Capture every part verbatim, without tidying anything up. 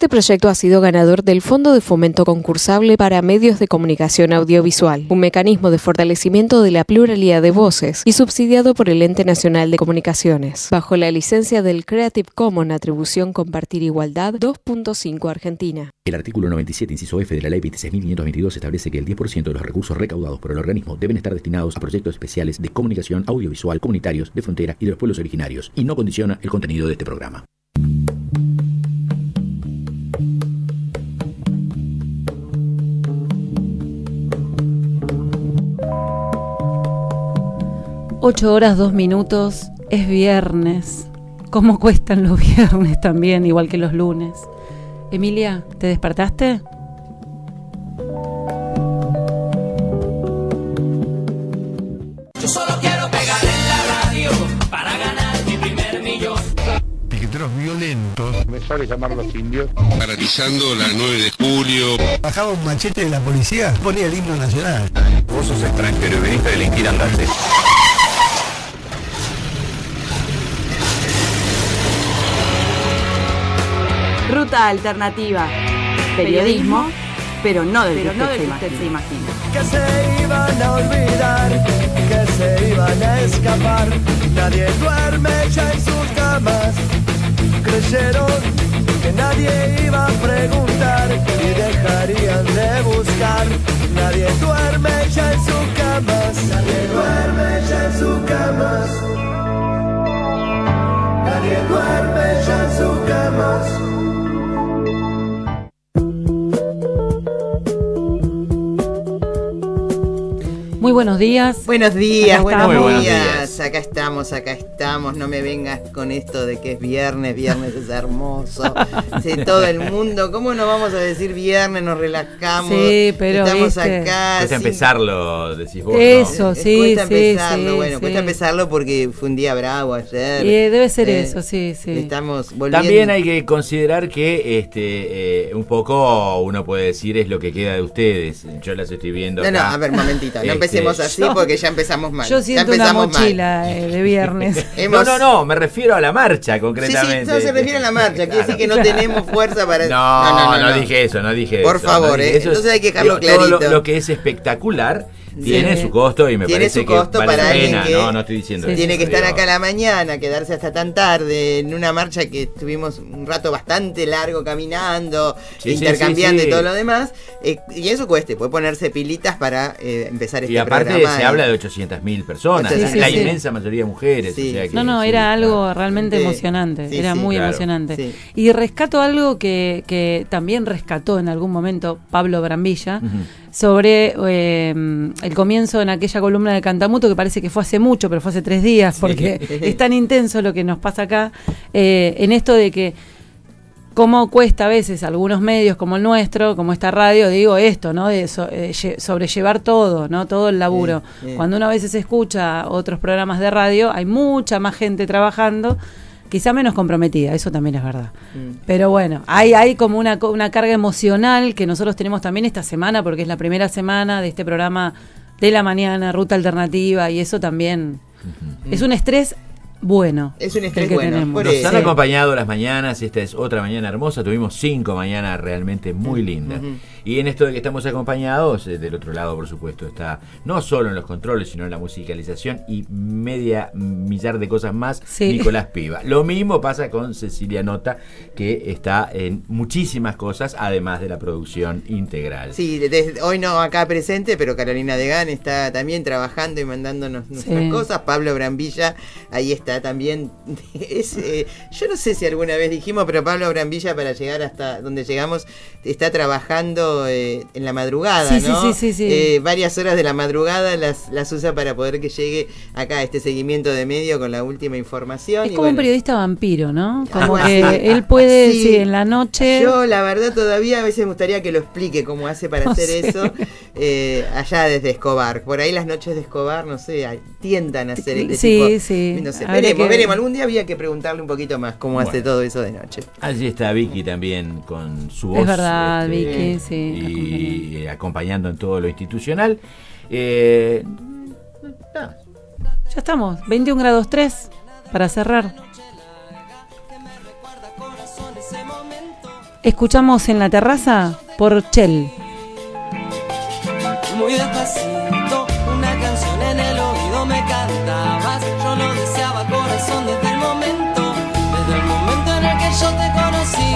Este proyecto ha sido ganador del Fondo de Fomento Concursable para Medios de Comunicación Audiovisual, un mecanismo de fortalecimiento de la pluralidad de voces y subsidiado por el Ente Nacional de Comunicaciones, bajo la licencia del Creative Commons Atribución Compartir Igualdad dos punto cinco Argentina. El artículo noventa y siete, inciso F de la Ley veintiséis mil quinientos veintidós establece que el diez por ciento de los recursos recaudados por el organismo deben estar destinados a proyectos especiales de comunicación audiovisual comunitarios de frontera y de los pueblos originarios, y no condiciona el contenido de este programa. Ocho horas, dos minutos, es viernes. ¿Cómo cuestan los viernes también, igual que los lunes? Emilia, ¿te despertaste? Yo solo quiero pegar en la radio para ganar mi primer millón. Piqueteros violentos. Me sabe llamar los indios. Paralizando la nueve de julio. Bajaba un machete de la policía, ponía el himno nacional. Vos sos extranjero y veniste a delinquir, andate. Ruta alternativa. Periodismo, pero no del pero que, no usted, del se usted se imagina. Que se iban a olvidar, que se iban a escapar. Nadie duerme ya en sus camas. Creyeron que nadie iba a preguntar y dejarían de buscar. Nadie duerme ya en sus camas. Nadie duerme ya en sus camas. Nadie duerme ya en sus camas. Muy buenos días. Buenos días, buenos días. buenos días. Acá estamos, acá estamos. No me vengas con esto de que es viernes, viernes es hermoso. Sí, todo el mundo. ¿Cómo no vamos a decir viernes? Nos relajamos. Sí, pero estamos ¿viste? acá. Cuesta sin... empezarlo, decís vos. Eso, ¿no? sí, cuesta sí, empezarlo, sí, bueno, sí. cuesta empezarlo porque fue un día bravo ayer. Y debe ser Eh, eso, sí, sí. Estamos volviendo. También hay que considerar que este eh, un poco uno puede decir es lo que queda de ustedes. Yo las estoy viendo. No, acá. no, a ver, momentito. No Este, empecemos así yo- porque ya empezamos mal. Yo ya siento una empezamos mal. mochila eh, de viernes. Hemos- No, no, no, me refiero a la marcha Sí, sí, concretamente. no se refiere a la marcha. Quiere decir que no Claro. tenemos fuerza para. No, no, no, dije eso, no dije Por eso. favor, no dije eh, eso. entonces hay que dejarlo Digo, todo clarito. Lo, lo que es espectacular Sí. tiene su costo y me Tiene parece su que costo vale para la alguien pena. que No, no estoy diciendo Sí, eso. Tiene que estar digo, acá a la mañana, quedarse hasta tan tarde en una marcha que estuvimos un rato bastante largo caminando, Sí, sí, intercambiando sí, sí. y todo lo demás. Eh, y eso cueste, puede ponerse pilitas para eh, empezar este Y aparte programa. se eh. habla de ochocientas mil personas, Sí, sí, la sí. inmensa mayoría mujeres. Sí. O sea que, No, no, sí, era claro. algo realmente Sí. emocionante, Sí, era sí, muy claro. emocionante. Sí. Y rescato algo que, que también rescató en algún momento Pablo Brambilla, Ujú. sobre eh, el comienzo en aquella columna de Cantamuto, que parece que fue hace mucho, pero fue hace tres días, porque Sí. es tan intenso lo que nos pasa acá, eh, en esto de que cómo cuesta a veces a algunos medios como el nuestro, como esta radio, digo esto, ¿no? De so- eh, lle- sobrellevar todo, ¿no? Todo el laburo. Sí, sí. Cuando uno a veces escucha otros programas de radio, hay mucha más gente trabajando, quizá menos comprometida, eso también es verdad. Mm. Pero bueno, hay, hay como una, co- una carga emocional que nosotros tenemos también esta semana, porque es la primera semana de este programa de la mañana, Ruta Alternativa, y eso también es un estrés bueno. Es un el estrés que bueno, tenemos. por Nos eso. han Sí. acompañado las mañanas, esta es otra mañana hermosa, tuvimos cinco mañanas realmente muy lindas. Ujú. Y en esto de que estamos acompañados, eh, del otro lado por supuesto está no solo en los controles, sino en la musicalización y media millar de cosas más, Sí. Nicolás Piva. Lo mismo pasa con Cecilia Nota, que está en muchísimas cosas, además de la producción integral. Sí, desde hoy no acá presente, pero Carolina Degán está también trabajando y mandándonos nuestras Sí. cosas. Pablo Brambilla, ahí está también. Es, eh, yo no sé si alguna vez dijimos, pero Pablo Brambilla, para llegar hasta donde llegamos, está trabajando eh, en la madrugada, Sí, sí, ¿no? sí, sí, sí. Eh, varias horas de la madrugada las, las usa para poder que llegue acá este seguimiento de medio con la última información. Es y como un bueno, periodista vampiro, ¿no? Como algo que así. él puede, Así. sí, en la noche... Yo, la verdad, todavía a veces me gustaría que lo explique cómo hace para No hacer sé. eso eh, allá desde Escobar. Por ahí las noches de Escobar, no sé, a- tientan a hacer este Sí, tipo. sí. No sé, Habría veremos, que- veremos. Algún día había que preguntarle un poquito más cómo Bueno. hace todo eso de noche. Allí está Vicky también con su voz. Es verdad, este, Vicky, sí. Y acompañando en todo lo institucional. Eh, nada. Ya estamos, veintiún grados tres para cerrar. escuchamos En la terraza por Chel. Muy despacito, una canción en el oído me cantabas. Yo lo deseaba, corazón, desde el momento, desde el momento en el que yo te conocí.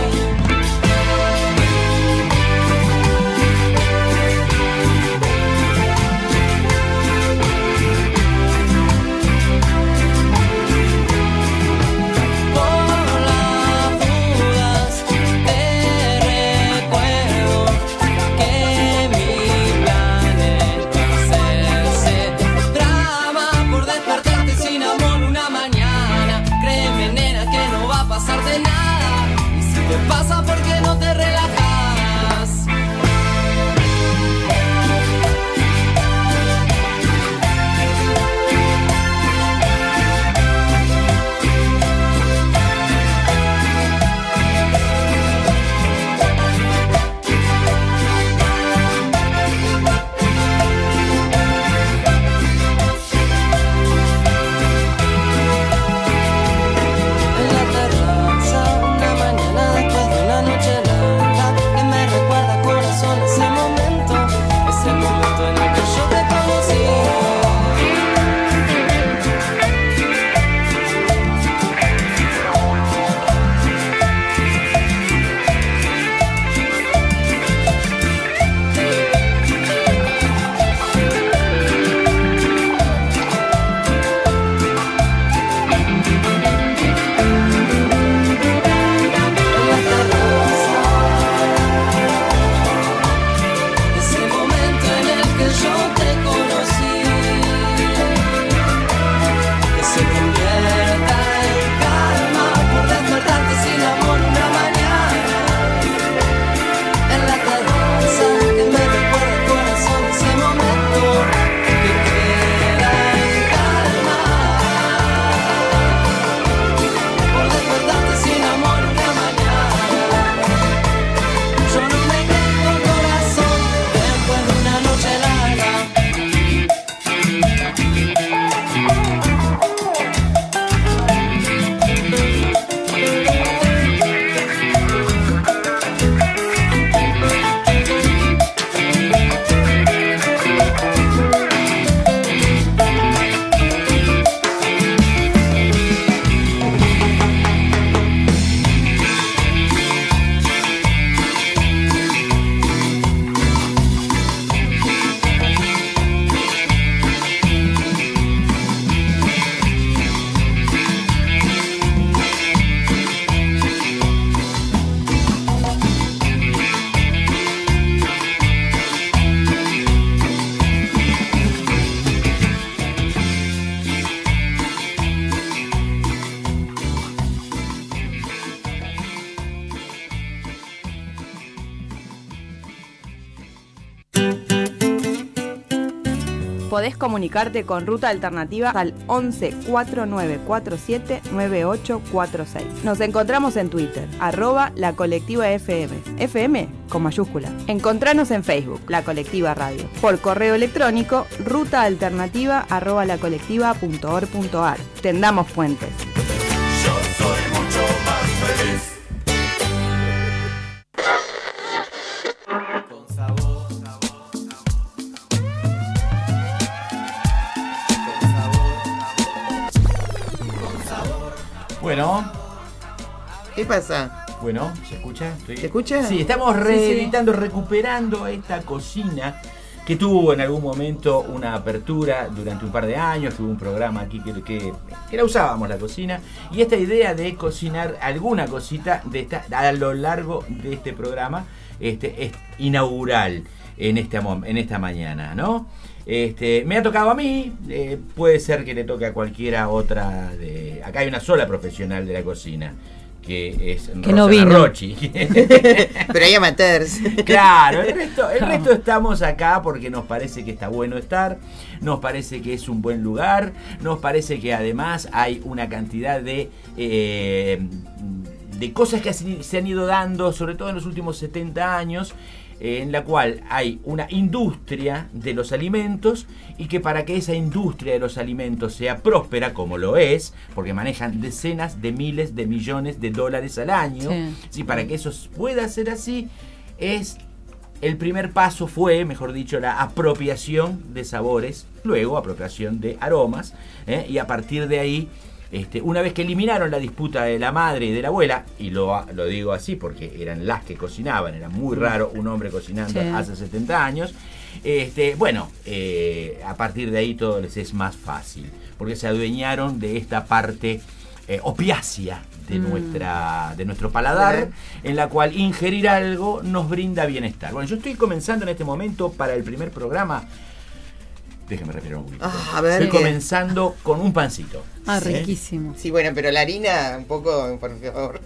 Pasa porque no te relajas. Podés comunicarte con Ruta Alternativa al once cuatro nueve cuatro siete nueve ocho cuatro seis. Nos encontramos en Twitter, arroba la colectiva F M. F M con mayúscula. Encontranos en Facebook, La Colectiva Radio. Por correo electrónico, rutaalternativa arroba lacolectiva.org.ar. Tendamos puentes. Yo soy mucho más feliz. Bueno. ¿Qué pasa? Bueno, ¿se escucha? ¿Estoy... ¿Se escucha? Sí, estamos reeditando, sí, sí. recuperando esta cocina que tuvo en algún momento una apertura durante un par de años, tuvo un programa aquí que, que, que la usábamos la cocina, y esta idea de cocinar alguna cosita de esta, a lo largo de este programa este, es inaugural en esta, en esta mañana, ¿no? Este, me ha tocado a mí, eh, puede ser que le toque a cualquiera otra de... Acá hay una sola profesional de la cocina, que es que no vino. Rochi. Pero hay amateurs. Claro, el resto, el resto estamos acá porque nos parece que está bueno estar, nos parece que es un buen lugar, nos parece que además hay una cantidad de... Eh, de cosas que se han ido dando, sobre todo en los últimos setenta años, eh, en la cual hay una industria de los alimentos y que para que esa industria de los alimentos sea próspera, como lo es, porque manejan decenas de miles de millones de dólares al año, Sí. ¿sí? Para que eso pueda ser así, es el primer paso fue, mejor dicho, la apropiación de sabores, luego apropiación de aromas, ¿eh? Y a partir de ahí, este, una vez que eliminaron la disputa de la madre y de la abuela, y lo, lo digo así porque eran las que cocinaban, era muy raro un hombre cocinando Sí. hace setenta años, este, bueno, eh, a partir de ahí todo les es más fácil, porque se adueñaron de esta parte eh, opiácea de, Mm. nuestra, de nuestro paladar, en la cual ingerir algo nos brinda bienestar. Bueno, yo estoy comenzando en este momento para el primer programa. Déjeme respirar un poquito. Ah, a ver Estoy qué- comenzando con un pancito. Ah, ¿Eh? riquísimo. Sí, bueno, pero la harina, un poco, por favor.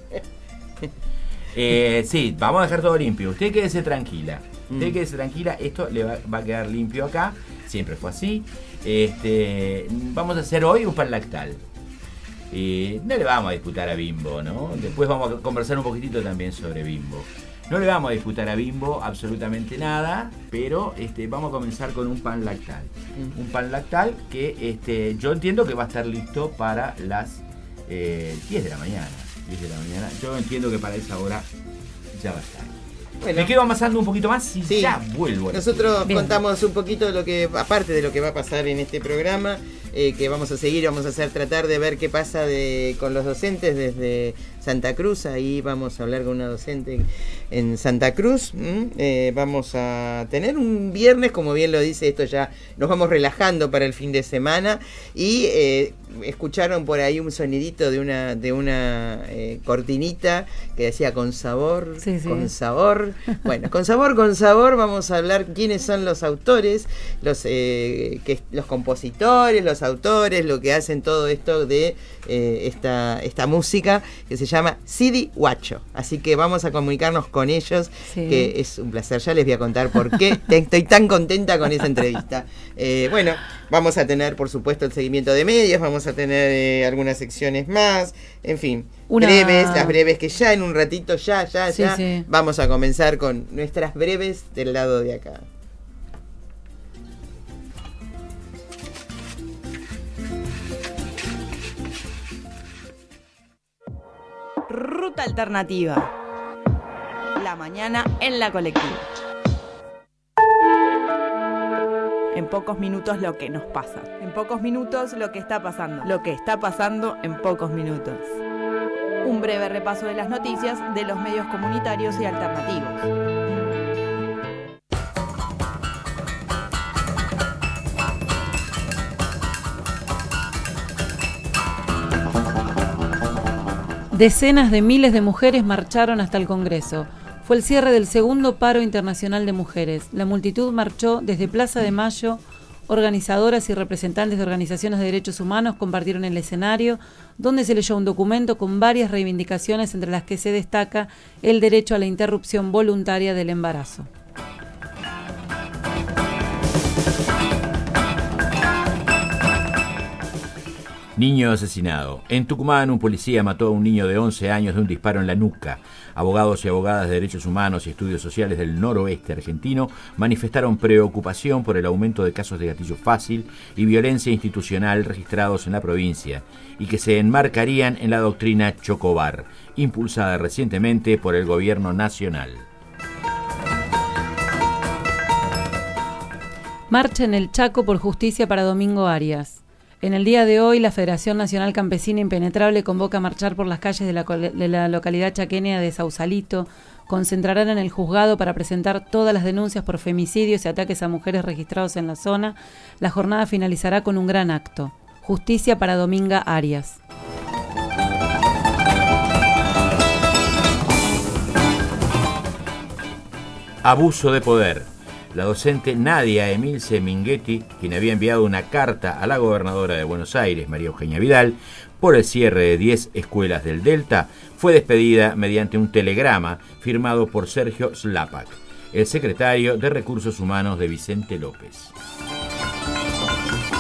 Eh, sí, vamos a dejar todo limpio. Usted quédese tranquila. Usted Mm. quédese tranquila. Esto le va, va a quedar limpio acá. Siempre fue así. Este, vamos a hacer hoy un pan lactal. Eh, no le vamos a disputar a Bimbo, ¿no? Después vamos a conversar un poquitito también sobre Bimbo. No le vamos a disputar a Bimbo absolutamente nada, pero este, vamos a comenzar con un pan lactal. Mm. Un pan lactal que este, yo entiendo que va a estar listo para las eh, diez de la mañana. diez de la mañana. Yo entiendo que para esa hora ya va a estar. Bueno. Me quedo amasando un poquito más y Sí. ya vuelvo. Nosotros Bien. contamos un poquito de lo que, aparte de lo que va a pasar en este programa, eh, que vamos a seguir, vamos a hacer tratar de ver qué pasa de, con los docentes desde Santa Cruz. Ahí vamos a hablar con una docente en Santa Cruz. ¿m? Eh, vamos a tener un viernes, como bien lo dice, esto ya nos vamos relajando para el fin de semana. Y eh, escucharon por ahí un sonidito de una, de una eh, cortinita que decía con sabor, Sí, sí. con sabor. Bueno, con sabor, con sabor, vamos a hablar quiénes son los autores, los, eh, que, los compositores, los autores, lo que hacen todo esto de eh, esta, esta música que se llama Sidi Huacho. Así que vamos a comunicarnos con ellos, Sí. que es un placer. Ya les voy a contar por qué te- estoy tan contenta con esa entrevista. Eh, bueno, vamos a tener, por supuesto, el seguimiento de medios, vamos a tener eh, algunas secciones más, en fin. Una- Breves, las breves que ya en un ratito, ya, ya, Sí, ya, sí. vamos a comenzar con nuestras breves del lado de acá. Ruta alternativa. La mañana en la colectiva. En pocos minutos lo que nos pasa. En pocos minutos lo que está pasando. Lo que está pasando en pocos minutos. Un breve repaso de las noticias de los medios comunitarios y alternativos. Decenas de miles de mujeres marcharon hasta el Congreso. Fue el cierre del segundo paro internacional de mujeres. La multitud marchó desde Plaza de Mayo. Organizadoras y representantes de organizaciones de derechos humanos compartieron el escenario, donde se leyó un documento con varias reivindicaciones, entre las que se destaca el derecho a la interrupción voluntaria del embarazo. Niño asesinado. En Tucumán, un policía mató a un niño de once años de un disparo en la nuca. Abogados y abogadas de derechos humanos y estudios sociales del noroeste argentino manifestaron preocupación por el aumento de casos de gatillo fácil y violencia institucional registrados en la provincia y que se enmarcarían en la doctrina Chocobar, impulsada recientemente por el gobierno nacional. Marcha en el Chaco por justicia para Domingo Arias. En el día de hoy, la Federación Nacional Campesina Impenetrable convoca a marchar por las calles de la, de la localidad chaqueña de Sausalito. Concentrarán en el juzgado para presentar todas las denuncias por femicidios y ataques a mujeres registrados en la zona. La jornada finalizará con un gran acto. Justicia para Dominga Arias. Abuso de poder. La docente Nadia Emilce Minghetti, quien había enviado una carta a la gobernadora de Buenos Aires, María Eugenia Vidal, por el cierre de diez escuelas del Delta, fue despedida mediante un telegrama firmado por Sergio Slapak, el secretario de Recursos Humanos de Vicente López.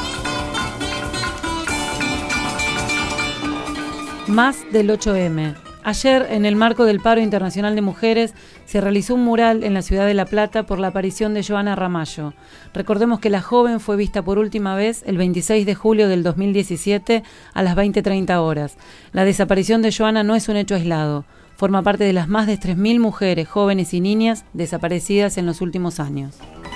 Más del ocho eme. Ayer, en el marco del Paro Internacional de Mujeres, se realizó un mural en la ciudad de La Plata por la aparición de Joana Ramallo. Recordemos que la joven fue vista por última vez el veintiséis de julio del dos mil diecisiete a las veinte treinta horas. La desaparición de Joana no es un hecho aislado. Forma parte de las más de tres mil mujeres, jóvenes y niñas desaparecidas en los últimos años.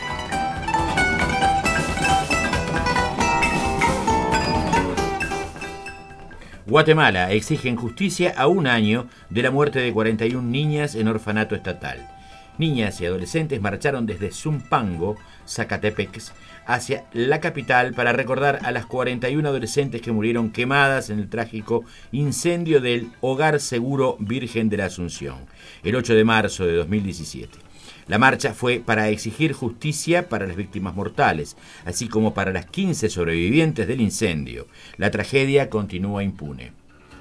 Guatemala exigen justicia a un año de la muerte de cuarenta y una niñas en orfanato estatal. Niñas y adolescentes marcharon desde Zumpango, Zacatepec, hacia la capital para recordar a las cuarenta y una adolescentes que murieron quemadas en el trágico incendio del Hogar Seguro Virgen de la Asunción, el ocho de marzo de dos mil diecisiete. La marcha fue para exigir justicia para las víctimas mortales, así como para las quince sobrevivientes del incendio. La tragedia continúa impune.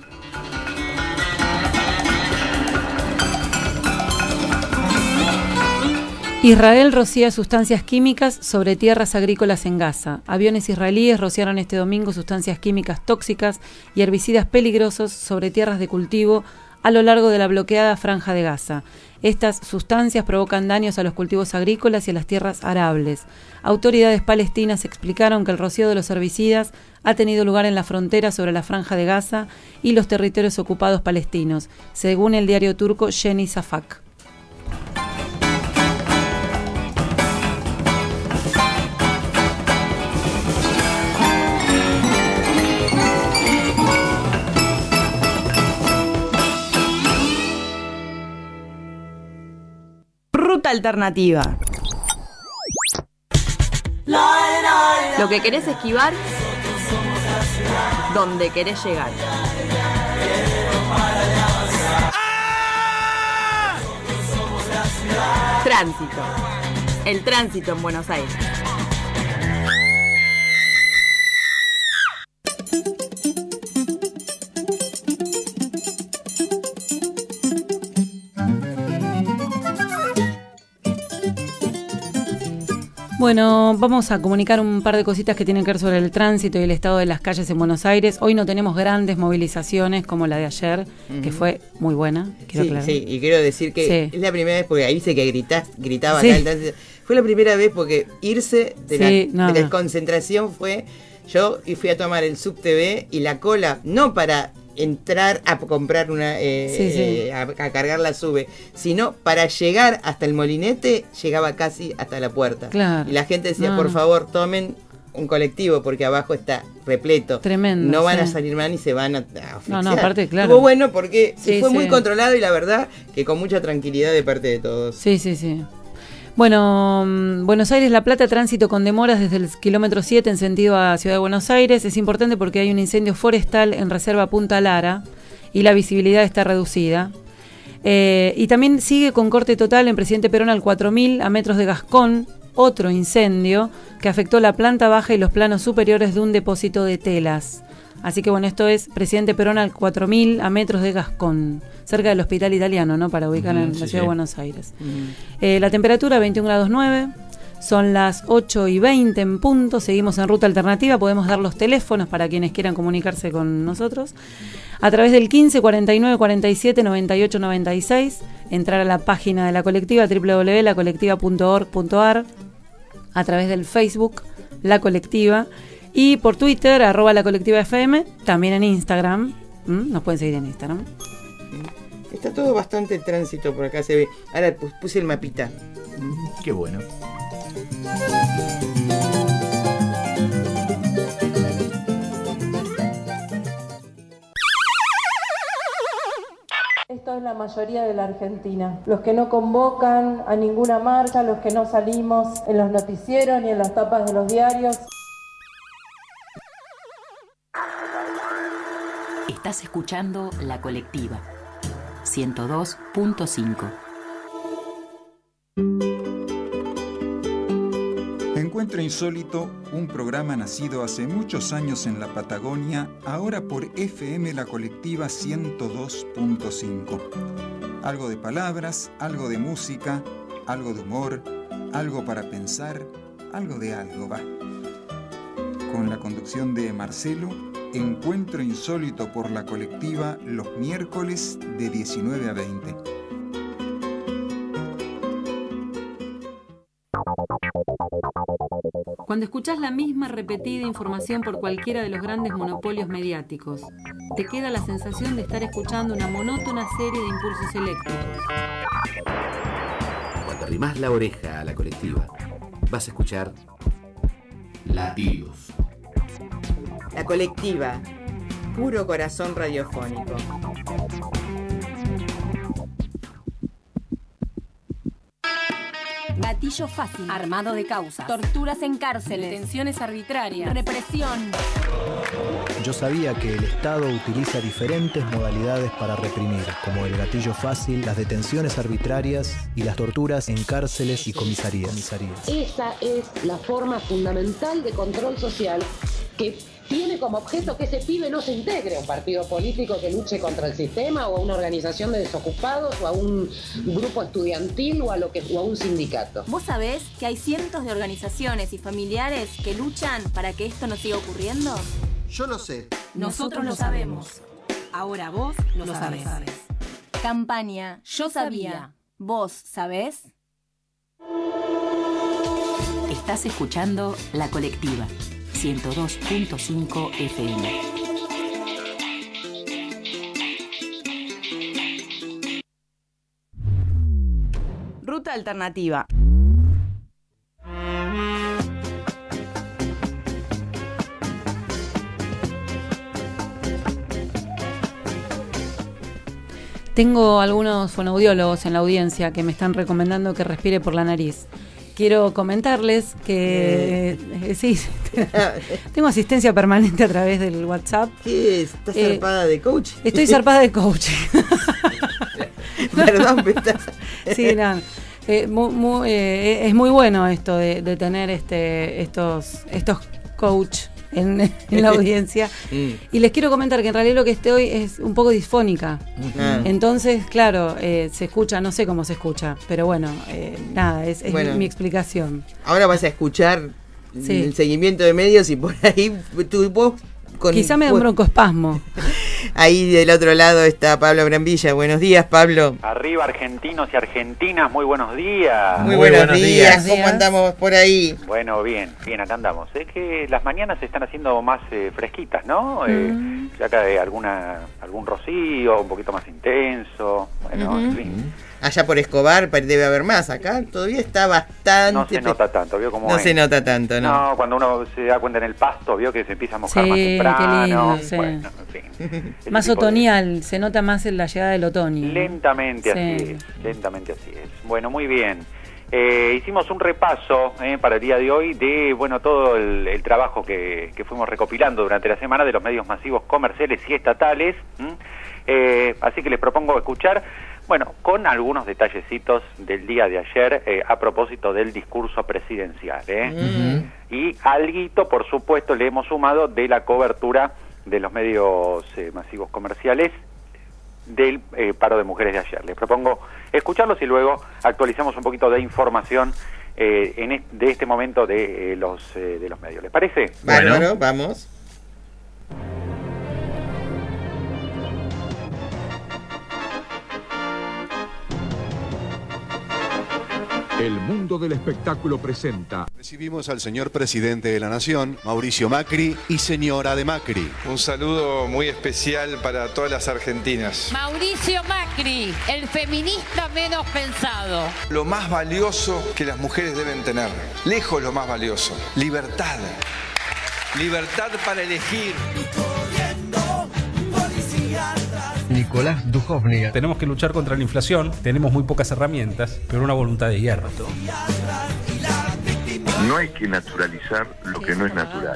Israel rocía sustancias químicas sobre tierras agrícolas en Gaza. Aviones israelíes rociaron este domingo sustancias químicas tóxicas y herbicidas peligrosos sobre tierras de cultivo a lo largo de la bloqueada Franja de Gaza. Estas sustancias provocan daños a los cultivos agrícolas y a las tierras arables. Autoridades palestinas explicaron que el rocío de los herbicidas ha tenido lugar en la frontera sobre la Franja de Gaza y los territorios ocupados palestinos, según el diario turco Yeni Safak. Ruta alternativa. Lo que querés esquivar, donde querés llegar. Tránsito. El tránsito en Buenos Aires. Bueno, vamos a comunicar un par de cositas que tienen que ver sobre el tránsito y el estado de las calles en Buenos Aires. Hoy no tenemos grandes movilizaciones como la de ayer, uh-huh. que fue muy buena. Quiero sí, aclarar. sí, y quiero decir que sí. es la primera vez, porque ahí dice que gritás, gritaba sí. acá el tránsito. Fue la primera vez porque irse de, sí, la, no, de la no. concentración fue yo y fui a tomar el subte y la cola, no para entrar a comprar una eh, sí, sí. Eh, a, a cargar la sube, sino para llegar hasta el molinete, llegaba casi hasta la puerta. Claro. Y la gente decía, no, por no. favor, tomen un colectivo porque abajo está repleto. Tremendo. No van sí. a salir más ni se van a, a asfixiar. No, no, aparte, claro. Estuvo bueno porque sí, fue sí. muy controlado y la verdad que con mucha tranquilidad de parte de todos. Sí, sí, sí. Bueno, Buenos Aires-La Plata, tránsito con demoras desde el kilómetro siete en sentido a Ciudad de Buenos Aires. Es importante porque hay un incendio forestal en Reserva Punta Lara y la visibilidad está reducida. Eh, y también sigue con corte total en Presidente Perón al cuatro mil a metros de Gascón, otro incendio que afectó la planta baja y los planos superiores de un depósito de telas. Así que bueno, esto es Presidente Perón al cuatro mil a metros de Gascón, cerca del Hospital Italiano, ¿no? Para ubicar Mm, en sí, la ciudad sí. de Buenos Aires. Mm. Eh, la temperatura veintiún grados nueve. Son las ocho y veinte en punto, seguimos en Ruta Alternativa, podemos dar los teléfonos para quienes quieran comunicarse con nosotros. A través del quince cuarenta y nueve cuarenta y siete noventa y ocho noventa y seis, entrar a la página de la colectiva doble u doble u doble u punto la colectiva punto org punto a r, a través del Facebook, La Colectiva, y por Twitter, arroba La Colectiva F M, también en Instagram, ¿Mm? Nos pueden seguir en Instagram. Está todo bastante tránsito por acá, se ve. Ahora puse el mapita. Qué bueno. Esto es la mayoría de la Argentina. Los que no convocan a ninguna marcha, los que no salimos en los noticieros ni en las tapas de los diarios. Estás escuchando La Colectiva ciento dos punto cinco. Encuentro Insólito, un programa nacido hace muchos años en la Patagonia, ahora por F M La Colectiva ciento dos punto cinco. Algo de palabras, algo de música, algo de humor, algo para pensar, algo de algo, va. Con la conducción de Marcelo, Encuentro Insólito por la Colectiva los miércoles de diecinueve a veinte. Cuando escuchás la misma repetida información por cualquiera de los grandes monopolios mediáticos, te queda la sensación de estar escuchando una monótona serie de impulsos eléctricos. Cuando arrimás la oreja a la Colectiva, vas a escuchar latidos. La Colectiva, puro corazón radiofónico. Gatillo fácil, armado de causas, torturas en cárceles, detenciones arbitrarias, represión. Yo sabía que el Estado utiliza diferentes modalidades para reprimir, como el gatillo fácil, las detenciones arbitrarias y las torturas en cárceles y comisarías. comisarías. Esa es la forma fundamental de control social que tiene como objeto que ese pibe no se integre a un partido político que luche contra el sistema o a una organización de desocupados o a un grupo estudiantil o a, lo que, o a un sindicato. ¿Vos sabés que hay cientos de organizaciones y familiares que luchan para que esto no siga ocurriendo? Yo lo sé. Nosotros lo sabemos. Ahora vos lo, lo sabés. sabés. Campaña Yo Sabía. ¿Vos sabés? Estás escuchando La Colectiva. ciento dos punto cinco F M. Ruta alternativa. Tengo algunos fonoaudiólogos en la audiencia que me están recomendando que respire por la nariz. Quiero comentarles que eh, sí, tengo asistencia permanente a través del WhatsApp. ¿Qué es? ¿Estás eh, zarpada de coach? Estoy zarpada de coach. Perdón, me estás... Sí, no, eh, muy, muy, eh, es muy bueno esto de, de tener este, estos, estos coach en, en la audiencia. Mm. Y les quiero comentar que en realidad lo que estoy es un poco disfónica. Mm. Entonces, claro, eh, se escucha, no sé cómo se escucha, pero bueno, eh, nada, es, es bueno, mi, mi explicación. Ahora vas a escuchar sí. el seguimiento de medios y por ahí tu voz... Con, Quizá me da un broncoespasmo. Ahí del otro lado está Pablo Brambilla. Buenos días, Pablo. Arriba, argentinos y argentinas, muy buenos días. Muy, muy buenos, buenos días. días, ¿cómo andamos por ahí? Bueno, bien, bien, acá andamos. Es que las mañanas se están haciendo más eh, fresquitas, ¿no? Mm. Eh, ya cae alguna, algún rocío, un poquito más intenso, bueno, uh-huh. en fin. Allá por Escobar debe haber más, acá todavía está bastante... No se nota tanto, ¿vio cómo No es? se nota tanto, ¿no? No, cuando uno se da cuenta en el pasto, vio que se empieza a mojar sí, más temprano. Qué lindo, sí. Bueno, en fin. Más otoñal, de... se nota más en la llegada del otoño. Lentamente sí. así es, lentamente así es. Bueno, muy bien. Eh, hicimos un repaso eh, para el día de hoy de bueno todo el, el trabajo que, que fuimos recopilando durante la semana de los medios masivos comerciales y estatales. Eh, así que les propongo escuchar... Bueno, con algunos detallecitos del día de ayer eh, a propósito del discurso presidencial. ¿eh? Uh-huh. Y alguito, por supuesto, le hemos sumado de la cobertura de los medios eh, masivos comerciales del eh, paro de mujeres de ayer. Les propongo escucharlos y luego actualizamos un poquito de información eh, en est- de este momento de, eh, los, eh, de los medios. ¿Les parece? Bueno, bueno vamos. El mundo del espectáculo presenta. Recibimos al señor presidente de la Nación, Mauricio Macri, y señora de Macri. Un saludo muy especial para todas las argentinas. Mauricio Macri, el feminista menos pensado. Lo más valioso que las mujeres deben tener, lejos lo más valioso, libertad. Libertad para elegir. Nicolás Dujovny. Tenemos que luchar contra la inflación, tenemos muy pocas herramientas, pero una voluntad de hierro. No hay que naturalizar lo que no es natural.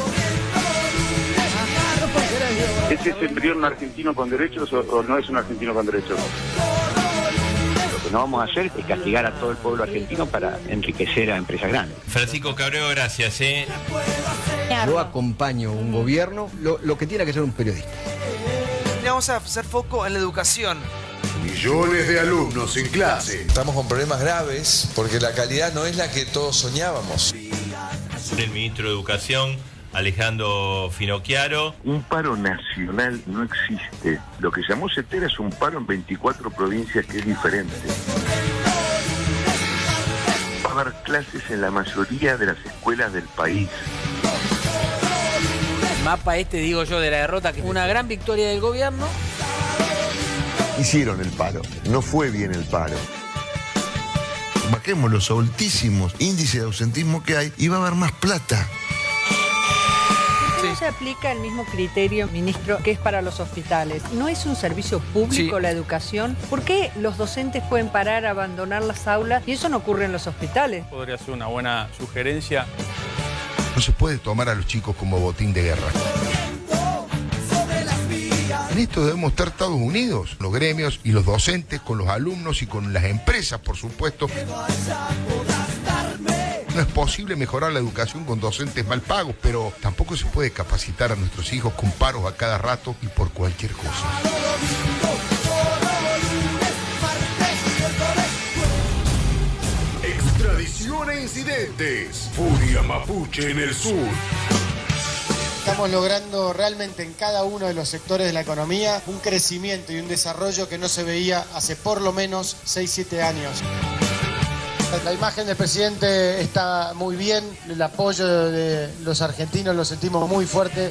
¿Ese es embrión un argentino con derechos o, o no es un argentino con derechos? Lo que no vamos a hacer es castigar a todo el pueblo argentino para enriquecer a empresas grandes. Francisco Cabreo, gracias. ¿eh? Yo acompaño un gobierno, lo, lo que tiene que ser un periodista. Vamos a hacer foco en la educación. Millones de alumnos en clase. Estamos con problemas graves porque la calidad no es la que todos soñábamos. El ministro de Educación Alejandro Finocchiaro. Un paro nacional no existe. Lo que llamó Cetera es un paro en veinticuatro provincias que es diferente. Va a haber clases en la mayoría de las escuelas del país. Mapa este, digo yo, de la derrota, que fue una gran victoria del gobierno. Hicieron el paro, no fue bien el paro. Bajemos los altísimos índices de ausentismo que hay y va a haber más plata. ¿Por qué no se aplica el mismo criterio, ministro, que es para los hospitales? ¿No es un servicio público sí. la educación? ¿Por qué los docentes pueden parar, abandonar las aulas y eso no ocurre en los hospitales? Podría ser una buena sugerencia. No se puede tomar a los chicos como botín de guerra. En esto debemos estar todos unidos, los gremios y los docentes, con los alumnos y con las empresas, por supuesto. No es posible mejorar la educación con docentes mal pagos, pero tampoco se puede capacitar a nuestros hijos con paros a cada rato y por cualquier cosa. Extradición e incidentes. Furia mapuche en el sur. Estamos logrando realmente en cada uno de los sectores de la economía un crecimiento y un desarrollo que no se veía hace por lo menos seis siete años. La imagen del presidente está muy bien, el apoyo de los argentinos lo sentimos muy fuerte.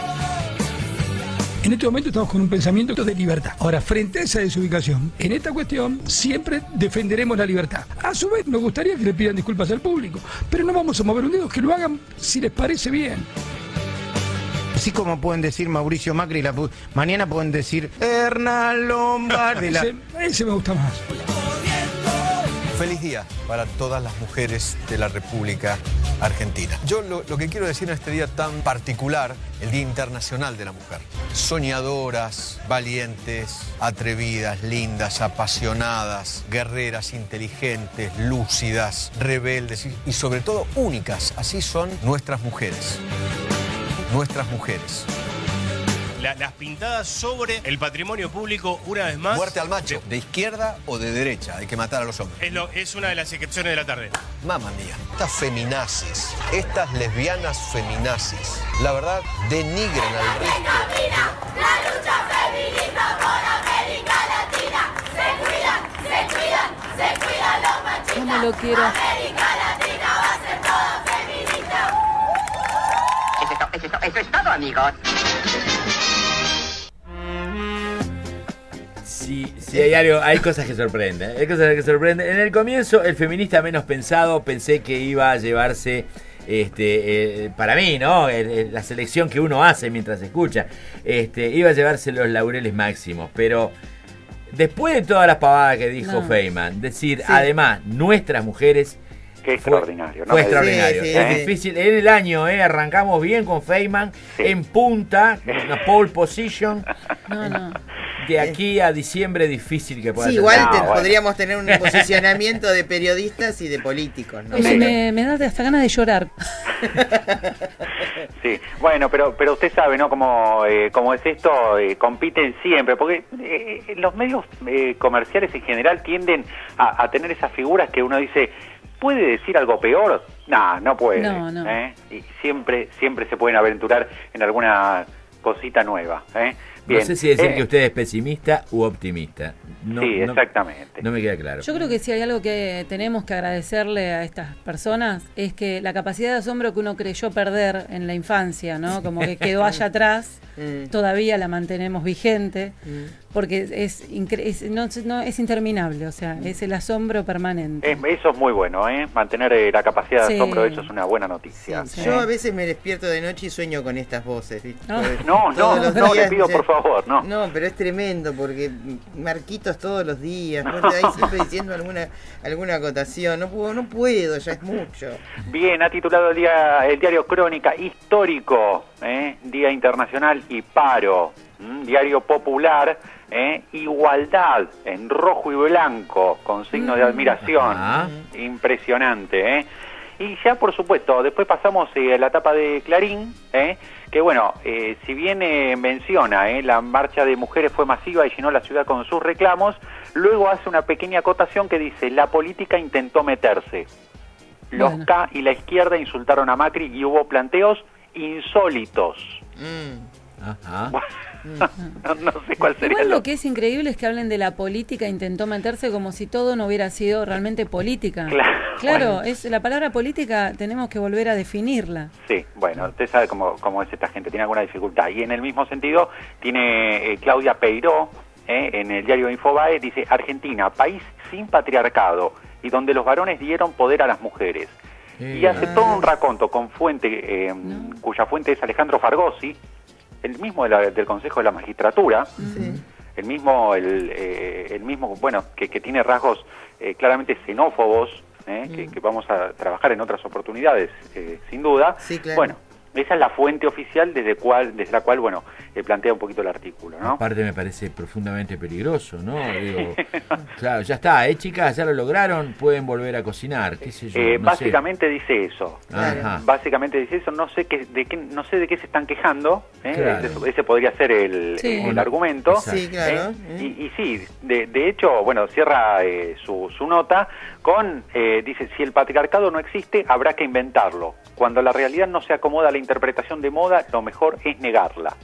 En este momento estamos con un pensamiento de libertad. Ahora, frente a esa desubicación, en esta cuestión siempre defenderemos la libertad. A su vez, nos gustaría que le pidan disculpas al público, pero no vamos a mover un dedo, que lo hagan si les parece bien. Así como pueden decir Mauricio Macri, la mañana pueden decir Hernán Lombardi. La... ese, ese me gusta más. Feliz día para todas las mujeres de la República Argentina. Yo lo, lo que quiero decir en este día tan particular, el Día Internacional de la Mujer. Soñadoras, valientes, atrevidas, lindas, apasionadas, guerreras, inteligentes, lúcidas, rebeldes y, y sobre todo únicas. Así son nuestras mujeres. Nuestras mujeres. La, las pintadas sobre el patrimonio público, una vez más. Muerte al macho, de izquierda o de derecha, hay que matar a los hombres. Es, lo, es una de las excepciones de la tarde. Mamma mía, estas feminazis, estas lesbianas feminazis, la verdad, denigran al resto. La lucha feminista por América Latina. Se cuidan, se cuidan, se cuidan los machistas. ¿Cómo lo quiero? América Latina va a ser toda feminista. Eso es, to, eso, es to, eso es todo, amigos. Sí, sí, hay algo, hay cosas que sorprenden, hay cosas que sorprenden. En el comienzo, el feminista menos pensado, pensé que iba a llevarse, este, eh, para mí, ¿no? El, el, la selección que uno hace mientras escucha, este, iba a llevarse los laureles máximos, pero después de todas las pavadas que dijo no. Feynman, decir, sí. además, nuestras mujeres. Qué extraordinario, ¿no? Fue extraordinario. Sí, sí, es sí. difícil. En el año, eh, arrancamos bien con Feynman, sí. en punta, una pole position. No, no. De aquí a diciembre difícil que pueda sí, ser. igual No, te, bueno. podríamos tener un posicionamiento de periodistas y de políticos, ¿no? Me, me, me da hasta ganas de llorar. Sí, bueno, pero pero usted sabe, ¿no? Como, eh, como es esto, eh, compiten siempre, porque eh, los medios eh, comerciales en general tienden a, a tener esas figuras que uno dice, ¿puede decir algo peor? No, no puede. No, no. ¿eh? Y siempre, siempre se pueden aventurar en alguna cosita nueva, ¿eh? Bien. No sé si decir eh, que usted es pesimista u optimista. No, sí, no, exactamente. No me queda claro. Yo creo que si hay algo que tenemos que agradecerle a estas personas es que la capacidad de asombro que uno creyó perder en la infancia, ¿no? Como que quedó allá atrás, mm. todavía la mantenemos vigente, mm. porque es, es, no, no, es interminable, o sea, es el asombro permanente. Es, eso es muy bueno, ¿eh? Mantener eh, la capacidad de sí. asombro, eso es una buena noticia. Sí, ¿eh? Yo a veces me despierto de noche y sueño con estas voces, ¿viste? No, no, no, no, no le pido por favor, no. No, pero es tremendo porque Marquitos todos los días, ¿no? Ahí siempre diciendo alguna alguna acotación, no puedo, no puedo, ya es mucho. Bien, ha titulado el, día, el diario Crónica, histórico, ¿eh? Día Internacional y Paro, ¿m? Diario Popular, ¿eh? Igualdad, en rojo y blanco, con signos de admiración, ah. impresionante, ¿eh? Y ya por supuesto, después pasamos eh, a la etapa de Clarín, ¿eh? que bueno, eh, si bien eh, menciona, eh, la marcha de mujeres fue masiva y llenó la ciudad con sus reclamos, luego hace una pequeña acotación que dice, la política intentó meterse. Los Bueno. K y la izquierda insultaron a Macri y hubo planteos insólitos. Mm. Ajá. no, no sé cuál sería. Igual lo... lo que es increíble es que hablen de la política, intentó meterse como si todo no hubiera sido realmente política. Claro, claro bueno. es la palabra política, tenemos que volver a definirla. Sí, bueno, usted sabe cómo, cómo es esta gente, tiene alguna dificultad. Y en el mismo sentido tiene eh, Claudia Peiró, eh, en el diario Infobae, dice: Argentina, país sin patriarcado y donde los varones dieron poder a las mujeres. Eh, Y hace todo un raconto con fuente, eh, No. cuya fuente es Alejandro Fargosi, el mismo de la- del Consejo de la Magistratura, Sí. el mismo, el, eh, el mismo, bueno, que, que tiene rasgos eh, claramente xenófobos, eh, que, que vamos a trabajar en otras oportunidades, eh, sin duda. Sí, claro. Bueno, esa es la fuente oficial desde, cual, desde la cual, bueno, eh, plantea un poquito el artículo, ¿no? Aparte me parece profundamente peligroso, ¿no? Digo, claro, ya está, ¿eh, chicas? Ya lo lograron, pueden volver a cocinar, qué sé yo, Eh, no básicamente dice eso. Ajá. Básicamente dice eso. No sé qué, de qué, no sé de qué se están quejando. ¿eh? Claro. Ese, ese podría ser el, Sí. el argumento. Exacto. Sí, claro. ¿eh? Y, y sí, de, de hecho, bueno, cierra eh, su, su nota con, eh, dice, si el patriarcado no existe, habrá que inventarlo. Cuando la realidad no se acomoda a la interpretación de moda, lo mejor es negarla.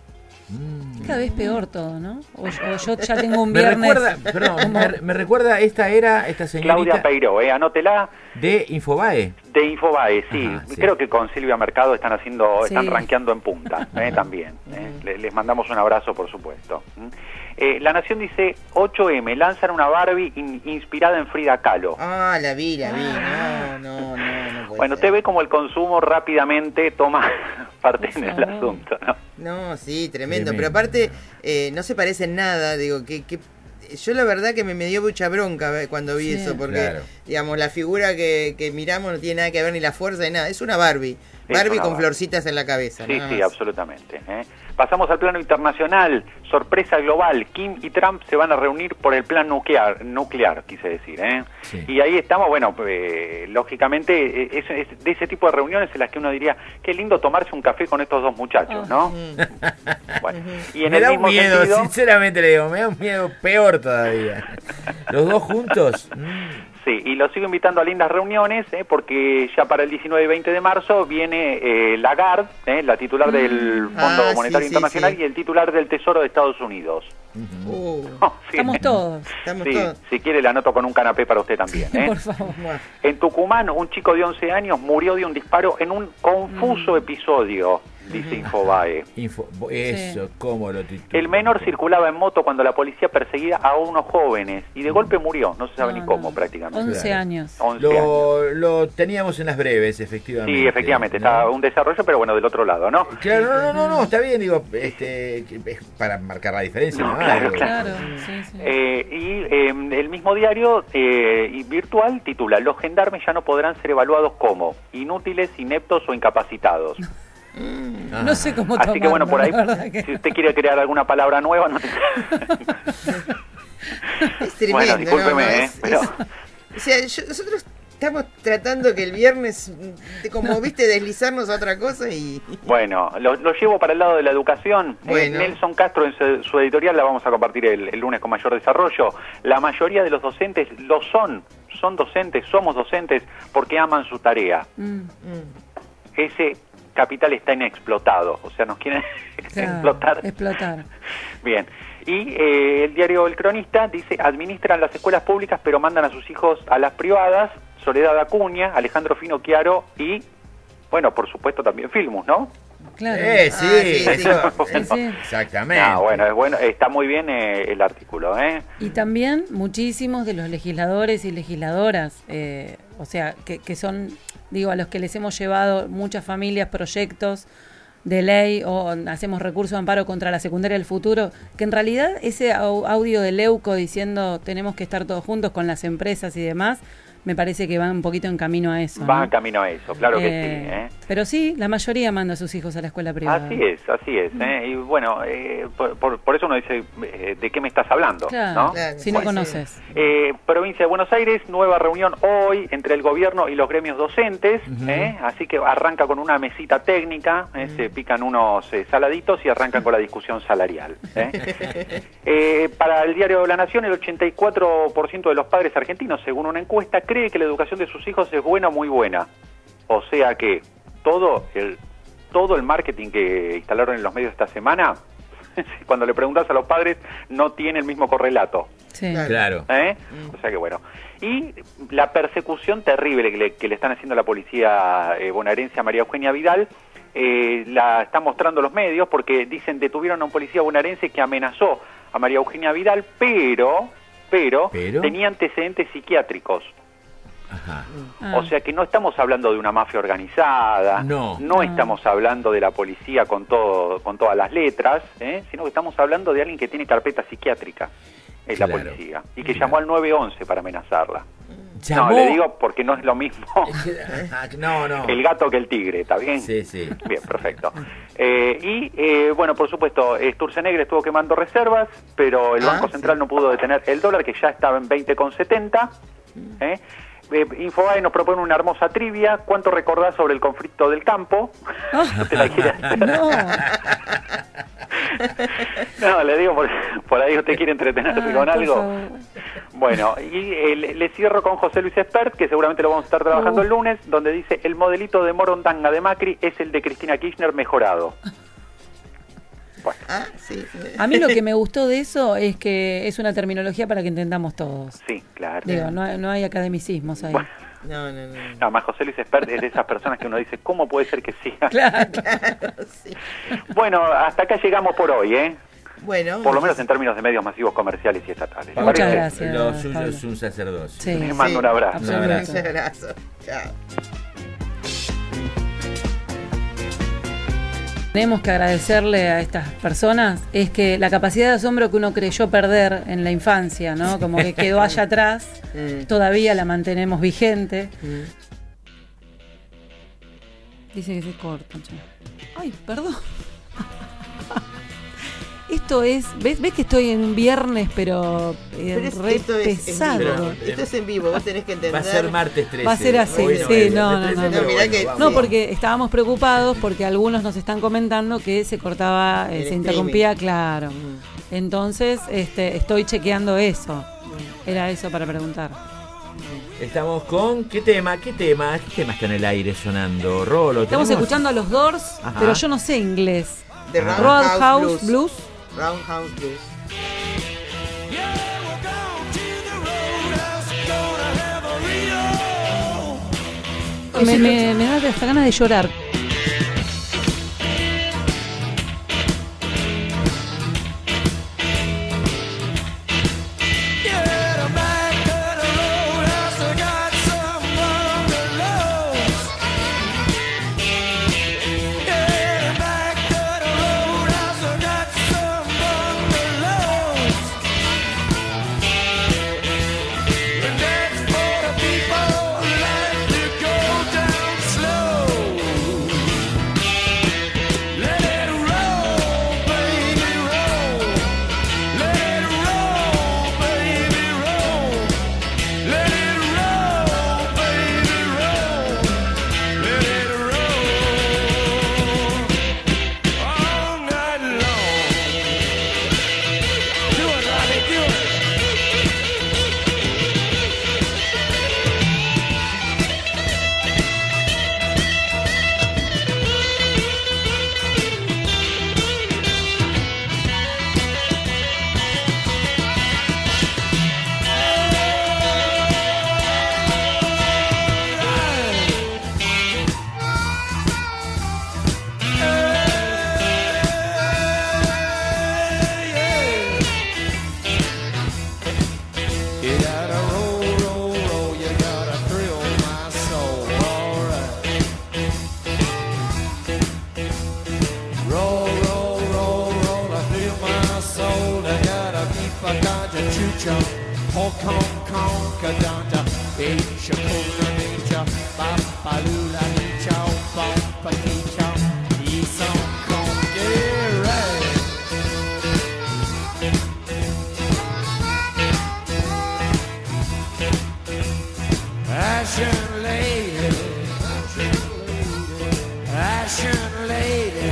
Cada vez peor todo, ¿no? O, o yo ya tengo un Me viernes... recuerda, perdón, me, me recuerda, esta era, esta señorita Claudia Peiró, eh, anótela, de Infobae. de Infobae, sí. Ajá, sí. Creo que con Silvia Mercado están haciendo, Sí. están rankeando en punta, eh, también. eh. Le- Les mandamos un abrazo, por supuesto. ¿Mm? Eh, la Nación dice, ocho eme, lanzan una Barbie in- inspirada en Frida Kahlo. Ah, la vi, la vi. No, no, no, no puede Bueno, ser. te ve como el consumo rápidamente toma parte en el favor. asunto, ¿no? No, sí, tremendo. Tremendo. Pero aparte, eh, no se parece en nada. Digo, que, que yo la verdad que me, me dio mucha bronca eh, cuando vi Sí. eso, porque, Claro. digamos, la figura que, que miramos no tiene nada que ver ni la fuerza ni nada. Es una Barbie. Es Barbie una con Barbie. florcitas en la cabeza. Sí, nada sí, más. absolutamente. ¿eh? Pasamos al plano internacional. Sorpresa global. Kim y Trump se van a reunir por el plan nuclear, nuclear quise decir. ¿eh? Sí. Y ahí estamos, bueno, eh, lógicamente, eh, es, es de ese tipo de reuniones en las que uno diría, qué lindo tomarse un café con estos dos muchachos, ¿no? Bueno, y en me el da un mismo miedo, sentido... sinceramente le digo, me da un miedo peor todavía. Los dos juntos. mm, Sí, y lo sigo invitando a lindas reuniones, ¿eh? Porque ya para el diecinueve y veinte de marzo viene eh, Lagarde, ¿eh? la titular del Fondo Ah, Monetario sí, sí, Internacional, sí. y el titular del Tesoro de Estados Unidos. Uh, Sí. Estamos todos. estamos Sí, todos. si quiere la anoto con un canapé para usted también. ¿eh? Por favor. Buah. En Tucumán, un chico de once años murió de un disparo en un confuso episodio, dice Infobae. Info, eso, ¿cómo lo titulo? El menor circulaba en moto cuando la policía perseguía a unos jóvenes y de golpe murió, no se sabe No, ni cómo no. prácticamente. once Claro. años. once años. Lo, lo teníamos en las breves, efectivamente. Sí, efectivamente, ¿no? está un desarrollo, pero bueno, del otro lado, ¿no? Claro, no, no, no, no, está bien, digo, este, que- es para marcar la diferencia. No, ¿no? claro, Digo, Claro, sí, sí. Eh, y eh, el mismo diario eh, y virtual titula: los gendarmes ya no podrán ser evaluados como inútiles, ineptos o incapacitados. ah, No sé cómo Así que bueno, por ahí, tomarlo, la verdad que- si usted quiere crear alguna palabra nueva, no te... Es tremendo. Bueno, discúlpeme, ¿no? ¿eh? Es- Pero... es- o sea, yo- nosotros estamos tratando que el viernes, de, como viste, deslizarnos a otra cosa y... Bueno, lo, lo llevo para el lado de la educación. Eh, Bueno. Nelson Castro en su, su editorial, la vamos a compartir el, el lunes con mayor desarrollo. La mayoría de los docentes lo son, son docentes, somos docentes porque aman su tarea. Mm, Ese capital está inexplotado, o sea, nos quieren claro, explotar. explotar. Bien. Y eh, el diario El Cronista dice: administran las escuelas públicas pero mandan a sus hijos a las privadas. Soledad Acuña, Alejandro Fino Chiaro y, bueno, por supuesto también Filmus, ¿no? Claro. Eh, sí, Ah, sí, sí. eso, Sí, sí. exactamente. Ah, bueno, es bueno, está muy bien eh, el artículo, ¿eh? Y también muchísimos de los legisladores y legisladoras, eh, o sea, que, que son, digo, a los que les hemos llevado muchas familias, proyectos de ley o hacemos recurso de amparo contra la secundaria del futuro, que en realidad ese au- audio de Leuco diciendo tenemos que estar todos juntos con las empresas y demás, me parece que va un poquito en camino a eso. Va ¿no? en camino a eso, claro que Eh, sí, ¿eh? Pero sí, la mayoría manda a sus hijos a la escuela privada. Así es, así es, ¿eh? Y bueno, eh, por, por- por eso uno dice, eh, ¿de qué me estás hablando? Claro, ¿no? Claro, si no sí, conoces. Eh, Provincia de Buenos Aires, nueva reunión hoy entre el gobierno y los gremios docentes, ¿eh? Así que arranca con una mesita técnica, ¿eh? Se pican unos eh, saladitos y arrancan con la discusión salarial. ¿eh? Eh, para el diario La Nación, el ochenta y cuatro por ciento de los padres argentinos, según una encuesta, cree que la educación de sus hijos es buena o muy buena. O sea que todo el todo el marketing que instalaron en los medios esta semana, cuando le preguntas a los padres, no tiene el mismo correlato. Sí. Claro. ¿Eh? O sea que bueno. Y la persecución terrible que le, que le están haciendo la policía eh, bonaerense a María Eugenia Vidal, eh, la están mostrando los medios porque dicen detuvieron a un policía bonaerense que amenazó a María Eugenia Vidal, pero, pero, ¿Pero? tenía antecedentes psiquiátricos. Ajá. Ah. O sea que no estamos hablando de una mafia organizada, No. no estamos hablando de la policía con todo, con todas las letras, ¿eh? sino que estamos hablando de alguien que tiene carpeta psiquiátrica, es Claro. la policía, y que Claro. llamó al nueve once para amenazarla. ¿Llamó? No, le digo porque no es lo mismo No, no. el gato que el tigre, ¿está bien? Sí, sí. Bien, perfecto. Eh, y, eh, bueno, por supuesto, Sturzenegger estuvo quemando reservas, pero el Ah, Banco sí. Central no pudo detener el dólar, que ya estaba en veinte con setenta. ¿eh? Eh, Infobae nos propone una hermosa trivia. ¿Cuánto recordás sobre el conflicto del campo? ¿Te la quiere hacer? No. No, le digo, por, por ahí usted quiere entretenerse Ay, con por algo. favor. Bueno, y eh, le, le cierro con José Luis Espert, que seguramente lo vamos a estar trabajando Uh. el lunes, donde dice: el modelito de Morondanga de Macri es el de Cristina Kirchner mejorado. Bueno, Ah, sí. A mí lo que me gustó de eso es que es una terminología para que entendamos todos. sí, claro. Digo, no, hay- no hay academicismos ahí. Bueno. No, no, no. No, más José Luis Espert es de esas personas que uno dice, ¿cómo puede ser que siga? Claro. Sí. Bueno, hasta acá llegamos por hoy, ¿eh? Bueno, Por lo menos en términos de medios masivos comerciales y estatales. ¿Le Muchas parece? gracias. Lo suyo Pablo. es un sacerdocio. Sí. Les mando un abrazo. Un abrazo. un abrazo. Chao. Tenemos que agradecerle a estas personas es que la capacidad de asombro que uno creyó perder en la infancia, ¿no? Como que quedó allá atrás, Mm. todavía la mantenemos vigente. Mm. Dice que se corta. che. Ay, perdón. Esto es, ¿ves, ves que estoy en un viernes, pero, eh, Pero es- re esto es en pesado? vivo. Pero, Esto es en vivo, vos tenés que entender. Va a ser martes trece. Va a ser así, Hoy sí, es, no, el no, trece, no. pero No, mirá bueno, que- vamos. No, porque estábamos preocupados porque algunos nos están comentando que se cortaba, eh, El se interrumpía, streaming. claro. Mm. Entonces, este, estoy chequeando eso. Era eso para preguntar. Estamos con... ¿Qué tema? ¿Qué tema? ¿Qué tema está en el aire sonando? Rolo, Estamos ¿tenemos? escuchando a los Doors, Ajá. pero yo no sé inglés. The Roundhouse Roadhouse Blues. Blues. Roundhouse Blues. Me, me, me da hasta ganas de llorar. Ashen lady, Ashen lady,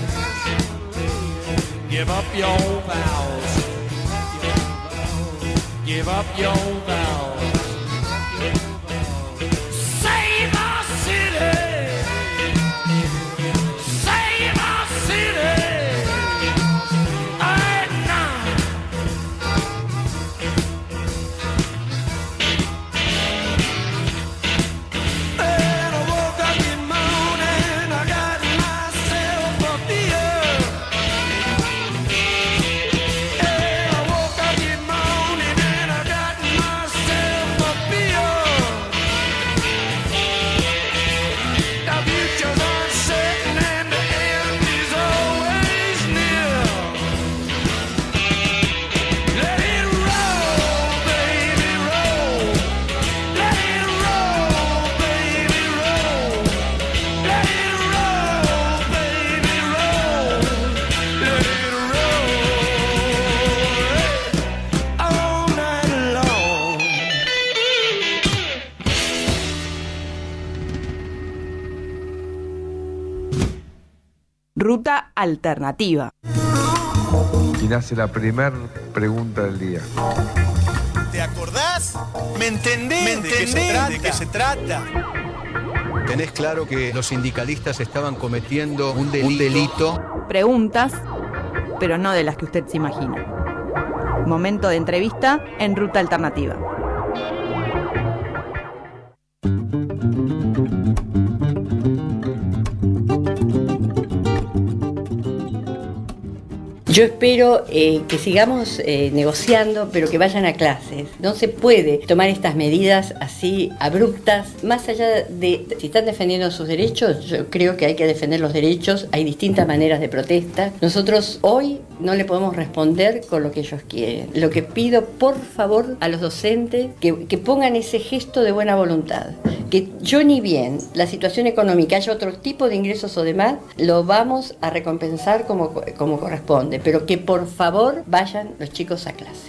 give up your vows, give up your vows, save our city, save Ruta Alternativa. Y nace la primer pregunta del día. ¿Te acordás? ¿Me entendés? ¿Me entendés? ¿De qué se trata? ¿De qué se trata? Tenés claro que los sindicalistas estaban cometiendo un delito. Un delito. Preguntas, pero no de las que usted se imagina. Momento de entrevista en Ruta Alternativa. Yo espero eh, que sigamos eh, negociando, pero que vayan a clases. No se puede tomar estas medidas así abruptas. Más allá de si están defendiendo sus derechos, yo creo que hay que defender los derechos. Hay distintas maneras de protesta. Nosotros hoy no le podemos responder con lo que ellos quieren. Lo que pido, por favor, a los docentes, que, que pongan ese gesto de buena voluntad. Que yo ni bien la situación económica haya otro tipo de ingresos o demás, lo vamos a recompensar como, como corresponde. Pero que por favor vayan los chicos a clase.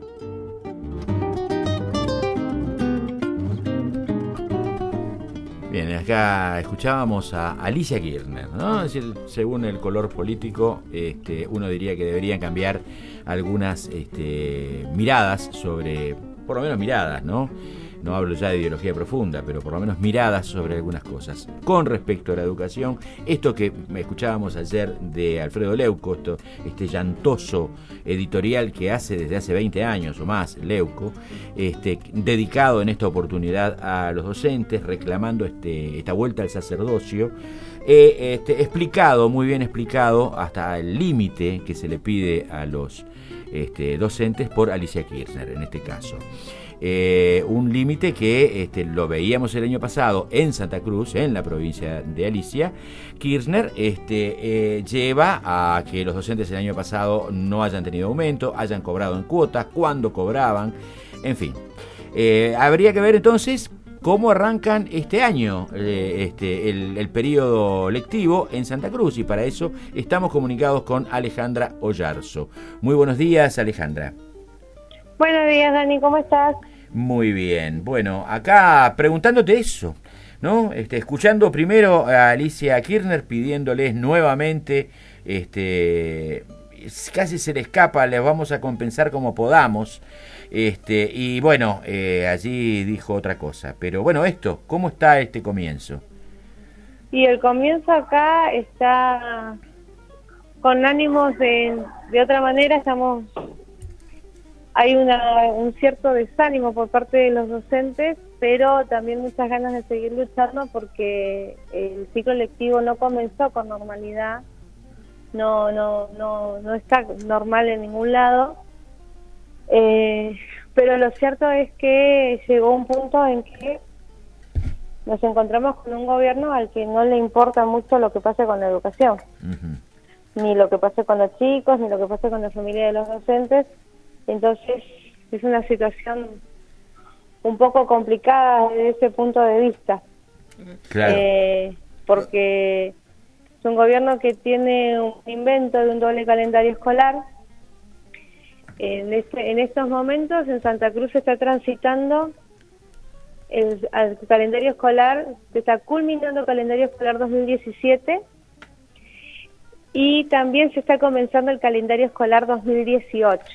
Bien, acá escuchábamos a Alicia Kirchner, ¿no? Es decir, según el color político, este, uno diría que deberían cambiar algunas este, miradas sobre, por lo menos miradas, ¿no? No hablo ya de ideología profunda, pero por lo menos miradas sobre algunas cosas. Con respecto a la educación, esto que escuchábamos ayer de Alfredo Leuco, esto, este llantoso editorial que hace desde hace veinte años o más, Leuco, este, dedicado en esta oportunidad a los docentes, reclamando este, esta vuelta al sacerdocio, eh, este, explicado, muy bien explicado, hasta el límite que se le pide a los este, docentes por Alicia Kirchner, en este caso. Eh, un límite que este, lo veíamos el año pasado en Santa Cruz, en la provincia de Alicia. Kirchner este, eh, lleva a que los docentes el año pasado no hayan tenido aumento, hayan cobrado en cuotas, cuándo cobraban, en fin. Eh, habría que ver entonces cómo arrancan este año eh, este, el, el periodo lectivo en Santa Cruz, y para eso estamos comunicados con Alejandra Ollarzo. Muy buenos días, Alejandra. Buenos días, Dani, ¿cómo estás? Muy bien. Bueno, acá preguntándote eso, ¿no? Este, escuchando primero a Alicia Kirchner pidiéndoles nuevamente, este, casi se le escapa, les vamos a compensar como podamos, este, y bueno, eh, allí dijo otra cosa. Pero bueno, esto, ¿cómo está este comienzo? Y el comienzo acá está con ánimos de, de otra manera, estamos... Hay una, un cierto desánimo por parte de los docentes, pero también muchas ganas de seguir luchando porque el ciclo lectivo no comenzó con normalidad, no no no no está normal en ningún lado, eh, pero lo cierto es que llegó un punto en que nos encontramos con un gobierno al que no le importa mucho lo que pase con la educación, uh-huh. ni lo que pase con los chicos, ni lo que pase con la familia de los docentes. Entonces es una situación un poco complicada desde ese punto de vista, claro. eh, porque es un gobierno que tiene un invento de un doble calendario escolar. En, este, en estos momentos en Santa Cruz se está transitando el, el calendario escolar, se está culminando el calendario escolar dos mil diecisiete y también se está comenzando el calendario escolar dos mil dieciocho.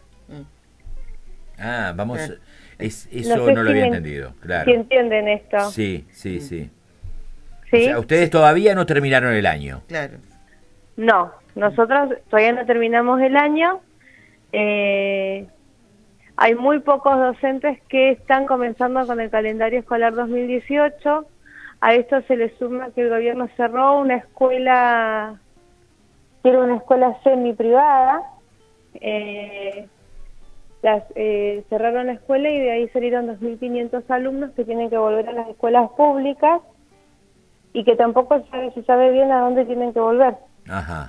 Ah, vamos, ah. Es, eso no, no lo si había me, entendido, claro. ¿Sí entienden esto? Sí, sí, sí. ¿Sí? O sea, ustedes todavía no terminaron el año. Claro. No, nosotros todavía no terminamos el año. Eh, hay muy pocos docentes que están comenzando con el calendario escolar dos mil dieciocho. A esto se le suma que el gobierno cerró una escuela, que era una escuela semi-privada. Eh, las, eh, cerraron la escuela y de ahí salieron dos mil quinientos alumnos que tienen que volver a las escuelas públicas y que tampoco sabe, se sabe bien a dónde tienen que volver. Ajá.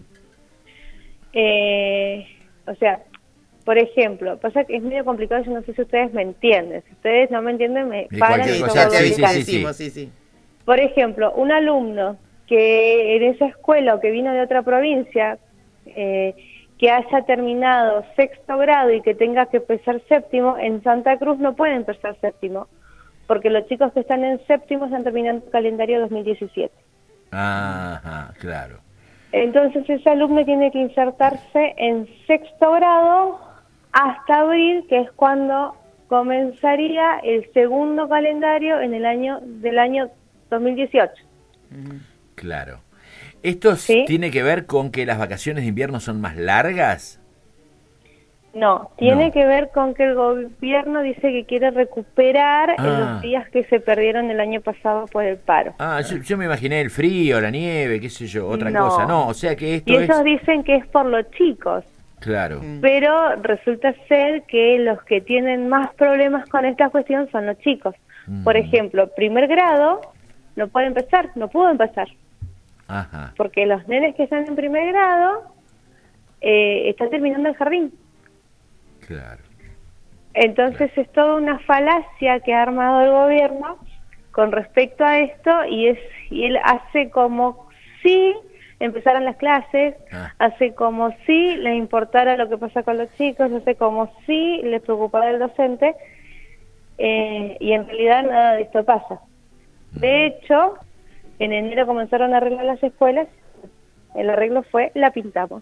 Eh, o sea, por ejemplo, pasa que es medio complicado, yo no sé si ustedes me entienden. Si ustedes no me entienden, me paran y cosa, sí, sí, sí, sí, sí, sí. Por ejemplo, un alumno que en esa escuela o que vino de otra provincia, eh, que haya terminado sexto grado y que tenga que empezar séptimo, en Santa Cruz no puede empezar séptimo, porque los chicos que están en séptimo están terminando el calendario dos mil diecisiete. Ajá, claro. Entonces ese alumno tiene que insertarse en sexto grado hasta abril, que es cuando comenzaría el segundo calendario en el año del año dos mil dieciocho. Claro. ¿Esto ¿Sí? tiene que ver con que las vacaciones de invierno son más largas? No, tiene No. que ver con que el gobierno dice que quiere recuperar Ah. en los días que se perdieron el año pasado por el paro. Ah, yo, yo me imaginé el frío, la nieve, qué sé yo, otra No. cosa. No, o sea que esto Y ellos es... dicen que es por los chicos, Claro. pero resulta ser que los que tienen más problemas con esta cuestión son los chicos. Por ejemplo, primer grado no puede empezar, no pudo empezar, Ajá. porque los nenes que están en primer grado eh, están terminando el jardín. Claro. Entonces es toda una falacia que ha armado el gobierno con respecto a esto, y es y él hace como si empezaran las clases, Ah. hace como si le importara lo que pasa con los chicos, hace como si les preocupara el docente, eh, y en realidad nada de esto pasa. De hecho, en enero comenzaron a arreglar las escuelas, el arreglo fue la pintamos.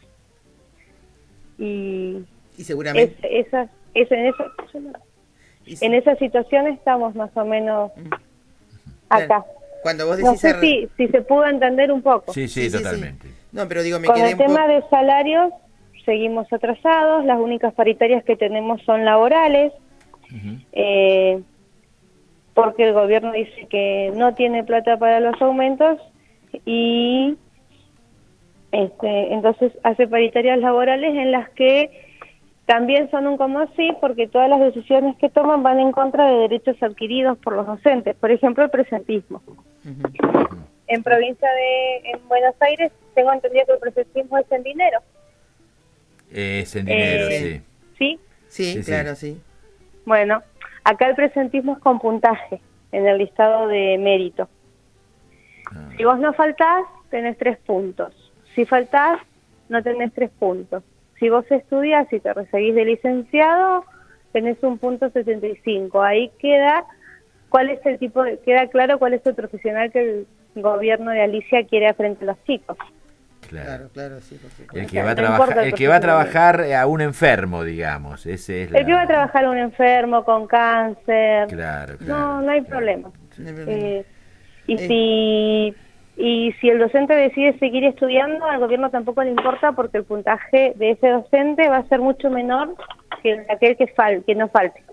Y Y seguramente... es, esa, es, en, esa, en esa situación estamos más o menos acá. Cuando vos No decís... sé arre- si, si se pudo entender un poco. Sí, sí, totalmente. No, pero digo, me Con quedé el un poco... tema de salarios seguimos atrasados, las únicas paritarias que tenemos son laborales, eh, porque el gobierno dice que no tiene plata para los aumentos y este, entonces hace paritarias laborales en las que también son un como sí, porque todas las decisiones que toman van en contra de derechos adquiridos por los docentes. Por ejemplo, el presentismo. En provincia de en Buenos Aires tengo entendido que el presentismo es en dinero. Es en dinero, Eh, sí. ¿Sí? Sí, Sí, sí. claro, sí. Bueno, acá el presentismo es con puntaje en el listado de mérito. Si vos no faltás, tenés tres puntos. Si faltás, no tenés tres puntos. Si vos estudiás y te recibís de licenciado, tenés un punto setenta y cinco. Ahí queda cuál es el tipo de, queda claro cuál es el profesional que el gobierno de Alicia quiere frente a los chicos. Claro, claro, sí. Por supuesto. El O que sea, va a no importa trabajar, el el que va a profesional. trabajar a un enfermo, digamos, ese es la... El que va a trabajar un enfermo con cáncer, Claro, claro. no, no hay problema. No hay problema. Eh, y Eh. si y si el docente decide seguir estudiando, al gobierno tampoco le importa, porque el puntaje de ese docente va a ser mucho menor que el de aquel que fal que no falte.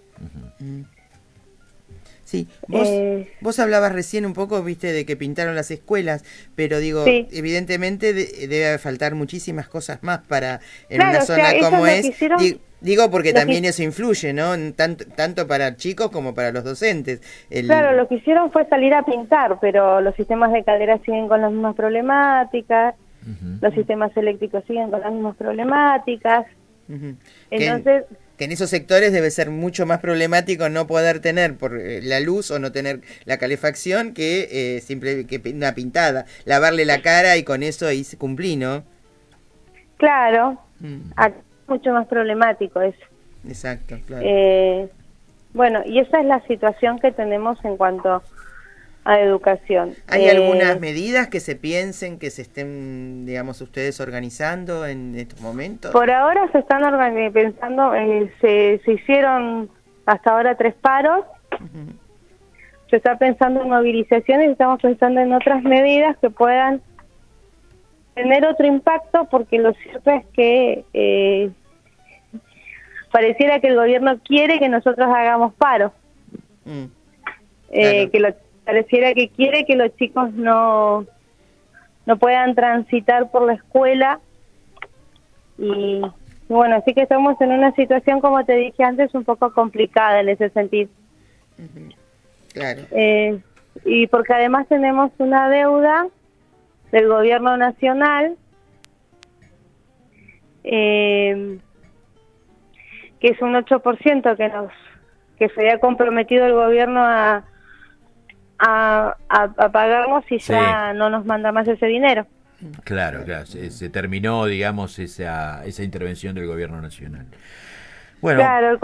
Sí, vos, Eh. vos hablabas recién un poco, viste, de que pintaron las escuelas, pero digo, Sí. evidentemente de- debe faltar muchísimas cosas más para en Claro, una o sea, zona ellos como lo es. que hicieron- Di- digo porque lo también que- eso influye, ¿no? En Tanto, tanto para chicos como para los docentes. El- Claro, lo que hicieron fue salir a pintar, pero los sistemas de caldera siguen con las mismas problemáticas, los sistemas eléctricos siguen con las mismas problemáticas. Ujú. Que en- Entonces, que en esos sectores debe ser mucho más problemático no poder tener por eh, la luz o no tener la calefacción que eh, simple que pi- una pintada, lavarle la cara y con eso ahí se cumplí, ¿no? claro, Mm. acá es mucho más problemático eso. Exacto, claro. Eh, bueno, y esa es la situación que tenemos en cuanto a educación. ¿Hay Eh, algunas medidas que se piensen, que se estén, digamos, ustedes organizando en estos momentos? Por ahora se están organi- pensando, eh, se, se hicieron hasta ahora tres paros, se está pensando en movilizaciones y estamos pensando en otras medidas que puedan tener otro impacto, porque lo cierto es que eh, pareciera que el gobierno quiere que nosotros hagamos paro, Mm. eh, Claro. que lo, pareciera que quiere que los chicos no, no puedan transitar por la escuela y bueno, así que estamos en una situación, como te dije antes, un poco complicada en ese sentido. Claro. Eh, y porque además tenemos una deuda del gobierno nacional eh, que es un ocho por ciento que nos que se había comprometido el gobierno a a, a, a pagarnos y ya no nos manda más ese dinero. Claro, claro, se, se terminó, digamos, esa, esa intervención del gobierno nacional. Bueno, Claro, el, con-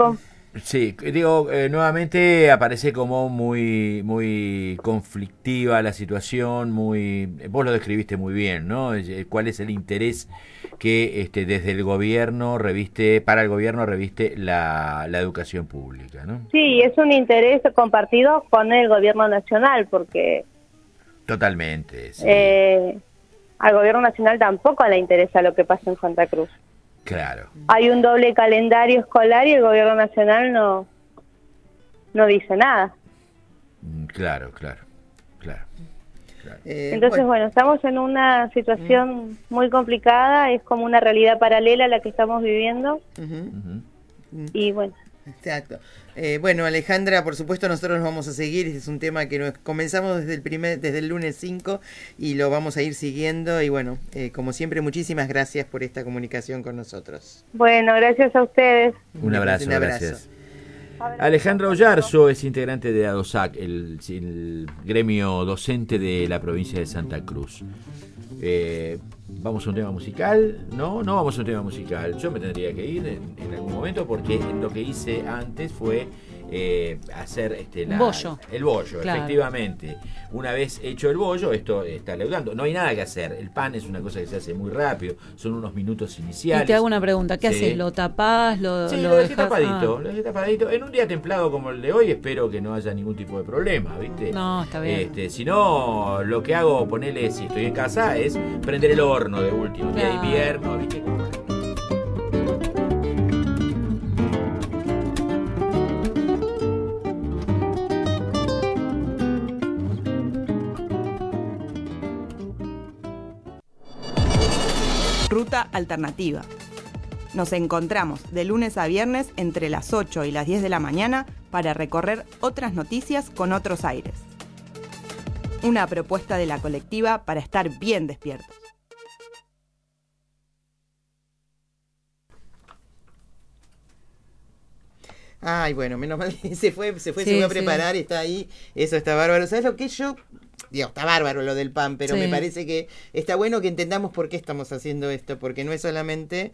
Sí, digo, eh, nuevamente aparece como muy muy conflictiva la situación, muy vos lo describiste muy bien, ¿no? ¿Cuál es el interés que este desde el gobierno reviste, para el gobierno reviste la, la educación pública, ¿no? Sí, es un interés compartido con el gobierno nacional, porque Totalmente, sí. eh, al gobierno nacional tampoco le interesa lo que pasa en Santa Cruz. Claro. Hay un doble calendario escolar y el gobierno nacional no no dice nada. Claro, claro, claro. claro. Eh, Entonces, bueno. bueno, estamos en una situación mm. muy complicada, es como una realidad paralela a la que estamos viviendo. Uh-huh. Uh-huh. Y bueno. Exacto. Eh, bueno, Alejandra, por supuesto nosotros nos vamos a seguir, este es un tema que nos comenzamos desde el primer, desde el lunes cinco y lo vamos a ir siguiendo y bueno, eh, como siempre, muchísimas gracias por esta comunicación con nosotros. Bueno, gracias a ustedes. Un abrazo, un abrazo. gracias. Alejandra Ollarzo es integrante de ADOSAC, el, el gremio docente de la provincia de Santa Cruz. Eh, vamos a un tema musical, no, no vamos a un tema musical. Yo me tendría que ir en, en algún momento porque lo que hice antes fue eh, hacer este, la, bollo. el bollo, claro. Efectivamente. Una vez hecho el bollo, esto está leudando. No hay nada que hacer. El pan es una cosa que se hace muy rápido, son unos minutos iniciales. Y te hago una pregunta, ¿qué sí. haces? ¿Lo tapás? ¿Lo, Sí, lo, lo dejé dejas? tapadito, Ah. lo dejé tapadito. En un día templado como el de hoy, espero que no haya ningún tipo de problema, ¿viste? No, está bien. Este, si no, lo que hago, ponele, si estoy en casa, es prender el horno de último, día de Claro. invierno, ¿viste? Ruta Alternativa. Nos encontramos de lunes a viernes entre las ocho y las diez de la mañana para recorrer otras noticias con otros aires. Una propuesta de la colectiva para estar bien despiertos. Ay, bueno, menos mal que se fue, se fue, Sí, se fue a sí. preparar, está ahí, eso está bárbaro. ¿Sabes lo que yo? Digo, está bárbaro lo del pan, pero Sí. me parece que está bueno que entendamos por qué estamos haciendo esto, porque no es solamente...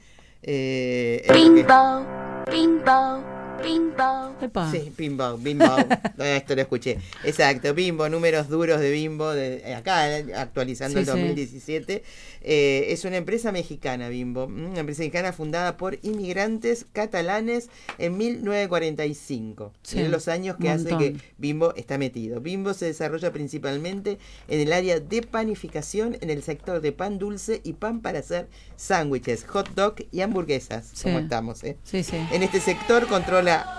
Eh, el que- Bimbo, bimbo, bimbo. Epa. Sí, Bimbo, Bimbo. Esto lo escuché. Exacto, Bimbo, números duros de Bimbo, de, acá eh, actualizando Sí, el sí. dos mil diecisiete. Eh, es una empresa mexicana, Bimbo. Una empresa mexicana fundada por inmigrantes catalanes en mil novecientos cuarenta y cinco. Sí, Miren los años que un hace montón. que Bimbo está metido. Bimbo se desarrolla principalmente en el área de panificación, en el sector de pan dulce y pan para hacer sándwiches, hot dog y hamburguesas, Sí. como estamos, ¿eh? Sí, sí. En este sector controla...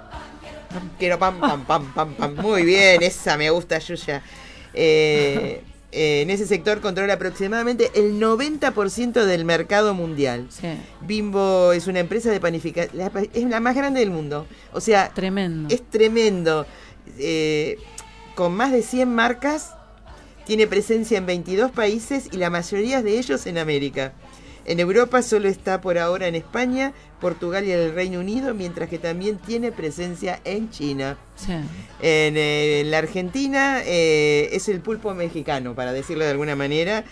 Quiero pam, pam, pam, pam, pam. Muy bien, esa me gusta, Yuya. Eh, eh, en ese sector controla aproximadamente el noventa por ciento del mercado mundial. Sí. Bimbo es una empresa de panificación, es la más grande del mundo. O sea, Tremendo. es tremendo. Eh, con más de cien marcas, tiene presencia en veintidós países y la mayoría de ellos en América. En Europa solo está por ahora en España, Portugal y el Reino Unido, mientras que también tiene presencia en China. Sí. En, eh, en la Argentina eh, es el pulpo mexicano, para decirlo de alguna manera.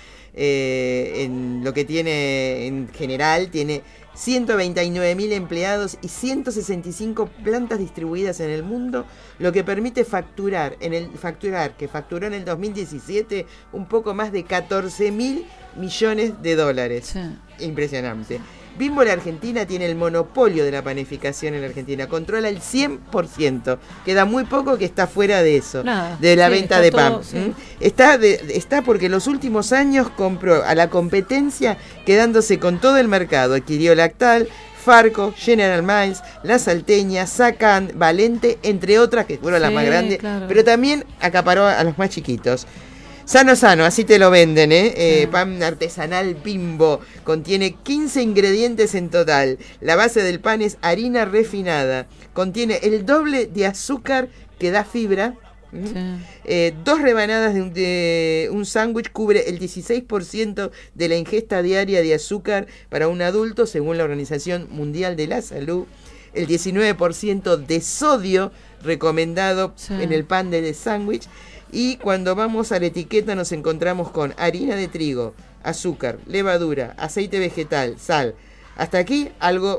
Eh, en lo que tiene en general, tiene ciento treinta y nueve mil empleados y ciento sesenta y cinco plantas distribuidas en el mundo, lo que permite facturar, en el facturar que facturó en el dos mil diecisiete un poco más de catorce mil millones de dólares. Sí. Impresionante. Bimbo la Argentina tiene el monopolio de la panificación en la Argentina, controla el cien por ciento. Queda muy poco que está fuera de eso, Nada. de la Sí, venta está de todo, pan. sí. ¿Mm? Está, de, está porque los últimos años compró a la competencia quedándose con todo el mercado. Adquirió Lactal, Farco, General Mills, La Salteña, Sacan, Valente, entre otras, que fueron las Sí, más grandes, claro. pero también acaparó a los más chiquitos. Sano Sano, así te lo venden, ¿eh? Eh, pan artesanal Bimbo. Contiene quince ingredientes en total. La base del pan es harina refinada. Contiene el doble de azúcar que da fibra. ¿Mm? Sí. Eh, dos rebanadas de un, de un sándwich cubre el dieciséis por ciento de la ingesta diaria de azúcar para un adulto, según la Organización Mundial de la Salud. El diecinueve por ciento de sodio recomendado Sí. en el pan de sándwich. Y cuando vamos a la etiqueta nos encontramos con harina de trigo, azúcar, levadura, aceite vegetal, sal. Hasta aquí algo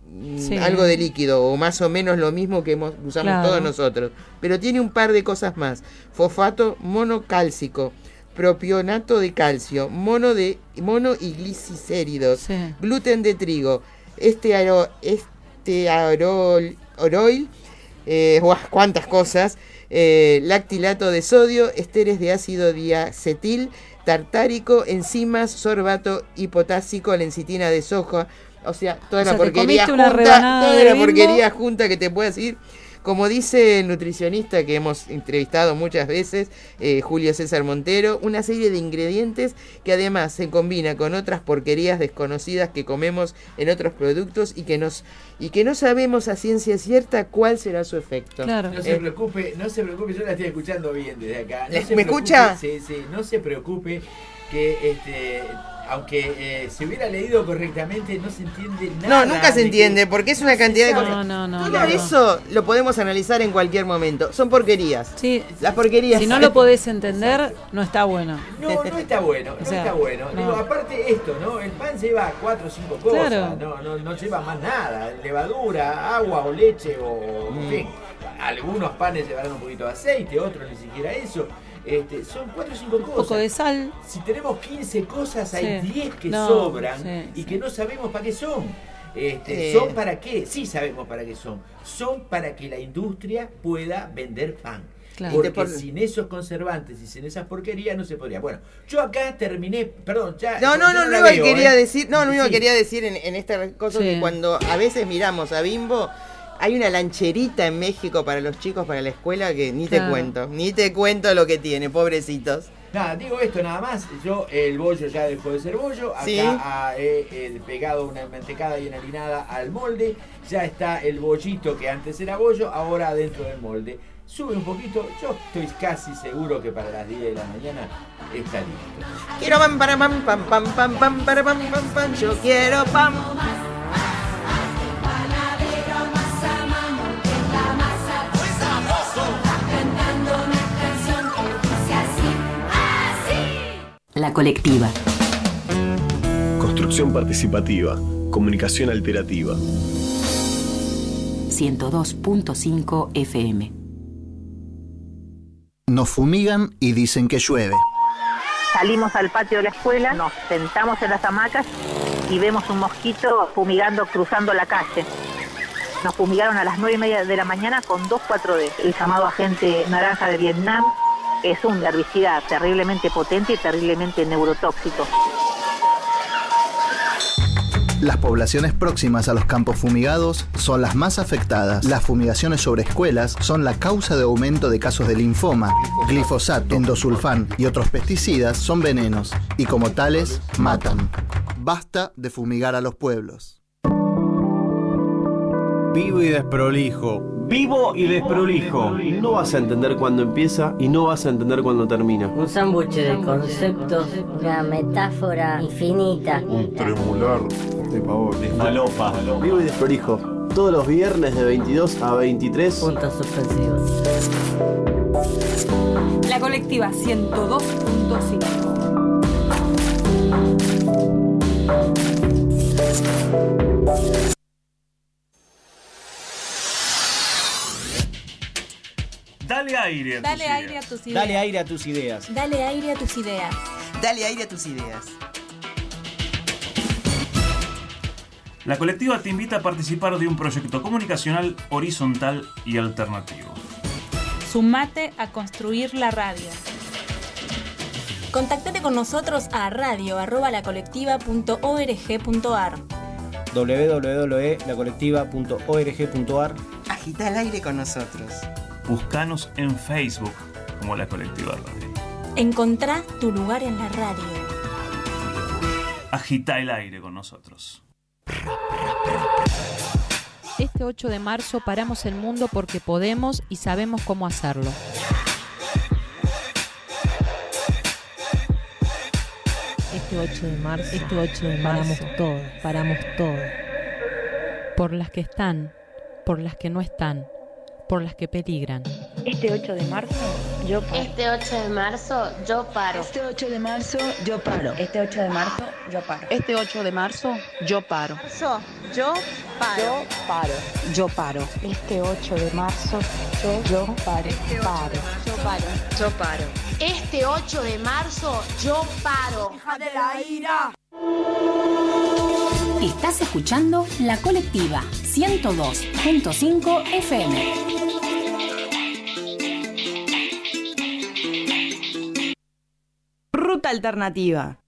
sí. algo de líquido, o más o menos lo mismo que hemos, usamos claro. todos nosotros. Pero tiene un par de cosas más. Fosfato monocálcico, propionato de calcio, mono de mono y glicicéridos, sí. gluten de trigo, este aro, este arol, oroil, eh, cuántas cosas, eh, lactilato de sodio, esteres de ácido diacetil, tartárico, enzimas, sorbato y potásico, lencitina de soja. O sea, toda o la sea, porquería junta, toda la porquería junta que te puedas ir. Como dice el nutricionista que hemos entrevistado muchas veces, eh, Julio César Montero, una serie de ingredientes que además se combina con otras porquerías desconocidas que comemos en otros productos y que nos y que no sabemos a ciencia cierta cuál será su efecto. Claro. No se eh, preocupe, no se preocupe, yo la estoy escuchando bien desde acá. No ¿Me se preocupe, escucha? Sí, sí, no se preocupe que este aunque eh, se hubiera leído correctamente, no se entiende nada. No, nunca se entiende, porque es una cantidad de cosas. No, no, no. Todo no, eso no. lo podemos analizar en cualquier momento. Son porquerías. Sí. Las porquerías. Si no lo podés entender, no está bueno. No, no está bueno, no o sea, está bueno. No. Digo, aparte esto, ¿no? El pan lleva cuatro o cinco cosas. Claro. No, no, no lleva más nada. Levadura, agua o leche o... Mm. En fin, algunos panes llevarán un poquito de aceite, otros ni siquiera eso. Este, son cuatro o cinco cosas. Un poco de sal. Si tenemos quince cosas, hay sí. diez que no, sobran sí, y sí. que no sabemos para qué son. Este, Eh. ¿Son para qué? Sí sabemos para qué son. Son para que la industria pueda vender pan. Claro. Porque por... sin esos conservantes y sin esas porquerías no se podría. Bueno, yo acá terminé, perdón, ya... No, no, no, no, no veo, quería ¿eh? decir, no, no, sí. quería decir en, en esta cosa sí. que cuando a veces miramos a Bimbo... Hay una lancherita en México para los chicos, para la escuela, que ni claro. te cuento, ni te cuento lo que tiene, pobrecitos. Nada, digo esto nada más, yo el bollo ya dejó de ser bollo, acá ¿sí? ha, he, he pegado una mantecada y una harinada al molde, ya está el bollito que antes era bollo, ahora dentro del molde. Sube un poquito, yo estoy casi seguro que para las diez de la mañana está listo. Quiero pam, para pam, pam, pam, pam, pam, para pam, pam, pam, yo quiero pam. La colectiva. Construcción participativa. Comunicación alterativa. ciento dos punto cinco F M. Nos fumigan y dicen que llueve. Salimos al patio de la escuela, nos sentamos en las hamacas y vemos un mosquito fumigando, cruzando la calle. Nos fumigaron a las nueve y media de la mañana con dos cuatro D. El llamado agente naranja de Vietnam. Es un herbicida terriblemente potente y terriblemente neurotóxico. Las poblaciones próximas a los campos fumigados son las más afectadas. Las fumigaciones sobre escuelas son la causa de aumento de casos de linfoma. Glifosato, endosulfán y otros pesticidas son venenos y como tales matan. Basta de fumigar a los pueblos. Vivo y desprolijo. Vivo y desprolijo. No vas a entender cuándo empieza y no vas a entender cuándo termina. Un sándwich de conceptos. Una metáfora infinita. Un tremular de pavor. De falopa. Vivo y desprolijo. Todos los viernes de veintidós a veintitrés. Puntos suspensivos. La colectiva ciento dos punto cinco. Dale aire a tus Dale ideas. aire a tus ideas. Dale aire a tus ideas. Dale aire a tus ideas. Dale aire a tus ideas. La colectiva te invita a participar de un proyecto comunicacional horizontal y alternativo. Sumate a construir la radio. Contactate con nosotros a radio arroba la colectiva punto org punto ar. doble u doble u doble u punto la colectiva punto org punto ar. Agita el aire con nosotros. Búscanos en Facebook como La Colectiva Radio. Encontrá tu lugar en la radio. Agita el aire con nosotros. Este ocho de marzo paramos el mundo porque podemos y sabemos cómo hacerlo. Este ocho de marzo, este ocho de marzo, paramos todo, paramos todo. Por las que están, por las que no están, por las que peligran. Este ocho de marzo yo paro. Este ocho de marzo, yo paro. Este ocho de marzo, yo paro. Este ocho de marzo, yo paro. Este ocho de marzo, yo paro. Marzo, yo paro. Yo paro. Yo paro. Este ocho de marzo, yo, yo paro. Paro. Yo paro. Yo paro. Este ocho de marzo, yo paro. ¡Hija de la ira! Estás escuchando La Colectiva ciento dos punto cinco F M. Ruta alternativa.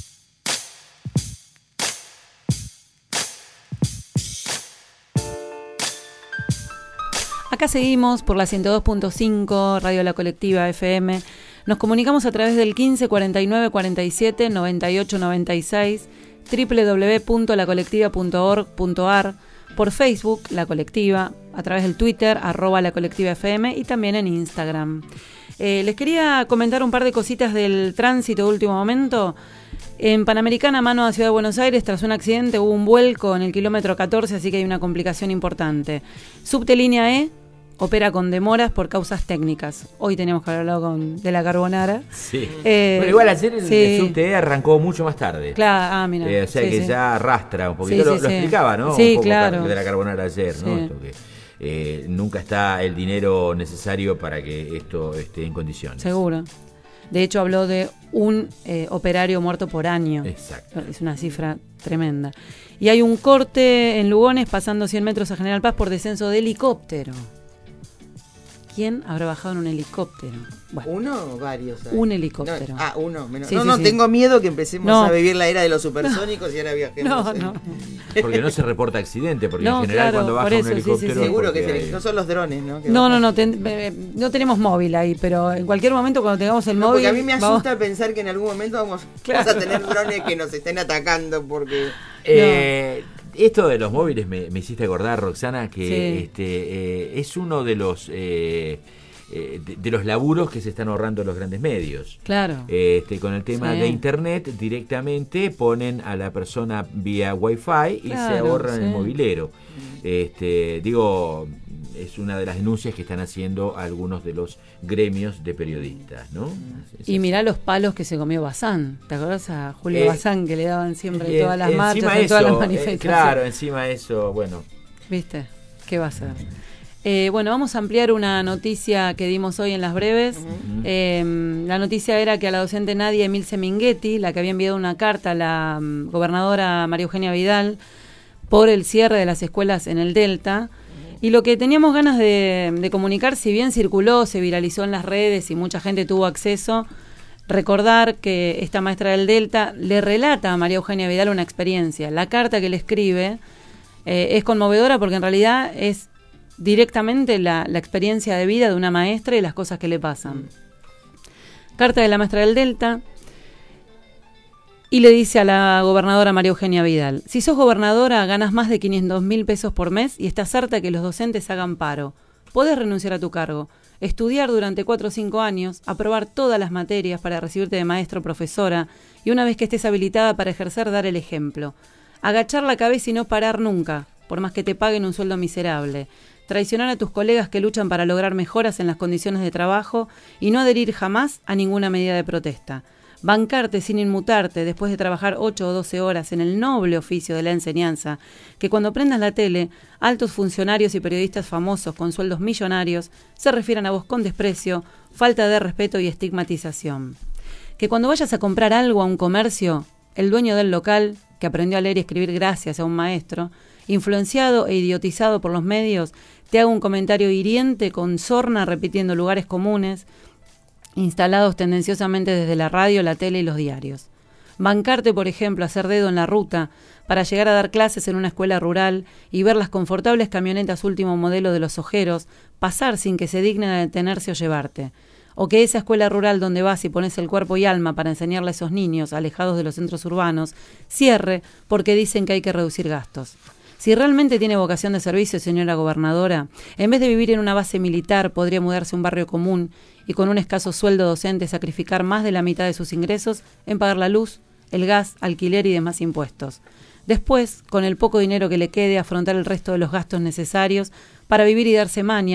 Acá seguimos por la ciento dos punto cinco, Radio La Colectiva F M. Nos comunicamos a través del quince cuarenta y nueve cuarenta y siete noventa y ocho noventa y seis, doble u doble u doble u punto la colectiva punto org punto a r, por Facebook, La Colectiva, a través del Twitter, arroba La Colectiva F M, y también en Instagram. Eh, les quería comentar un par de cositas del tránsito de último momento. En Panamericana, mano a Ciudad de Buenos Aires, tras un accidente hubo un vuelco en el kilómetro catorce, así que hay una complicación importante. Subte línea E opera con demoras por causas técnicas. Hoy teníamos que haber con, de la carbonara. Sí. Eh, bueno, igual ayer el, sí. el subte arrancó mucho más tarde. Claro, ah, mira. Eh, o sea sí, que sí. ya arrastra un poquito. Sí, lo, sí, lo sí. explicaba, ¿no? Sí, un poco claro. de la carbonara ayer, ¿no? Sí. Esto que, eh, nunca está el dinero necesario para que esto esté en condiciones. Seguro. De hecho, habló de un eh, operario muerto por año. Exacto. Es una cifra tremenda. Y hay un corte en Lugones pasando cien metros a General Paz por descenso de helicóptero. ¿Quién habrá bajado en un helicóptero? Bueno, ¿Uno o varios? ¿Sabes? un helicóptero. No, ah, uno. Menos. Sí, no, sí, no, sí. tengo miedo que empecemos No. a vivir la era de los supersónicos no. y ahora viajemos. No, en... no. Porque no se reporta accidente, porque No, en general claro, cuando baja por eso, un sí, sí, helicóptero... sí. Seguro que porque se- hay- no son los drones, ¿no? Que No, bajan. no, no, ten- eh, no tenemos móvil ahí, pero en cualquier momento cuando tengamos el No, móvil... porque a mí me vamos- asusta pensar que en algún momento vamos, Claro. vamos a tener drones que nos estén atacando porque... Eh, Esto de los móviles me, me hiciste acordar, Roxana, que Sí. este eh, es uno de los eh, eh, de, de los laburos que se están ahorrando los grandes medios. Claro. Este, con el tema Sí. de internet, directamente ponen a la persona vía wifi y Claro, se ahorran sí. el mobilero. Este, digo, es una de las denuncias que están haciendo algunos de los gremios de periodistas, ¿no? Es Y mirá los palos que se comió Bazán. ¿Te acuerdas a Julio Eh, Bazán que le daban siempre en Eh, todas las encima marchas, en eso, todas las eh, manifestaciones? claro, encima eso, bueno. ¿Viste? ¿Qué va a ser? Eh, bueno, vamos a ampliar una noticia que dimos hoy en las breves. Uh-huh. Eh, la noticia era que a la docente Nadia Emilce Minghetti, la que había enviado una carta a la um, gobernadora María Eugenia Vidal por el cierre de las escuelas en el Delta, y lo que teníamos ganas de, de comunicar, si bien circuló, se viralizó en las redes y mucha gente tuvo acceso, recordar que esta maestra del Delta le relata a María Eugenia Vidal una experiencia. La carta que le escribe eh, es conmovedora porque en realidad es directamente la, la experiencia de vida de una maestra y las cosas que le pasan. Carta de la maestra del Delta, y le dice a la gobernadora María Eugenia Vidal: si sos gobernadora, ganas más de quinientos mil pesos por mes y estás harta que los docentes hagan paro. Podés renunciar a tu cargo, estudiar durante cuatro o cinco años, aprobar todas las materias para recibirte de maestro o profesora, y una vez que estés habilitada para ejercer, dar el ejemplo. Agachar la cabeza y no parar nunca, por más que te paguen un sueldo miserable. Traicionar a tus colegas que luchan para lograr mejoras en las condiciones de trabajo y no adherir jamás a ninguna medida de protesta. Bancarte sin inmutarte después de trabajar ocho o doce horas en el noble oficio de la enseñanza, que cuando prendas la tele, altos funcionarios y periodistas famosos con sueldos millonarios se refieran a vos con desprecio, falta de respeto y estigmatización. Que cuando vayas a comprar algo a un comercio, el dueño del local, que aprendió a leer y escribir gracias a un maestro, influenciado e idiotizado por los medios, te haga un comentario hiriente con sorna repitiendo lugares comunes, instalados tendenciosamente desde la radio, la tele y los diarios. Bancarte, por ejemplo, hacer dedo en la ruta para llegar a dar clases en una escuela rural y ver las confortables camionetas último modelo de los ojeros pasar sin que se dignen a detenerse o llevarte. O que esa escuela rural donde vas y pones el cuerpo y alma para enseñarle a esos niños alejados de los centros urbanos cierre porque dicen que hay que reducir gastos. Si realmente tiene vocación de servicio, señora gobernadora, en vez de vivir en una base militar, podría mudarse a un barrio común y con un escaso sueldo docente sacrificar más de la mitad de sus ingresos en pagar la luz, el gas, alquiler y demás impuestos. Después, con el poco dinero que le quede, afrontar el resto de los gastos necesarios para vivir y darse maña,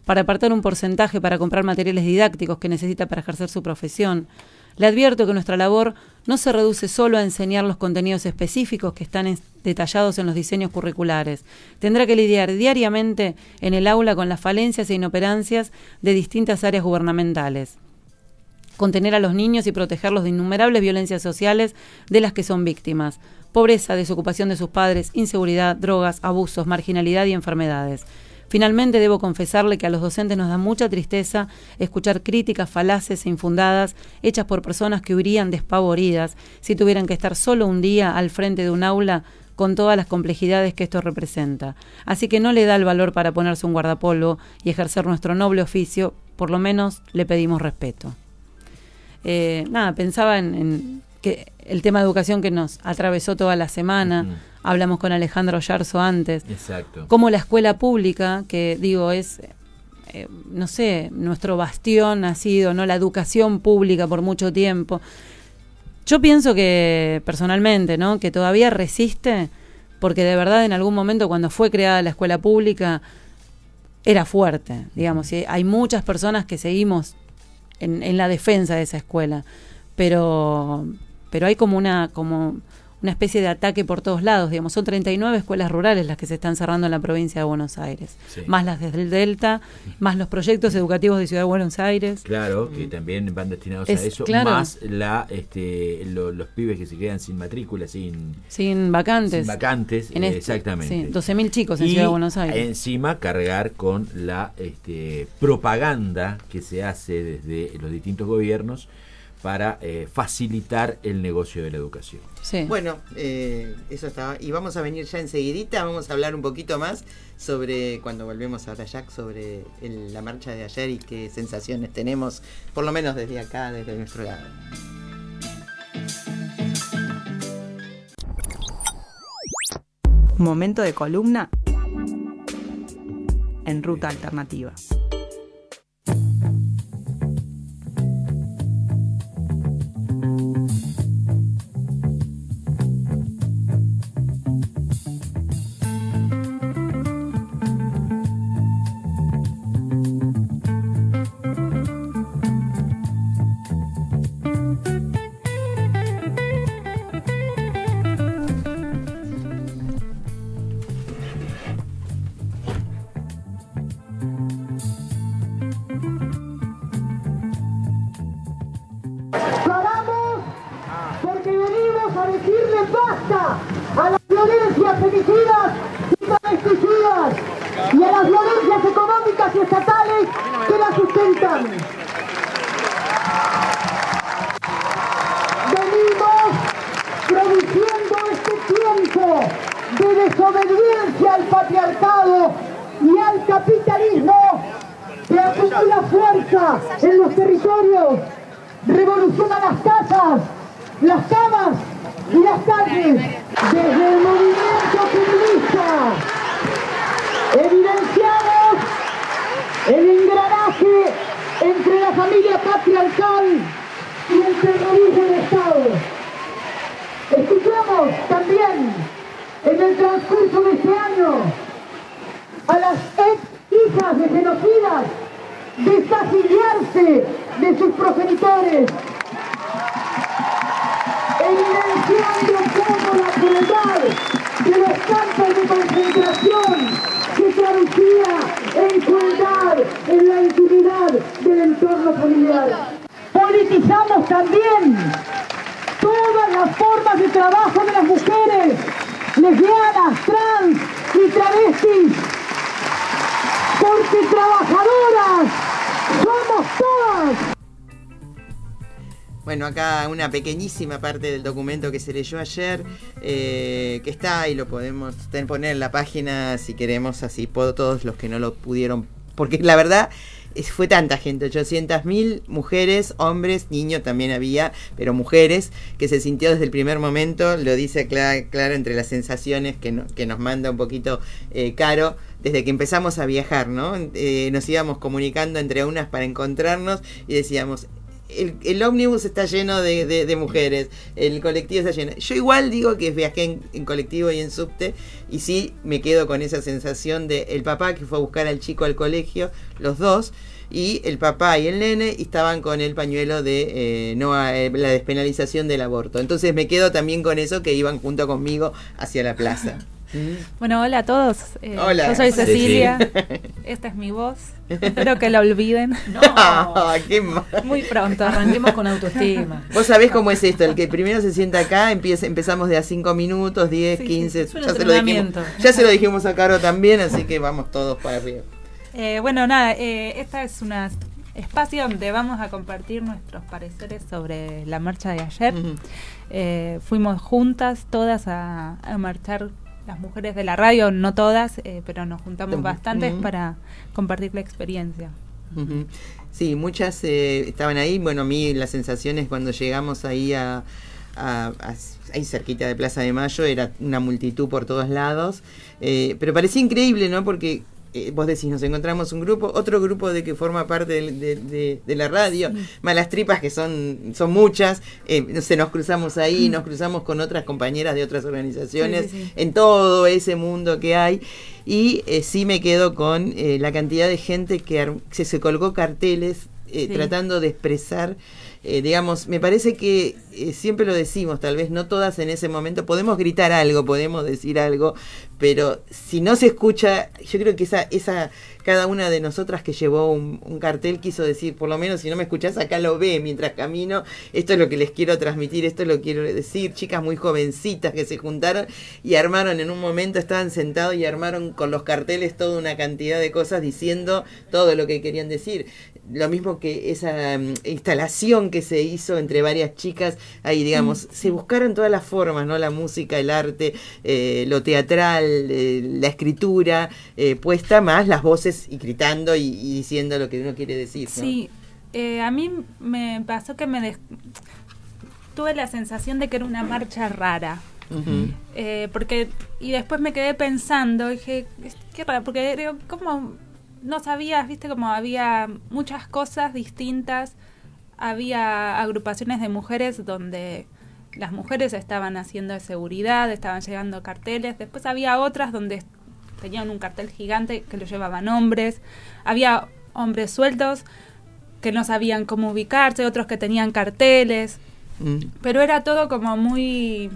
para apartar un porcentaje para comprar materiales didácticos que necesita para ejercer su profesión. Le advierto que nuestra labor no se reduce solo a enseñar los contenidos específicos que están en, detallados en los diseños curriculares. Tendrá que lidiar diariamente en el aula con las falencias e inoperancias de distintas áreas gubernamentales. Contener a los niños y protegerlos de innumerables violencias sociales de las que son víctimas. Pobreza, desocupación de sus padres, inseguridad, drogas, abusos, marginalidad y enfermedades. Finalmente, debo confesarle que a los docentes nos da mucha tristeza escuchar críticas falaces e infundadas hechas por personas que huirían despavoridas si tuvieran que estar solo un día al frente de un aula con todas las complejidades que esto representa. Así que no le da el valor para ponerse un guardapolvo y ejercer nuestro noble oficio, por lo menos le pedimos respeto. Eh, nada, pensaba en, en que el tema de educación que nos atravesó toda la semana, uh-huh. Hablamos con Alejandro Yarzo antes. Exacto. Como la escuela pública, que digo es, eh, no sé, nuestro bastión ha sido, ¿no?, la educación pública por mucho tiempo. Yo pienso que, personalmente, ¿no?, que todavía resiste, porque de verdad en algún momento cuando fue creada la escuela pública era fuerte, digamos, y hay muchas personas que seguimos en, en la defensa de esa escuela, pero, pero hay como una, como una especie de ataque por todos lados, digamos, son treinta y nueve escuelas rurales las que se están cerrando en la provincia de Buenos Aires, sí. Más las desde el Delta, más los proyectos educativos de Ciudad de Buenos Aires. Claro, que también van destinados es, a eso, claro. Más la, este, lo, los pibes que se quedan sin matrícula, sin, sin vacantes. Sin vacantes, en eh, este, exactamente. Sí, doce mil chicos en y Ciudad de Buenos Aires. Encima cargar con la este, propaganda que se hace desde los distintos gobiernos para eh, facilitar el negocio de la educación. Sí. Bueno, eh, eso estaba. Y vamos a venir ya enseguidita, vamos a hablar un poquito más sobre, cuando volvemos ahora Jack, sobre el, la marcha de ayer y qué sensaciones tenemos, por lo menos desde acá, desde nuestro lado. Momento de columna en Ruta Alternativa. A las violencias femicidas y travesticidas y a las violencias económicas y estatales que las sustentan. Venimos produciendo este tiempo de desobediencia al patriarcado y al capitalismo que acumula fuerza en los territorios, revoluciona las casas, las camas y las calles. Desde el movimiento feminista evidenciamos el engranaje entre la familia patriarcal y el terrorismo de Estado. Escuchamos también en el transcurso de este año a las ex hijas de genocidas desafiliarse de sus progenitores, evidenciando cómo la crueldad de los campos de concentración se traducía en crueldad en la intimidad del entorno familiar. Politizamos también todas las formas de trabajo de las mujeres, lesbianas, trans y travestis, porque trabajadoras somos todas. Bueno, acá una pequeñísima parte del documento que se leyó ayer, eh, que está y lo podemos poner en la página si queremos, así puedo todos los que no lo pudieron, porque la verdad es, fue tanta gente, ochocientas mil mujeres, hombres, niños también había, pero mujeres, que se sintió desde el primer momento, lo dice Clara, Clara entre las sensaciones que, no, que nos manda un poquito eh, Caro, desde que empezamos a viajar, ¿no? Eh, nos íbamos comunicando entre unas para encontrarnos y decíamos, el, el ómnibus está lleno de, de, de mujeres, el colectivo está lleno. Yo igual digo que viajé en, en colectivo y en subte, y sí me quedo con esa sensación de el papá que fue a buscar al chico al colegio, los dos, y el papá y el nene estaban con el pañuelo de eh, no a, eh, la despenalización del aborto. Entonces me quedo también con eso, que iban junto conmigo hacia la plaza. Bueno, hola a todos. Eh, hola. Yo soy Cecilia. Sí, sí. Esta es mi voz. Espero que la olviden. No, qué mal. Muy pronto. Arranquemos con autoestima. Vos sabés cómo es esto, el que primero se sienta acá, empieza, empezamos de a cinco minutos, diez, Sí, quince, sí, ya, se lo dijimos, ya se lo dijimos a Caro también, así que vamos todos para arriba. Eh, bueno, nada, eh, esta es un espacio donde vamos a compartir nuestros pareceres sobre la marcha de ayer. Uh-huh. eh, fuimos juntas todas a, a marchar, las mujeres de la radio, no todas, eh, pero nos juntamos uh-huh. bastantes uh-huh. para compartir la experiencia. Uh-huh. Sí, muchas eh, estaban ahí. Bueno, a mí las sensaciones cuando llegamos ahí a, a, a ahí cerquita de Plaza de Mayo, era una multitud por todos lados, eh, pero parecía increíble, ¿no? Porque Eh, vos decís, nos encontramos un grupo, otro grupo de que forma parte de, de, de, de la radio, sí. Malas Tripas, que son, son muchas, eh, no sé, nos cruzamos ahí, mm. nos cruzamos con otras compañeras de otras organizaciones, sí, sí, sí. en todo ese mundo que hay, y eh, sí me quedo con eh, la cantidad de gente que se, se colgó carteles eh, sí. tratando de expresar. Eh, digamos, me parece que eh, siempre lo decimos, tal vez no todas en ese momento, podemos gritar algo, podemos decir algo, pero si no se escucha, yo creo que esa, esa cada una de nosotras que llevó un, un cartel quiso decir, por lo menos si no me escuchás acá lo ve mientras camino, esto es lo que les quiero transmitir, esto es lo que quiero decir. Chicas muy jovencitas que se juntaron y armaron en un momento, estaban sentados y armaron con los carteles toda una cantidad de cosas diciendo todo lo que querían decir. Lo mismo que esa um, instalación que se hizo entre varias chicas, ahí digamos, mm. se buscaron todas las formas, ¿no? La música, el arte, eh, lo teatral, eh, la escritura, eh, puesta más las voces y gritando y, y diciendo lo que uno quiere decir, ¿no? Sí, eh, a mí me pasó que me des... tuve la sensación de que era una marcha rara. Uh-huh. eh, porque y después me quedé pensando, dije, qué raro, porque digo, ¿cómo...? No sabías, viste, como había muchas cosas distintas, había agrupaciones de mujeres donde las mujeres estaban haciendo de seguridad, estaban llegando carteles, después había otras donde tenían un cartel gigante que lo llevaban hombres, había hombres sueltos que no sabían cómo ubicarse, otros que tenían carteles, mm. pero era todo como muy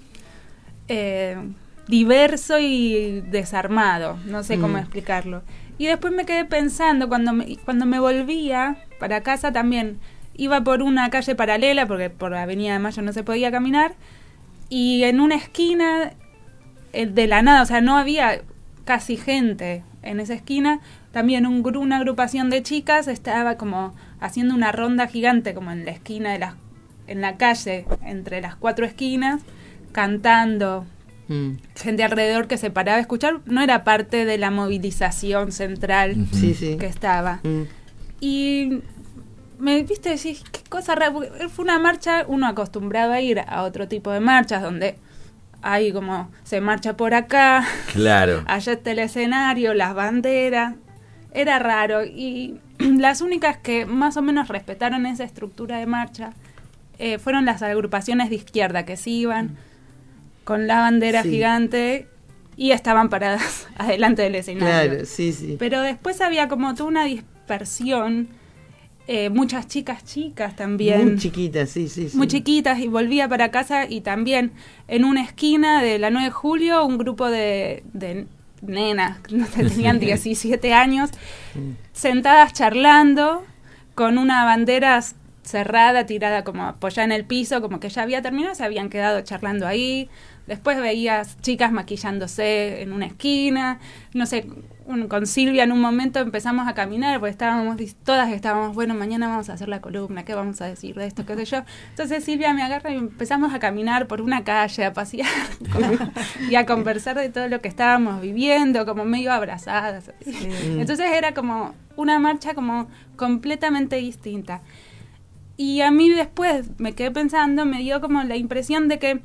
eh, diverso y desarmado, no sé mm. cómo explicarlo. Y después me quedé pensando, cuando me, cuando me volvía para casa también, iba por una calle paralela, porque por la Avenida de Mayo no se podía caminar, y en una esquina, de la nada, o sea, no había casi gente en esa esquina, también un, una agrupación de chicas estaba como haciendo una ronda gigante, como en la esquina de las, en la calle, entre las cuatro esquinas, cantando. Mm. Gente alrededor que se paraba a escuchar, no era parte de la movilización central uh-huh. sí, sí. que estaba. Mm. Y me viste decís, qué cosa rara, fue una marcha, uno acostumbrado a ir a otro tipo de marchas donde hay como se marcha por acá, claro. allá está el escenario, las banderas, era raro. Y las únicas que más o menos respetaron esa estructura de marcha eh, fueron las agrupaciones de izquierda que sí iban mm. con la bandera sí. gigante y estaban paradas adelante del escenario. Claro, sí, sí. Pero después había como toda una dispersión, eh, muchas chicas chicas también. Muy chiquitas, sí, sí, sí. Muy chiquitas, y volvía para casa y también en una esquina de la nueve de julio un grupo de, de nenas, no tenían diecisiete años, sentadas charlando con una bandera cerrada, tirada como apoyada en el piso, como que ya había terminado, se habían quedado charlando ahí. Después veías chicas maquillándose en una esquina, no sé, un, con Silvia en un momento empezamos a caminar, porque estábamos, todas estábamos, bueno, mañana vamos a hacer la columna, ¿qué vamos a decir de esto, qué sé yo? Entonces Silvia me agarra y empezamos a caminar por una calle, a pasear como, y a conversar de todo lo que estábamos viviendo, como medio abrazadas. Sí. Entonces era como una marcha como completamente distinta. Y a mí después me quedé pensando, me dio como la impresión de que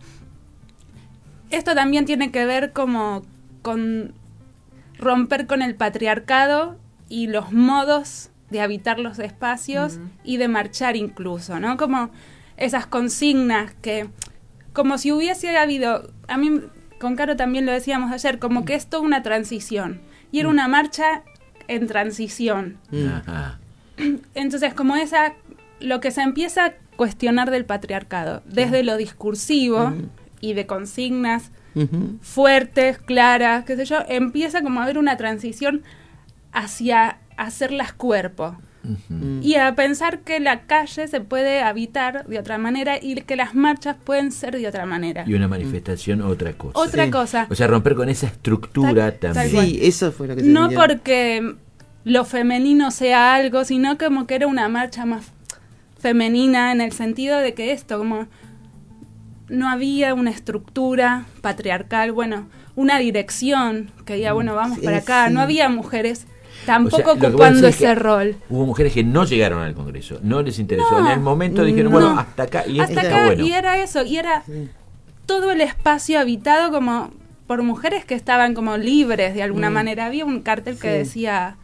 esto también tiene que ver como con romper con el patriarcado y los modos de habitar los espacios uh-huh. y de marchar incluso, ¿no? Como esas consignas que, como si hubiese habido, a mí con Caro también lo decíamos ayer, como que es toda una transición, y era una marcha en transición. Ajá. Entonces, como esa, lo que se empieza a cuestionar del patriarcado, desde lo discursivo uh-huh. y de consignas uh-huh. fuertes, claras, qué sé yo, empieza como a haber una transición hacia hacerlas cuerpo. Uh-huh. Y a pensar que la calle se puede habitar de otra manera y que las marchas pueden ser de otra manera. Y una manifestación uh-huh. otra cosa. Otra sí. cosa. O sea, romper con esa estructura tal, también. Tal sí, eso fue lo que se No entendió. porque lo femenino sea algo, sino como que era una marcha más femenina en el sentido de que esto, como no había una estructura patriarcal, bueno, una dirección que diga, bueno, vamos sí, para acá, sí. no había mujeres tampoco o sea, ocupando ese rol. Hubo mujeres que no llegaron al Congreso, no les interesó. No, en el momento dijeron, no. bueno, hasta acá. Y hasta está acá, bueno. y era eso, y era sí. todo el espacio habitado como por mujeres que estaban como libres de alguna mm. manera. Había un cartel que sí. decía,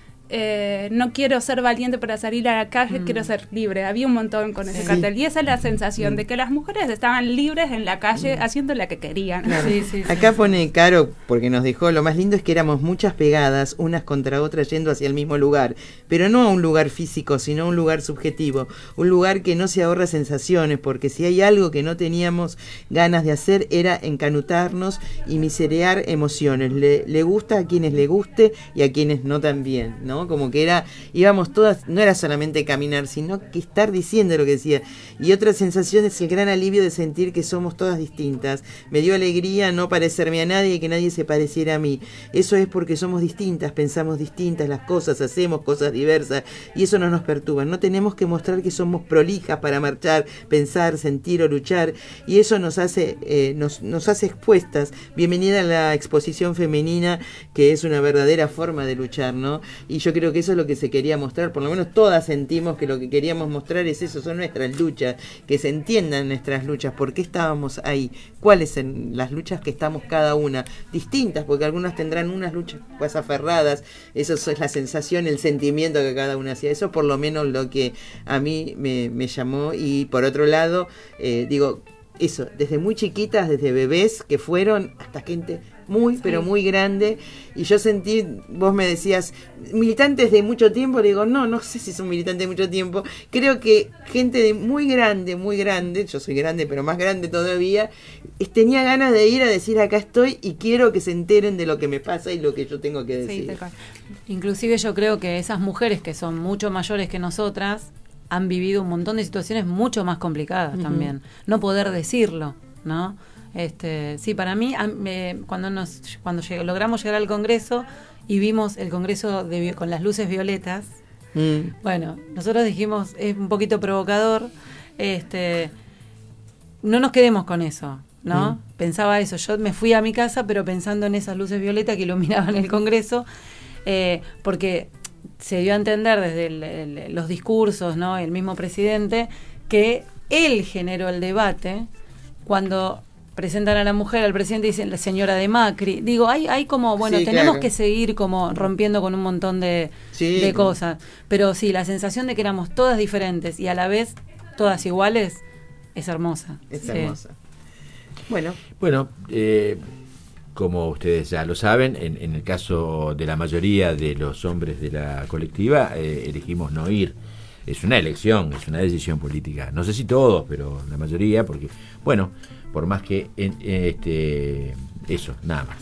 eh, no quiero ser valiente para salir a la calle, mm. quiero ser libre. Había un montón con sí. ese cartel. Y esa es la sensación mm. de que las mujeres estaban libres en la calle mm. haciendo la que querían. Claro. Sí, sí, sí. Acá pone Caro, porque nos dejó, lo más lindo es que éramos muchas pegadas, unas contra otras, yendo hacia el mismo lugar. Pero no a un lugar físico, sino a un lugar subjetivo. Un lugar que no se ahorra sensaciones, porque si hay algo que no teníamos ganas de hacer era encanutarnos y miserear emociones. Le, le gusta a quienes le guste y a quienes no también, ¿no? Como que era, íbamos todas, no era solamente caminar, sino que estar diciendo lo que decía. Y otra sensación es el gran alivio de sentir que somos todas distintas. Me dio alegría no parecerme a nadie y que nadie se pareciera a mí. Eso es porque somos distintas, pensamos distintas las cosas, hacemos cosas diversas y eso no nos perturba. No tenemos que mostrar que somos prolijas para marchar, pensar, sentir o luchar, y eso nos hace, eh, nos, nos hace expuestas. Bienvenida a la exposición femenina, que es una verdadera forma de luchar, ¿no? Y yo creo que eso es lo que se quería mostrar, por lo menos todas sentimos que lo que queríamos mostrar es eso, son nuestras luchas, que se entiendan nuestras luchas, por qué estábamos ahí, cuáles son las luchas que estamos cada una, distintas, porque algunas tendrán unas luchas pues aferradas, eso es la sensación, el sentimiento que cada una hacía, eso por lo menos lo que a mí me, me llamó. Y por otro lado, eh, digo, eso, desde muy chiquitas, desde bebés que fueron hasta gente muy, sí. pero muy grande, y yo sentí, vos me decías, militantes de mucho tiempo, le digo, no, no sé si son militantes de mucho tiempo, creo que gente de muy grande, muy grande, yo soy grande, pero más grande todavía, tenía ganas de ir a decir, acá estoy, y quiero que se enteren de lo que me pasa y lo que yo tengo que decir. Sí, inclusive yo creo que esas mujeres que son mucho mayores que nosotras, han vivido un montón de situaciones mucho más complicadas uh-huh. también, no poder decirlo, ¿no? Este, sí, para mí, eh, cuando nos cuando lleg- logramos llegar al Congreso y vimos el Congreso de, con las luces violetas, mm. bueno, nosotros dijimos, es un poquito provocador, este, no nos quedemos con eso, ¿no? Mm. Pensaba eso, yo me fui a mi casa, pero pensando en esas luces violetas que iluminaban el Congreso, eh, porque se dio a entender desde el, el, los discursos, ¿no? El mismo presidente, que él generó el debate cuando presentan a la mujer, al presidente, dicen la señora de Macri. Digo, hay hay como, bueno, sí, tenemos claro. que seguir como rompiendo con un montón de, sí. de cosas. Pero sí, la sensación de que éramos todas diferentes y a la vez todas iguales es hermosa. Es sí. hermosa. Bueno. Bueno, eh, como ustedes ya lo saben, en, en el caso de la mayoría de los hombres de la colectiva, eh, elegimos no ir. Es una elección, es una decisión política. No sé si todos, pero la mayoría, porque, bueno, por más que en, este eso, nada más.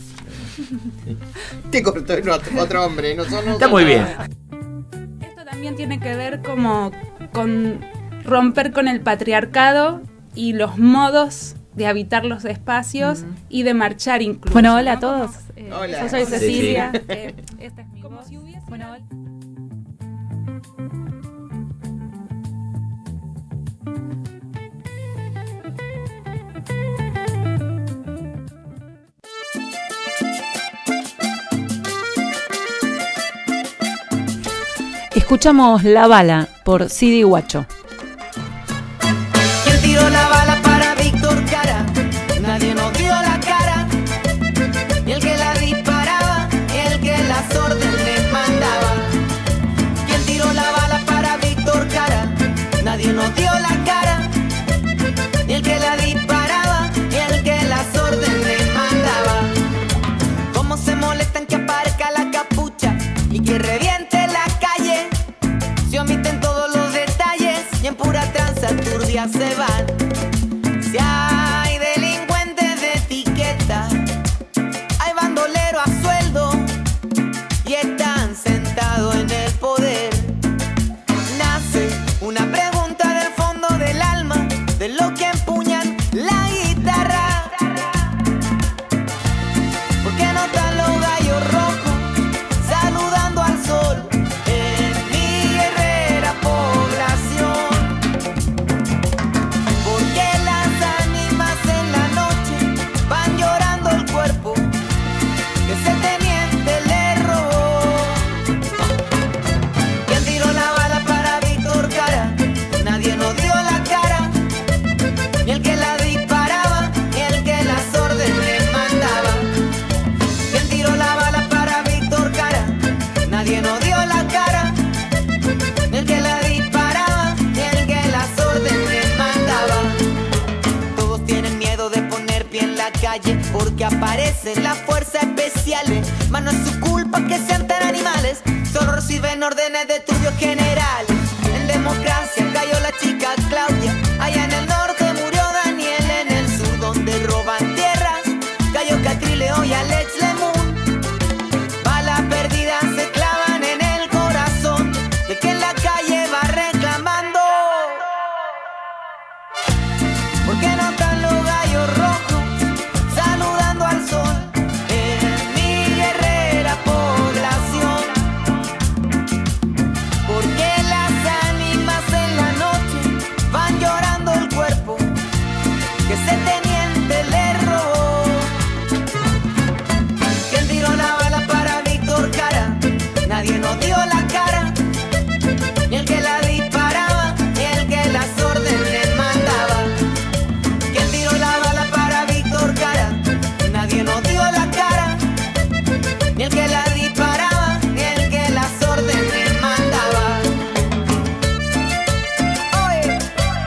Te cortó no, otro hombre, no son Está muy bien. Esto también tiene que ver como con romper con el patriarcado y los modos de habitar los espacios uh-huh. y de marchar incluso. Bueno, hola a todos. Eh, hola. Yo soy Cecilia. Sí, sí. Eh, esta es mi como voz. Si hubiese... Bueno, hola. Escuchamos La Bala por Sidi Guacho. ¿Quién tiró la bala para Víctor Cara? Nadie nos dio la cara. Y el que la disparaba, el que las órdenes mandaba. ¿Quién tiró la nadie nos dio la cara, ni el que la disparaba, ni el que las órdenes mandaba. Cómo se molestan que aparezca la capucha y que reviente la calle, se omiten todos los detalles y en pura tranza turbia se van. Si hay delincuentes de etiqueta, hay bandolero a sueldo y están sentados en el poder. Nace una pregunta del fondo del alma de lo que empuñan la guitarra. ¿Por qué no están los gallos rojos saludando al sol en mi guerrera población? ¿Por qué las ánimas en la noche van llorando el cuerpo que ese teniente le robó? ¿Quién tiró la bala para Víctor Jara? Nadie nos dio la cara, ni el que la disparaba, ni el que las órdenes mandaba. ¿Quién tiró la bala para Víctor Jara? Nadie nos dio la cara, ni el que la disparaba, ni el que las órdenes mandaba. Todos tienen miedo de poner pie en la calle porque aparecen las fuerzas especiales. Mas no es su culpa que sean tan animales, solo reciben órdenes de estudios generales. En democracia cayó la chica Claudia, allá en el norte murió Daniel, en el sur donde roban tierras cayó Catrileo y Alex Lemun. Balas perdidas se clavan en el corazón de que en la calle va reclamando. ¿Por qué no están los gallos rojos saludando al sol en mi guerrera población? ¿Por qué las ánimas en la noche van llorando el cuerpo que ese teniente le robó? ¿Quién tiró la bala para Víctor Jara? Nadie nos dio la cara, ni el que la disparaba, ni el que las órdenes mandaba. ¿Quién tiró la bala para Víctor Jara? Nadie nos dio la cara, ni el que la disparaba, ni el que las órdenes mandaba. Oye.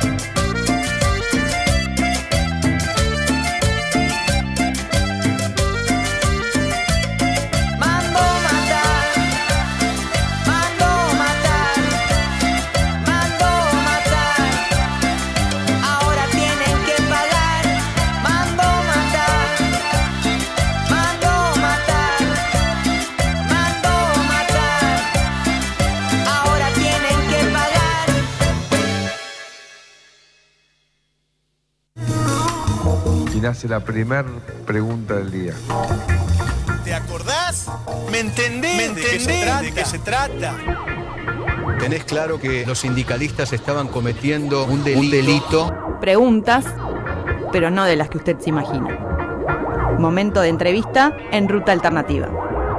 Mando matar, mando matar, mando matar. Ahora tienen que pagar. Mando matar, mando matar, mando matar. Ahora tienen que pagar. Y nace la primer pregunta del día. ¿Te acordás? ¿Me entendés? ¿Me entendés? ¿De qué se trata? ¿De qué se trata? Tenés claro que los sindicalistas estaban cometiendo un delito. Un delito. Preguntas, pero no de las que usted se imagina. Momento de entrevista en Ruta Alternativa.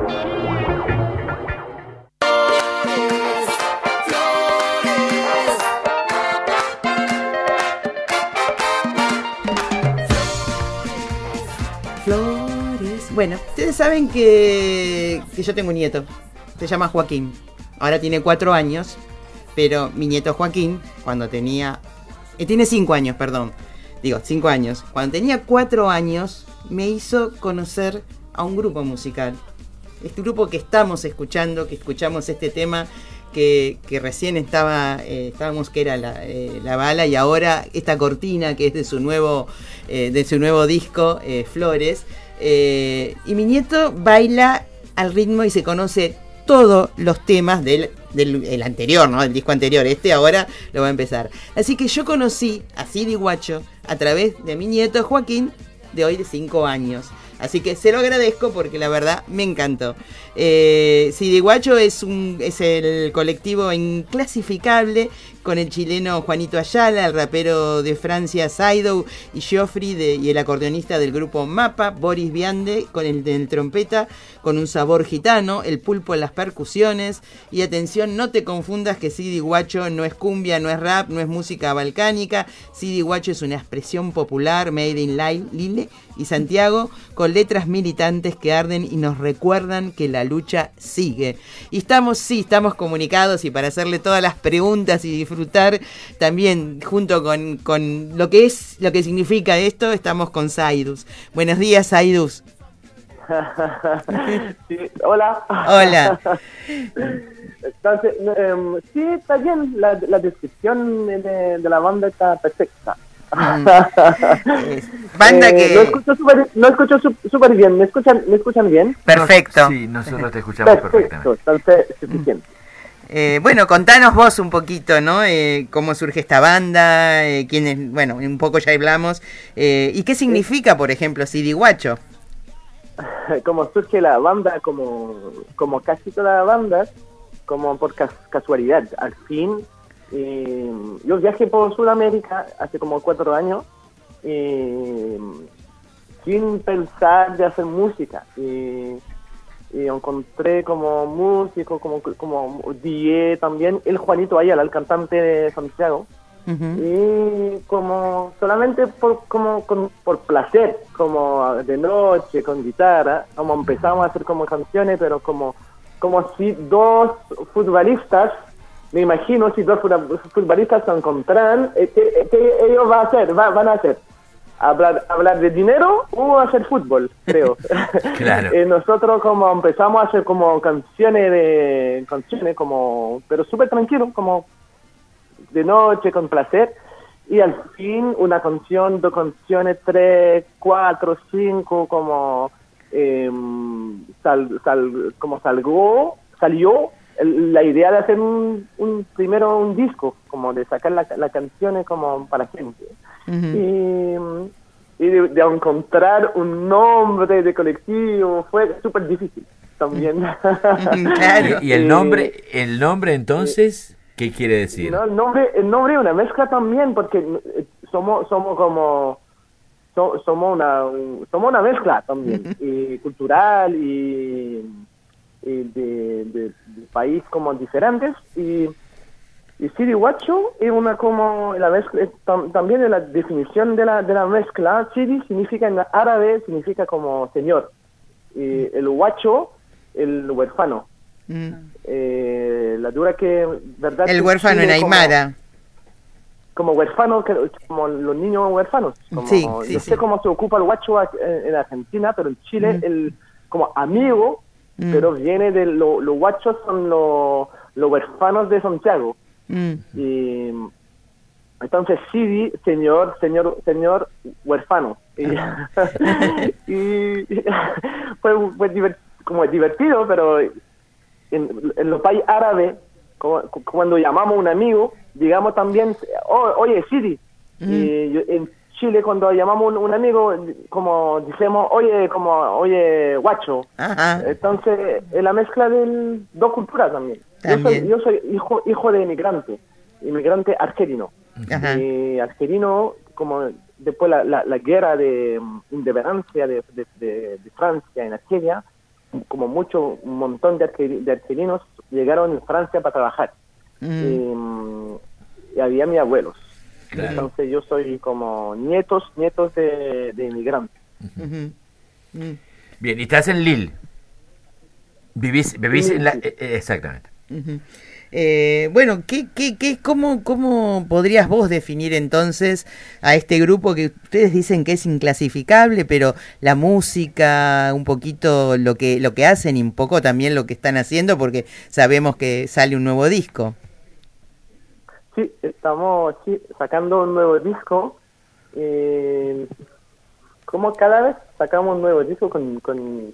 Flores. Bueno, ustedes saben que, que yo tengo un nieto. Se llama Joaquín. Ahora tiene cuatro años. Pero mi nieto Joaquín, cuando tenía... Eh, tiene cinco años, perdón. Digo, cinco años. Cuando tenía cuatro años, me hizo conocer a un grupo musical. Este grupo que estamos escuchando, que escuchamos este tema, que, que recién estaba, eh, estábamos, que era la, eh, la bala, y ahora esta cortina, que es de su nuevo, eh, de su nuevo disco, eh, Flores. Eh, y mi nieto baila al ritmo y se conoce todos los temas del, del el anterior, ¿no? El disco anterior. Este ahora lo va a empezar. Así que yo conocí a Sidi Guacho a través de mi nieto Joaquín, de hoy de cinco años. Así que se lo agradezco porque la verdad me encantó. Eh, Sidi Guacho es, un, es el colectivo inclasificable con el chileno Juanito Ayala, el rapero de Francia Saido y Joffrey de, y el acordeonista del grupo Mapa, Boris Viande, con el de el trompeta, con un sabor gitano, el pulpo en las percusiones. Y atención, no te confundas que Sidi Guacho no es cumbia, no es rap, no es música balcánica. Sidi Guacho es una expresión popular made in Lille y Santiago, con letras militantes que arden y nos recuerdan que la lucha sigue. Y estamos, sí, estamos comunicados, y para hacerle todas las preguntas y disfrutar disfrutar también junto con, con lo que es, lo que significa esto. Estamos con Saidus. Buenos días, Saidus. Sí, hola. Hola. Entonces, eh, sí, está bien, la, la descripción de, de la banda está perfecta. Mm. Banda eh, que... No escucho súper no escucho súper bien, ¿me escuchan, ¿me escuchan bien? Perfecto. Sí, nosotros te escuchamos Perfecto, perfectamente. entonces, suficiente. Eh, bueno, contanos vos un poquito, ¿no? Eh, cómo surge esta banda, eh, quiénes, bueno, un poco ya hablamos, eh, y qué significa, por ejemplo, Siriguacho. Como surge la banda, como, como casi toda la banda, como por cas casualidad. Al fin, eh, yo viajé por Sudamérica hace como cuatro años, eh, sin pensar de hacer música. Y, y encontré como músico, como, como D J también, el Juanito Ayala, el cantante de Santiago. Uh-huh. Y como solamente por como con, por placer, como de noche con guitarra, como empezamos a hacer como canciones, pero como como si dos futbolistas, me imagino si dos futbolistas se encontraran, ¿qué, qué ellos van a hacer? Va, van a hacer hablar hablar de dinero o hacer fútbol, creo. Claro. eh, nosotros como empezamos a hacer como canciones de canciones como, pero súper tranquilo, como de noche, con placer, y al fin una canción, dos canciones, tres, cuatro, cinco, como eh, sal, sal, como salgó, salió el, la idea de hacer un, un primero un disco, como de sacar las la canciones como para gente. Uh-huh. Y, y de, de encontrar un nombre de colectivo fue súper difícil también. Claro. ¿Y, y el nombre, el nombre entonces... ¿Qué quiere decir? No, el nombre, el nombre es una mezcla también, porque somos, somos como, so, somos una, somos una mezcla también, y cultural y, y de, de, de país como diferentes, y, y Siriguacho es una como la mezcla, tam, también de la definición de la, de la mezcla. Siri significa en árabe, significa como señor, y el huacho, el huérfano. Mm. Eh, la dura que verdad el que huérfano en Aymara, como, como huérfano, como los niños huérfanos, como, sí, sí, yo sí. sé cómo se ocupa el huacho en Argentina, pero en Chile mm. el como amigo, mm. pero viene de los lo huachos son los los huérfanos de Santiago. Mm. Y entonces Sidi, señor, señor, señor huérfano. Y, y fue, fue divert, como divertido, pero en, en los países árabes, como, cuando llamamos a un amigo, digamos también, oh, oye, Sidi. Mm. Y yo, en Chile, cuando llamamos a un, un amigo, como decimos, oye, como, oye, guacho. Ajá. Entonces, es la mezcla de dos culturas también. también. Yo soy, yo soy hijo, hijo de inmigrante, inmigrante argelino. Ajá. Y argelino, como después la, la, la guerra de independencia de, de, de, de Francia en Argelia, como mucho, un montón de, argel, de argelinos llegaron en Francia para trabajar. Mm. Y, y había mis abuelos. Claro. Entonces yo soy como nietos, nietos de, de inmigrantes. Uh-huh. Mm. Bien, y estás en Lille. Vivís, vivís sí, en la... Sí. Eh, exactamente. Uh-huh. Eh, bueno, ¿qué, qué, qué, cómo, ¿cómo podrías vos definir entonces a este grupo que ustedes dicen que es inclasificable, pero la música, un poquito lo que, lo que hacen y un poco también lo que están haciendo, porque sabemos que sale un nuevo disco? Sí, estamos sí, sacando un nuevo disco. Eh, como cada vez sacamos un nuevo disco con... con,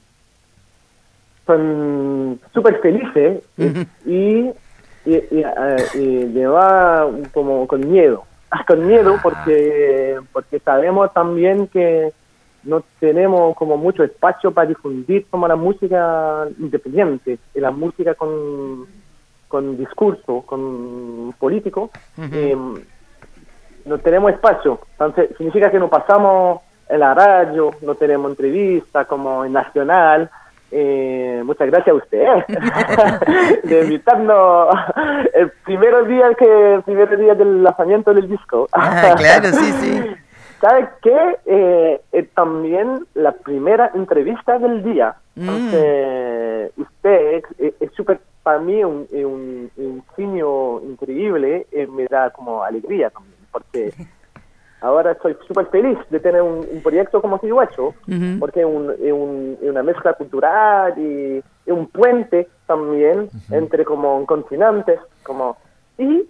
con súper felices uh-huh. y Y, y, uh, y me va como con miedo, con miedo porque porque sabemos también que no tenemos como mucho espacio para difundir como la música independiente, y la música con, con discurso, con político, uh-huh. eh, no tenemos espacio. Entonces significa que no pasamos en la radio, no tenemos entrevistas como en Nacional. Eh, muchas gracias a usted de invitarnos el primer día que el primer día del lanzamiento del disco. Ah, claro, sí, sí. ¿Sabe qué? Eh, eh, también la primera entrevista del día. Mm. Entonces, usted es súper para mí es un, es un, es un signo increíble, eh, me da como alegría también, porque ahora estoy súper feliz de tener un, un proyecto como Sirihuacho, uh-huh. porque es, un, es, un, es una mezcla cultural y es un puente también uh-huh. entre como continentes, como y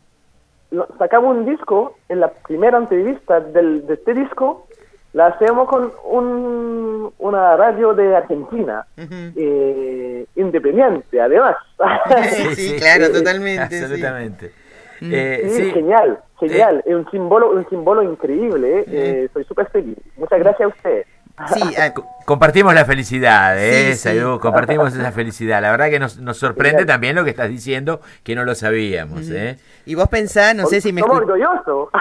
lo, sacamos un disco, en la primera entrevista del, de este disco, la hacemos con un, una radio de Argentina, uh-huh. eh, independiente, además. Sí, sí, claro, totalmente. Absolutamente. Sí. Eh, sí, sí, genial, genial. Eh. Es un símbolo, un símbolo increíble. Eh. Eh, soy súper feliz. Muchas gracias a ustedes. Sí, eh, compartimos la felicidad, ¿eh, sí, Saidú? Sí. Compartimos esa felicidad. La verdad que nos, nos sorprende también lo que estás diciendo, que no lo sabíamos, ¿eh? Y vos pensás, no sé si me escuchaste. orgulloso.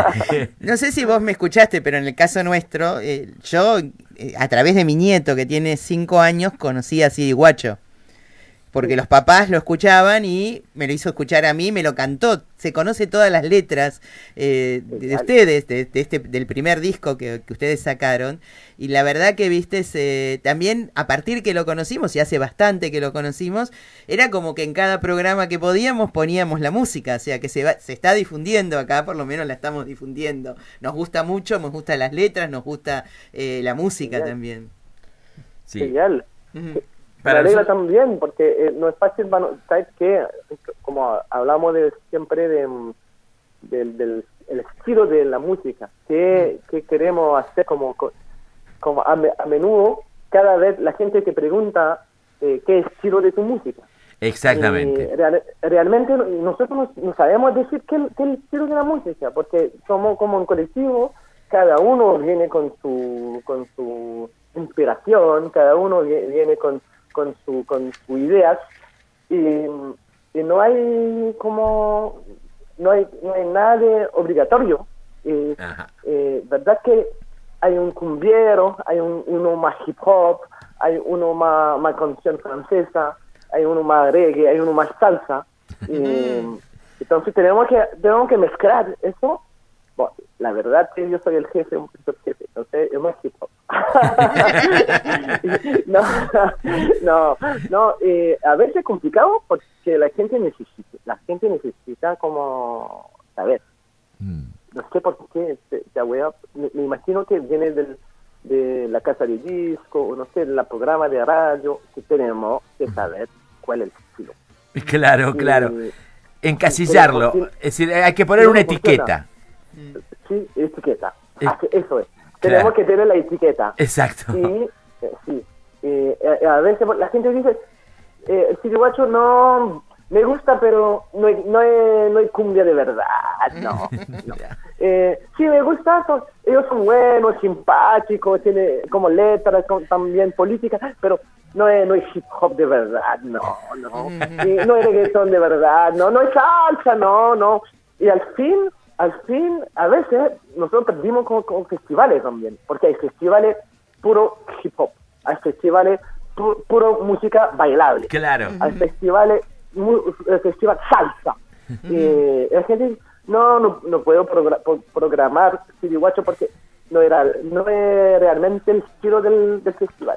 No sé si vos me escuchaste, pero en el caso nuestro, eh, yo, eh, a través de mi nieto, que tiene cinco años, conocí a Sirihuacho. Porque los papás lo escuchaban y me lo hizo escuchar a mí, me lo cantó. Se conoce todas las letras eh, de, de ustedes, de, de este, del primer disco que, que ustedes sacaron. Y la verdad que, viste, se, también a partir que lo conocimos, y hace bastante que lo conocimos, era como que en cada programa que podíamos poníamos la música. O sea, que se, va, se está difundiendo acá, por lo menos la estamos difundiendo. Nos gusta mucho, nos gustan las letras, nos gusta eh, la música Genial. también. Sí. Genial. Uh-huh. Me alegra también, porque eh, no es fácil, bueno, ¿sabes qué? Como hablamos de siempre de, de, del el estilo de la música, ¿qué, qué queremos hacer? Como, como a, a menudo, cada vez la gente te pregunta eh, qué estilo de tu música. Exactamente. Eh, real, realmente nosotros no, no sabemos decir qué, qué es el estilo de la música, porque somos como un colectivo, cada uno viene con su, con su inspiración, cada uno viene con con su con sus ideas y, y no hay como no hay no hay nada de obligatorio y, eh, verdad que hay un cumbiero, hay un, uno más hip hop, hay uno más, más canción francesa, hay uno más reggae, hay uno más salsa y, entonces tenemos que tenemos que mezclar eso. Bueno, la verdad que yo soy el jefe, un soy el jefe, entonces es más hip hop. no, no, no, eh, a veces es complicado porque la gente necesita, la gente necesita como saber. Mm. No sé por qué, ya voy a, me, me imagino que viene del, de la casa de disco, o no sé, del programa de radio, que tenemos que saber cuál es el estilo. Claro, claro. Eh, Encasillarlo, es decir, hay que poner una etiqueta. Sí, etiqueta. Eh, ah, eso es. Tenemos claro. que tener la etiqueta. Exacto. Y, eh, sí. Eh, a, a veces la gente dice, eh, el Sirihuacho no me gusta, pero no hay, no hay, no hay cumbia de verdad. No. no. Eh, sí, me gusta. Son, ellos son buenos, simpáticos, tienen como letras como, también políticas, pero no es, no es hip hop de verdad. No, no. Y no es reggaetón de verdad. No, no es salsa. No, no. Y al fin... Al fin, a veces, nosotros perdimos con, con festivales también, porque hay festivales puro hip hop, hay festivales pu puro música bailable, claro. hay festivales, mu festival salsa. eh, la gente dice, no, no, no puedo progra programar Sirihuacho porque no era no es realmente el estilo del, del festival.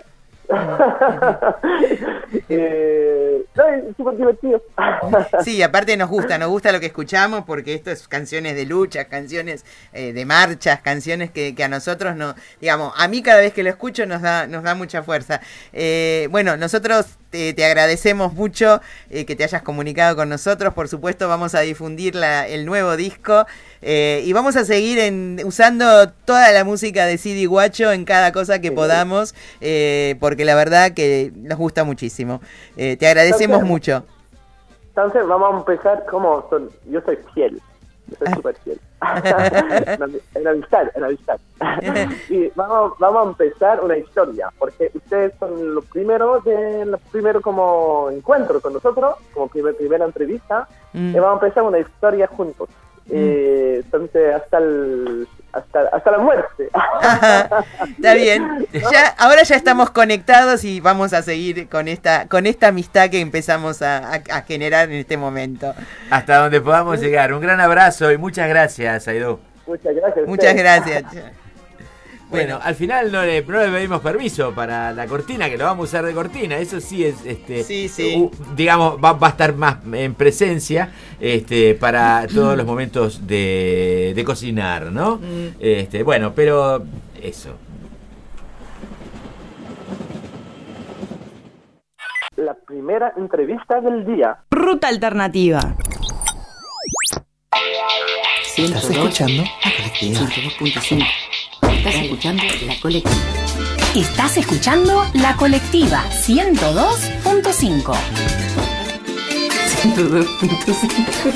eh, no, es súper divertido. Sí, aparte nos gusta, nos gusta lo que escuchamos porque esto es canciones de lucha, canciones eh, de marchas, canciones que, que a nosotros no, digamos, a mí cada vez que lo escucho nos da, nos da mucha fuerza. Eh, bueno, nosotros te, te agradecemos mucho eh, que te hayas comunicado con nosotros, por supuesto vamos a difundir la, el nuevo disco eh, y vamos a seguir en, usando toda la música de Sirihuacho en cada cosa que podamos, eh, porque la verdad que nos gusta muchísimo. Eh, te agradecemos entonces, mucho. Entonces vamos a empezar como son, yo soy fiel, yo soy súper fiel. en amistad, en amistad. Y vamos, vamos a empezar una historia, porque ustedes son los primeros de los primeros como encuentro con nosotros, como primer, primera entrevista, mm. y vamos a empezar una historia juntos. Eh, entonces hasta el hasta hasta la muerte. Ajá, está bien. Ya ahora ya estamos conectados y vamos a seguir con esta con esta amistad que empezamos a, a, a generar en este momento. Hasta donde podamos llegar. Un gran abrazo y muchas gracias, Saidú. Muchas gracias. Muchas gracias. Bueno, al final no le, no le pedimos permiso para la cortina, que lo vamos a usar de cortina. Eso sí es, este, sí, sí. Uh, digamos, va, va a estar más en presencia este, para todos los momentos de, de cocinar, ¿no? Mm. Este, bueno, pero eso. La primera entrevista del día. Ruta Alternativa. ¿Estás escuchando? ciento dos punto cinco. Estás escuchando La Colectiva. Estás escuchando La Colectiva ciento dos punto cinco. ciento dos punto cinco.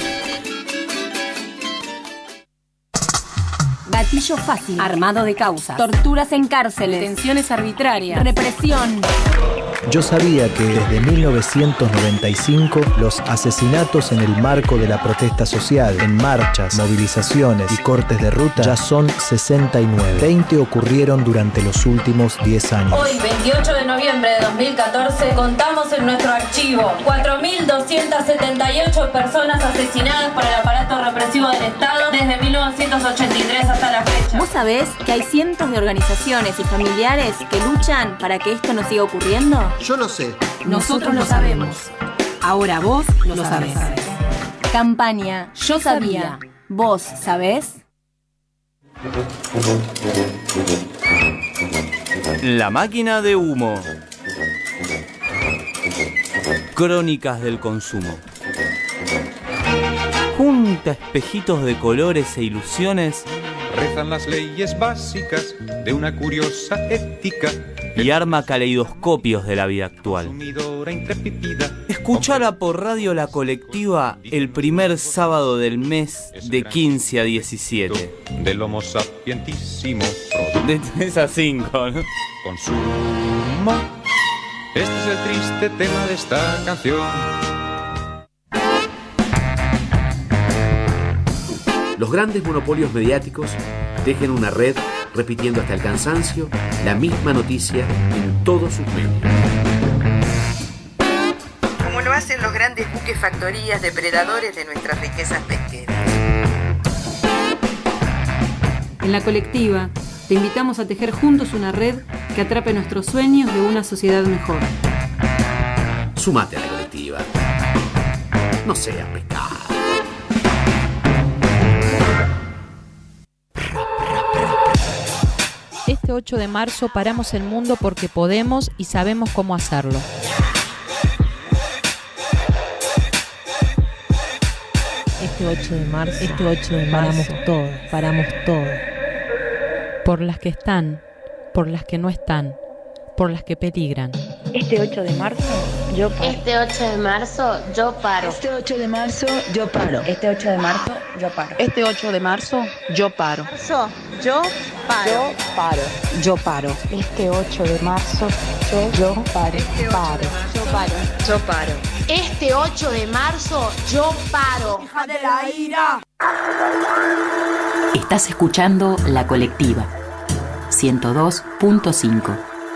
Gatillo fácil. Armado de causas. Torturas en cárceles. Detenciones arbitrarias. Represión. Yo sabía que desde mil novecientos noventa y cinco los asesinatos en el marco de la protesta social, en marchas, movilizaciones y cortes de ruta ya son sesenta y nueve. veinte ocurrieron durante los últimos diez años. Hoy, veintiocho de noviembre de dos mil catorce, contamos en nuestro archivo cuatro mil doscientas setenta y ocho personas asesinadas por el aparato represivo del Estado desde mil novecientos ochenta y tres hasta la fecha. ¿Vos sabés que hay cientos de organizaciones y familiares que luchan para que esto no siga ocurriendo? Yo lo sé. Nosotros lo sabemos. Ahora vos lo sabés. Campaña Yo Sabía. ¿Vos sabés? La máquina de humo. Crónicas del consumo. Junta espejitos de colores e ilusiones. Rezan las leyes básicas de una curiosa ética. Y arma caleidoscopios de la vida actual. Escuchala por radio La Colectiva el primer sábado del mes de quince a diecisiete. Del Homo sapientísimo. De tres a cinco, ¿no? Consumo. Este es el triste tema de esta canción. Los grandes monopolios mediáticos tejen una red repitiendo hasta el cansancio la misma noticia en todos sus medios. Como lo hacen los grandes buques factorías depredadores de nuestras riquezas pesqueras. En La Colectiva te invitamos a tejer juntos una red que atrape nuestros sueños de una sociedad mejor. Sumate a La Colectiva. No seas pescado. Este ocho de marzo paramos el mundo porque podemos y sabemos cómo hacerlo. Este ocho de marzo, este ocho de marzo, paramos todo, paramos todo. Por las que están, por las que no están, por las que peligran. Este ocho de marzo, yo paro. Este ocho de marzo, yo paro. Este ocho de marzo, yo paro. Este ocho de marzo, yo paro. Este ocho de marzo, yo paro. Yo paro. Yo paro. Yo paro. Este ocho de marzo, yo, yo paro. Paro. Yo paro. Yo paro. Este ocho de marzo, yo paro. ¡Hija de la ira! Estás escuchando La Colectiva ciento dos punto cinco.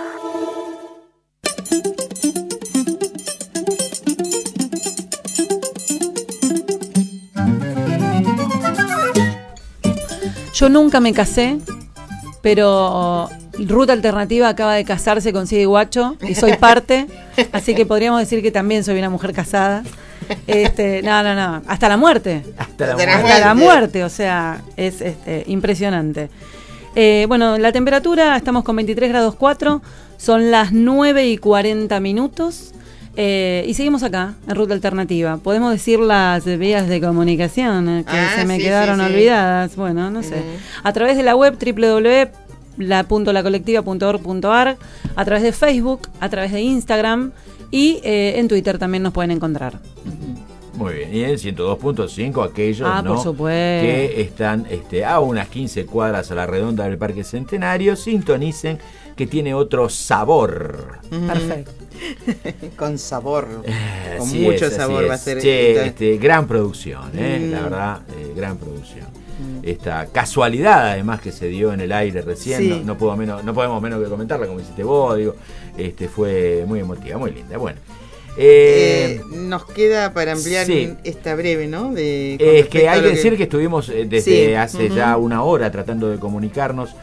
Yo nunca me casé, pero Ruta Alternativa acaba de casarse con Cidi Guacho y soy parte, así que podríamos decir que también soy una mujer casada. Este, no, no, no, hasta la muerte. Hasta la hasta muerte. la, la muerte, o sea, es este, impresionante. Eh, bueno, la temperatura, estamos con veintitrés grados cuatro, son las nueve y cuarenta minutos. Eh, y seguimos acá, en Ruta Alternativa. Podemos decir las vías de comunicación eh, que Ah, se me sí, quedaron sí, sí. olvidadas. Bueno, no sé. A través de la web doble u doble u doble u punto la colectiva punto org punto a r, a través de Facebook, a través de Instagram y eh, en Twitter también nos pueden encontrar. Muy bien, y en ciento dos punto cinco aquellos Ah, ¿no? por supuesto. que están este, a unas quince cuadras a la redonda del Parque Centenario, sintonicen que tiene otro sabor. Perfecto. Con sabor, Eh, con así mucho es, así sabor es. va a ser. Che, esta- este, gran producción, eh, Mm. la verdad, eh, gran producción. Esta casualidad además que se dio en el aire recién, Sí. no, no, puedo menos, no podemos menos que comentarla como hiciste vos, digo, este, fue muy emotiva, muy linda. Bueno, Eh, eh, nos queda para ampliar sí. esta breve, ¿no? De, Eh, es que hay que decir que... que estuvimos eh, desde sí. hace uh-huh. ya una hora tratando de comunicarnos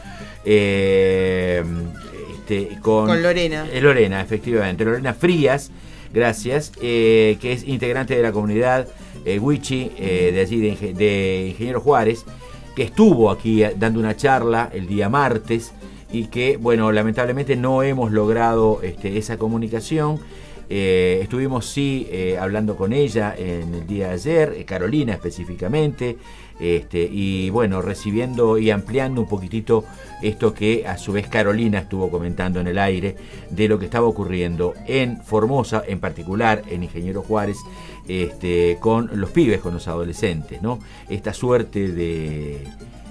eh, este, con, con Lorena. Eh, Lorena, efectivamente. Lorena Frías, gracias, eh, que es integrante de la comunidad eh, Wichi, eh, de allí de, Inge- de Ingeniero Juárez, que estuvo aquí dando una charla el día martes y que, bueno, lamentablemente no hemos logrado este, esa comunicación. Eh, estuvimos sí eh, hablando con ella en el día de ayer, eh, Carolina específicamente, este, y bueno, recibiendo y ampliando un poquitito esto que a su vez Carolina estuvo comentando en el aire de lo que estaba ocurriendo en Formosa, en particular en Ingeniero Juárez, este, con los pibes, con los adolescentes, ¿no? Esta suerte de...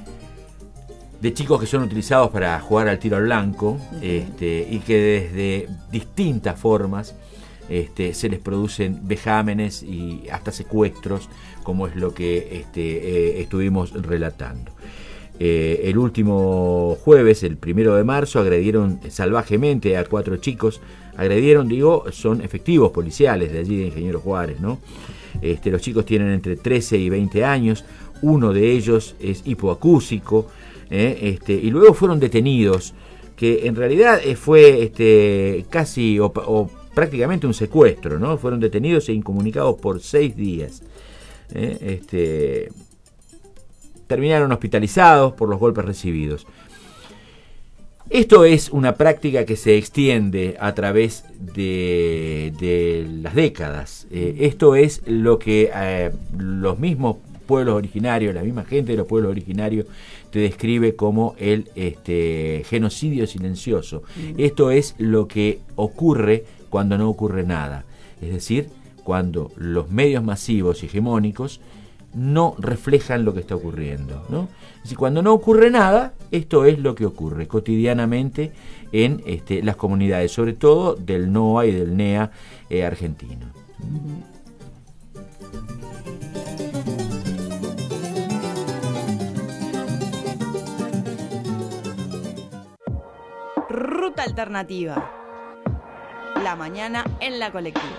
de chicos que son utilizados para jugar al tiro al blanco, uh-huh. este, y que desde distintas formas Este, se les producen vejámenes y hasta secuestros, como es lo que este, eh, estuvimos relatando. Eh, el último jueves, el primero de marzo, agredieron salvajemente a cuatro chicos. Agredieron, digo, son efectivos policiales de allí de Ingeniero Juárez, ¿no? Este, los chicos tienen entre trece y veinte años, uno de ellos es hipoacúsico, eh, este, y luego fueron detenidos, que en realidad fue este, casi o, o prácticamente un secuestro, ¿no? Fueron detenidos e incomunicados por seis días. ¿eh? Este, terminaron hospitalizados por los golpes recibidos. Esto es una práctica que se extiende a través de, de las décadas. Eh, esto es lo que eh, los mismos pueblos originarios, la misma gente de los pueblos originarios te describe como el este, genocidio silencioso. Mm. Esto es lo que ocurre cuando no ocurre nada, es decir, cuando los medios masivos y hegemónicos no reflejan lo que está ocurriendo, ¿no? Es decir, cuando no ocurre nada, esto es lo que ocurre cotidianamente en este, las comunidades, sobre todo del NOA y del NEA eh, argentino. Ruta alternativa. La mañana en la colectiva.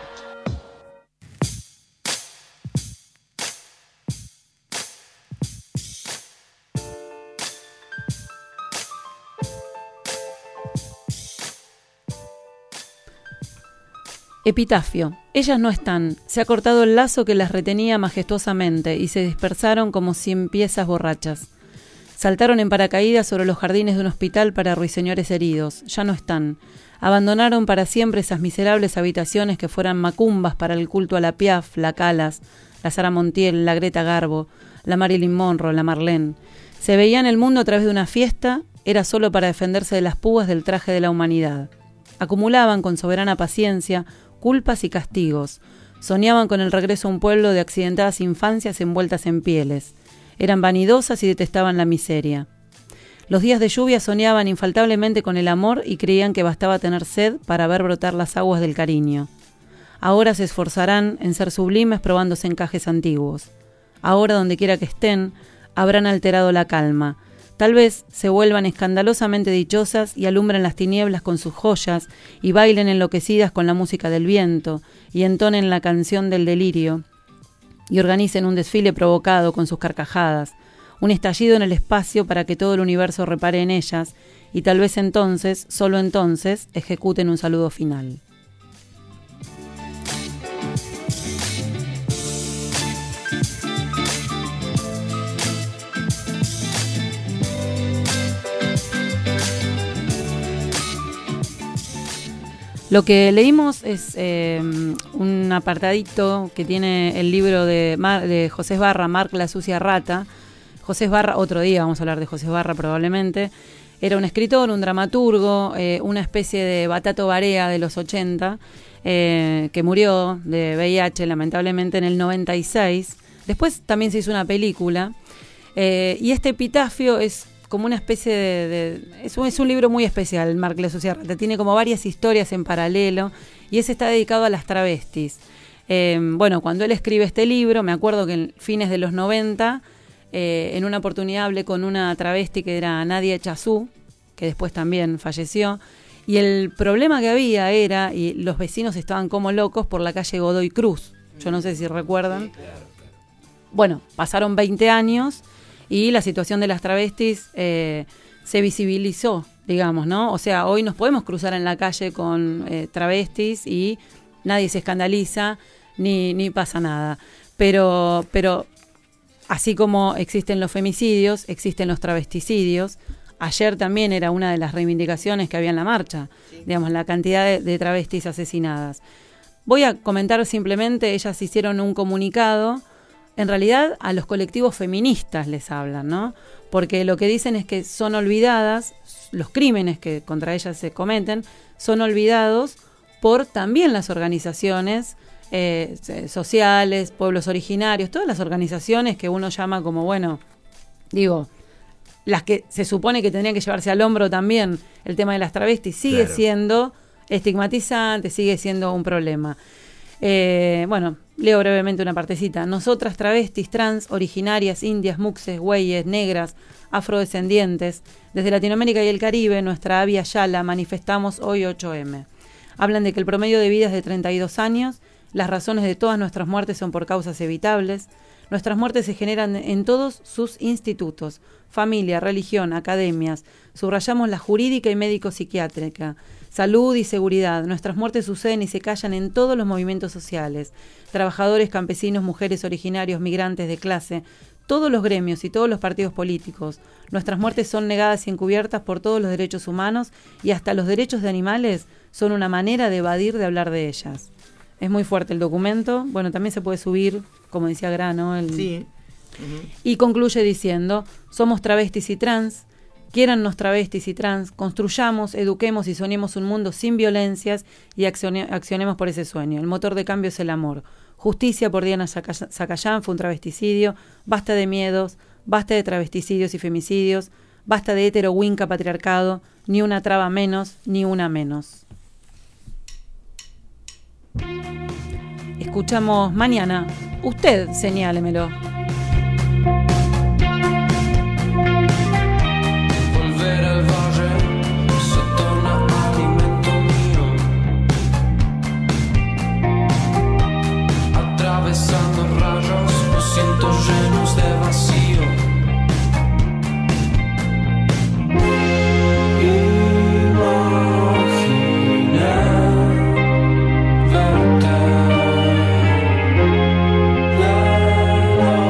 Epitafio. Ellas no están. Se ha cortado el lazo que las retenía majestuosamente y se dispersaron como cien piezas borrachas. Saltaron en paracaídas sobre los jardines de un hospital para ruiseñores heridos. Ya no están. Abandonaron para siempre esas miserables habitaciones que fueran macumbas para el culto a la Piaf, la Calas, la Sara Montiel, la Greta Garbo, la Marilyn Monroe, la Marlene. Se veían el mundo a través de una fiesta, era solo para defenderse de las púas del traje de la humanidad. Acumulaban con soberana paciencia culpas y castigos. Soñaban con el regreso a un pueblo de accidentadas infancias envueltas en pieles. Eran vanidosas y detestaban la miseria. Los días de lluvia soñaban infaltablemente con el amor y creían que bastaba tener sed para ver brotar las aguas del cariño. Ahora se esforzarán en ser sublimes probándose encajes antiguos. Ahora, donde quiera que estén, habrán alterado la calma. Tal vez se vuelvan escandalosamente dichosas y alumbren las tinieblas con sus joyas y bailen enloquecidas con la música del viento y entonen la canción del delirio y organicen un desfile provocado con sus carcajadas, un estallido en el espacio para que todo el universo repare en ellas y tal vez entonces, solo entonces, ejecuten un saludo final. Lo que leímos es eh, un apartadito que tiene el libro de, Mar, de José Esbarra, Marc la sucia rata. José Esbarra, otro día vamos a hablar de José Esbarra probablemente, era un escritor, un dramaturgo, eh, una especie de Batato Barea de los ochenta, eh, que murió de V I H lamentablemente en el noventa y seis. Después también se hizo una película, eh, y este epitafio es como una especie de... de es, un, es un libro muy especial, Marc la sucia rata, tiene como varias historias en paralelo, y ese está dedicado a las travestis. Eh, bueno, cuando él escribe este libro, me acuerdo que en fines de los noventa... Eh, en una oportunidad hablé con una travesti que era Nadia Chazú, que después también falleció, Y el problema que había era, y los vecinos estaban como locos por la calle Godoy Cruz. Yo no sé si recuerdan. Sí, claro, claro. Bueno, pasaron veinte años y la situación de las travestis eh, se visibilizó, digamos, ¿no? O sea, hoy nos podemos cruzar en la calle con eh, travestis y nadie se escandaliza ni, ni pasa nada. Pero, pero así como existen los femicidios, existen los travesticidios. Ayer también era una de las reivindicaciones que había en la marcha, sí. digamos, la cantidad de, de travestis asesinadas. Voy a comentar simplemente, ellas hicieron un comunicado, en realidad a los colectivos feministas les hablan, ¿no? Porque lo que dicen es que son olvidadas, los crímenes que contra ellas se cometen, son olvidados por también las organizaciones eh, sociales, pueblos originarios, todas las organizaciones que uno llama como, bueno, digo... las que se supone que tendrían que llevarse al hombro también el tema de las travestis, sigue claro. siendo estigmatizante, sigue siendo un problema. Eh, bueno, leo brevemente una partecita. Nosotras travestis, trans, originarias, indias, muxes, güeyes, negras, afrodescendientes, desde Latinoamérica y el Caribe, nuestra Avia Yala, manifestamos hoy ocho eme. Hablan de que el promedio de vida es de treinta y dos años, las razones de todas nuestras muertes son por causas evitables. Nuestras muertes se generan en todos sus institutos, familia, religión, academias. Subrayamos la jurídica y médico-psiquiátrica, salud y seguridad. Nuestras muertes suceden y se callan en todos los movimientos sociales. Trabajadores, campesinos, mujeres, originarios, migrantes de clase, todos los gremios y todos los partidos políticos. Nuestras muertes son negadas y encubiertas por todos los derechos humanos y hasta los derechos de animales son una manera de evadir de hablar de ellas. Es muy fuerte el documento. Bueno, también se puede subir, como decía Grano. El... Sí. Uh-huh. Y concluye diciendo, somos travestis y trans, quiérannos travestis y trans, construyamos, eduquemos y soñemos un mundo sin violencias y accione- accionemos por ese sueño. El motor de cambio es el amor. Justicia por Diana Zacayán fue un travesticidio. Basta de miedos, basta de travesticidios y femicidios, basta de hetero winca patriarcado, ni una traba menos, ni una menos. Escuchamos Mañana. Usted señálemelo. Volver al valle se torna alimento mío. Atravesando rayos, los siento llenos de vacío. Imagina verte. La, la.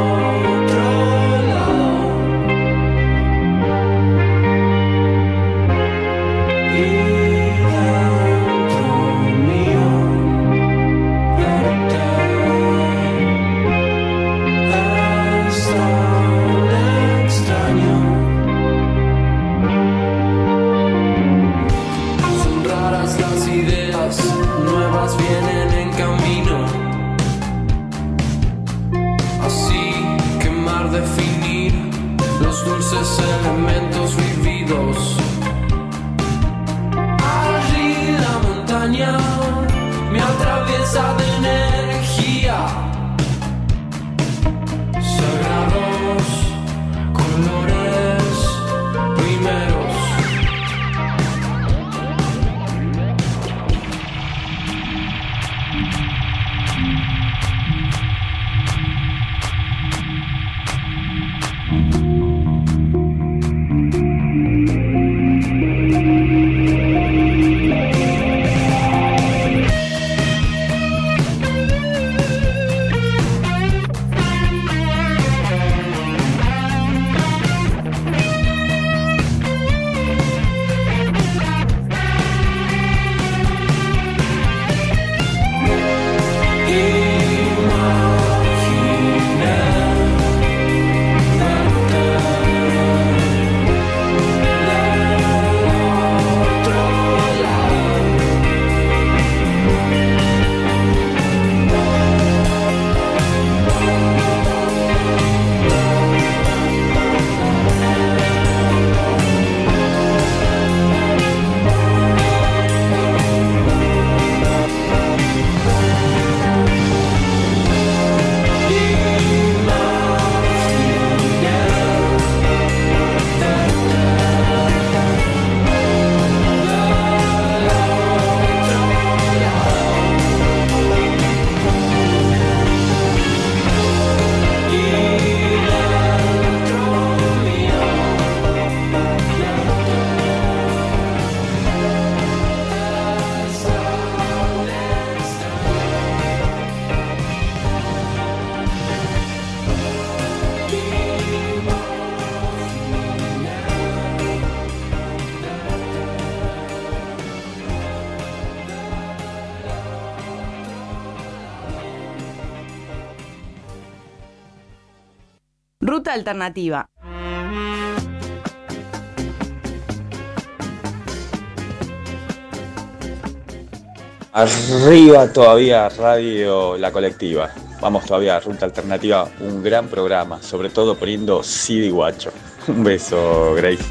Ruta Alternativa. Arriba todavía Radio La Colectiva. Vamos todavía, Ruta Alternativa, un gran programa, sobre todo poniendo Sidi Guacho. Un beso, Grace.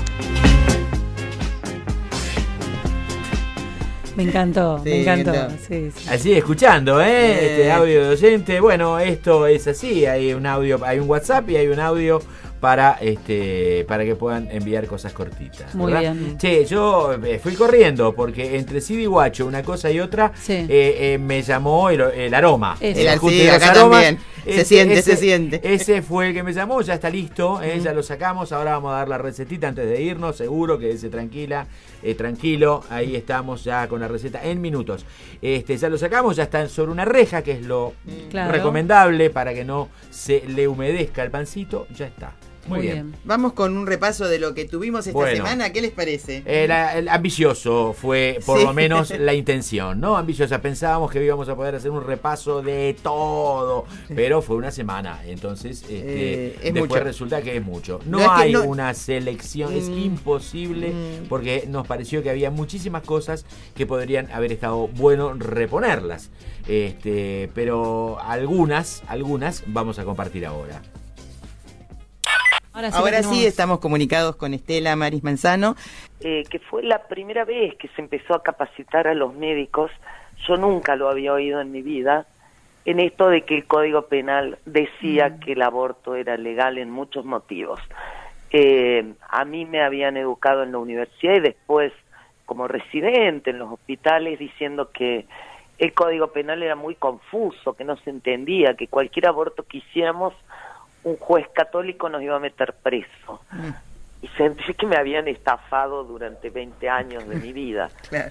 Me encantó, Sí, me encantó. encantó. Sí, sí. Así, escuchando, ¿eh? Eh. Este audio de oyente. Bueno, esto es así. Hay un audio, hay un WhatsApp y hay un audio para este para que puedan enviar cosas cortitas. Muy ¿verdad? bien. Che, yo eh, fui corriendo porque entre Sidi Guacho, una cosa y otra, Sí. eh, eh, me llamó el, el aroma. Eso. El El ajuste sí, de los acá aromas. también. Se siente, se siente. Ese fue el que me llamó, ya está listo, eh, ya lo sacamos. Ahora vamos a dar la recetita antes de irnos, seguro, quédese tranquila, eh, tranquilo. Ahí estamos ya con la receta en minutos. Este, ya lo sacamos, ya está sobre una reja, que es lo Claro. recomendable para que no se le humedezca el pancito. Ya está. Muy, Muy bien. bien. Vamos con un repaso de lo que tuvimos esta Bueno. semana. ¿Qué les parece? El, el ambicioso fue por Sí. lo menos la intención, ¿no? Ambiciosa, pensábamos que íbamos a poder hacer un repaso de todo, pero fue una semana, entonces este, Eh, es después mucho. resulta que es mucho. No, No, es que hay no- una selección, es Mm. imposible, Mm. porque nos pareció que había muchísimas cosas que podrían haber estado bueno reponerlas, este, pero algunas, algunas vamos a compartir ahora. Ahora sí, Ahora tenemos- sí estamos comunicados con Estela Maris Manzano. Eh, que fue la primera vez que se empezó a capacitar a los médicos, yo nunca lo había oído en mi vida, en esto de que el Código Penal decía Mm. que el aborto era legal en muchos motivos. Eh, a mí me habían educado en la universidad y después como residente en los hospitales diciendo que el Código Penal era muy confuso, que no se entendía, que cualquier aborto que hiciéramos un juez católico nos iba a meter preso. Y sentí que me habían estafado durante veinte años de mi vida. Claro.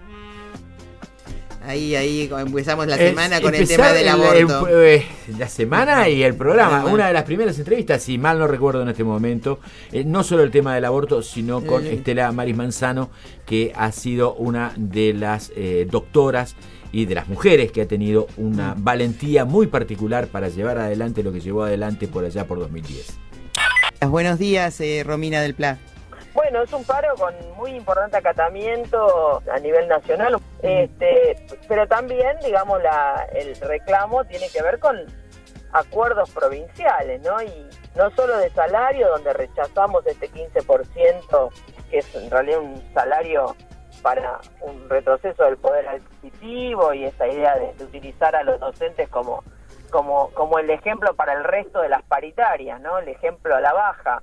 Ahí, ahí empezamos la Es semana con el empezar tema del el- aborto. el- eh, la semana y el programa. Además. Una de las primeras entrevistas, si mal no recuerdo en este momento, eh, no solo el tema del aborto, sino con Sí. Estela Maris Manzano, que ha sido una de las eh, doctoras y de las mujeres que ha tenido una valentía muy particular para llevar adelante lo que llevó adelante por allá por dos mil diez. Buenos días, eh, Romina del Pla. Bueno, es un paro con muy importante acatamiento a nivel nacional, este, pero también, digamos, la, el reclamo tiene que ver con acuerdos provinciales, ¿no? Y no solo de salario, donde rechazamos este quince por ciento, que es en realidad un salario para un retroceso del poder adquisitivo y esa idea de, de utilizar a los docentes como, como, como el ejemplo para el resto de las paritarias, ¿no? El ejemplo a la baja.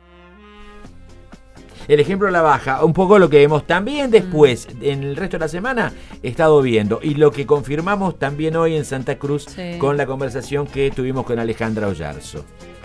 El ejemplo a la baja, un poco lo que hemos también después, en el resto de la semana, estado viendo. Y lo que confirmamos también hoy en Santa Cruz Sí. con la conversación que tuvimos con Alejandra Ollarzo.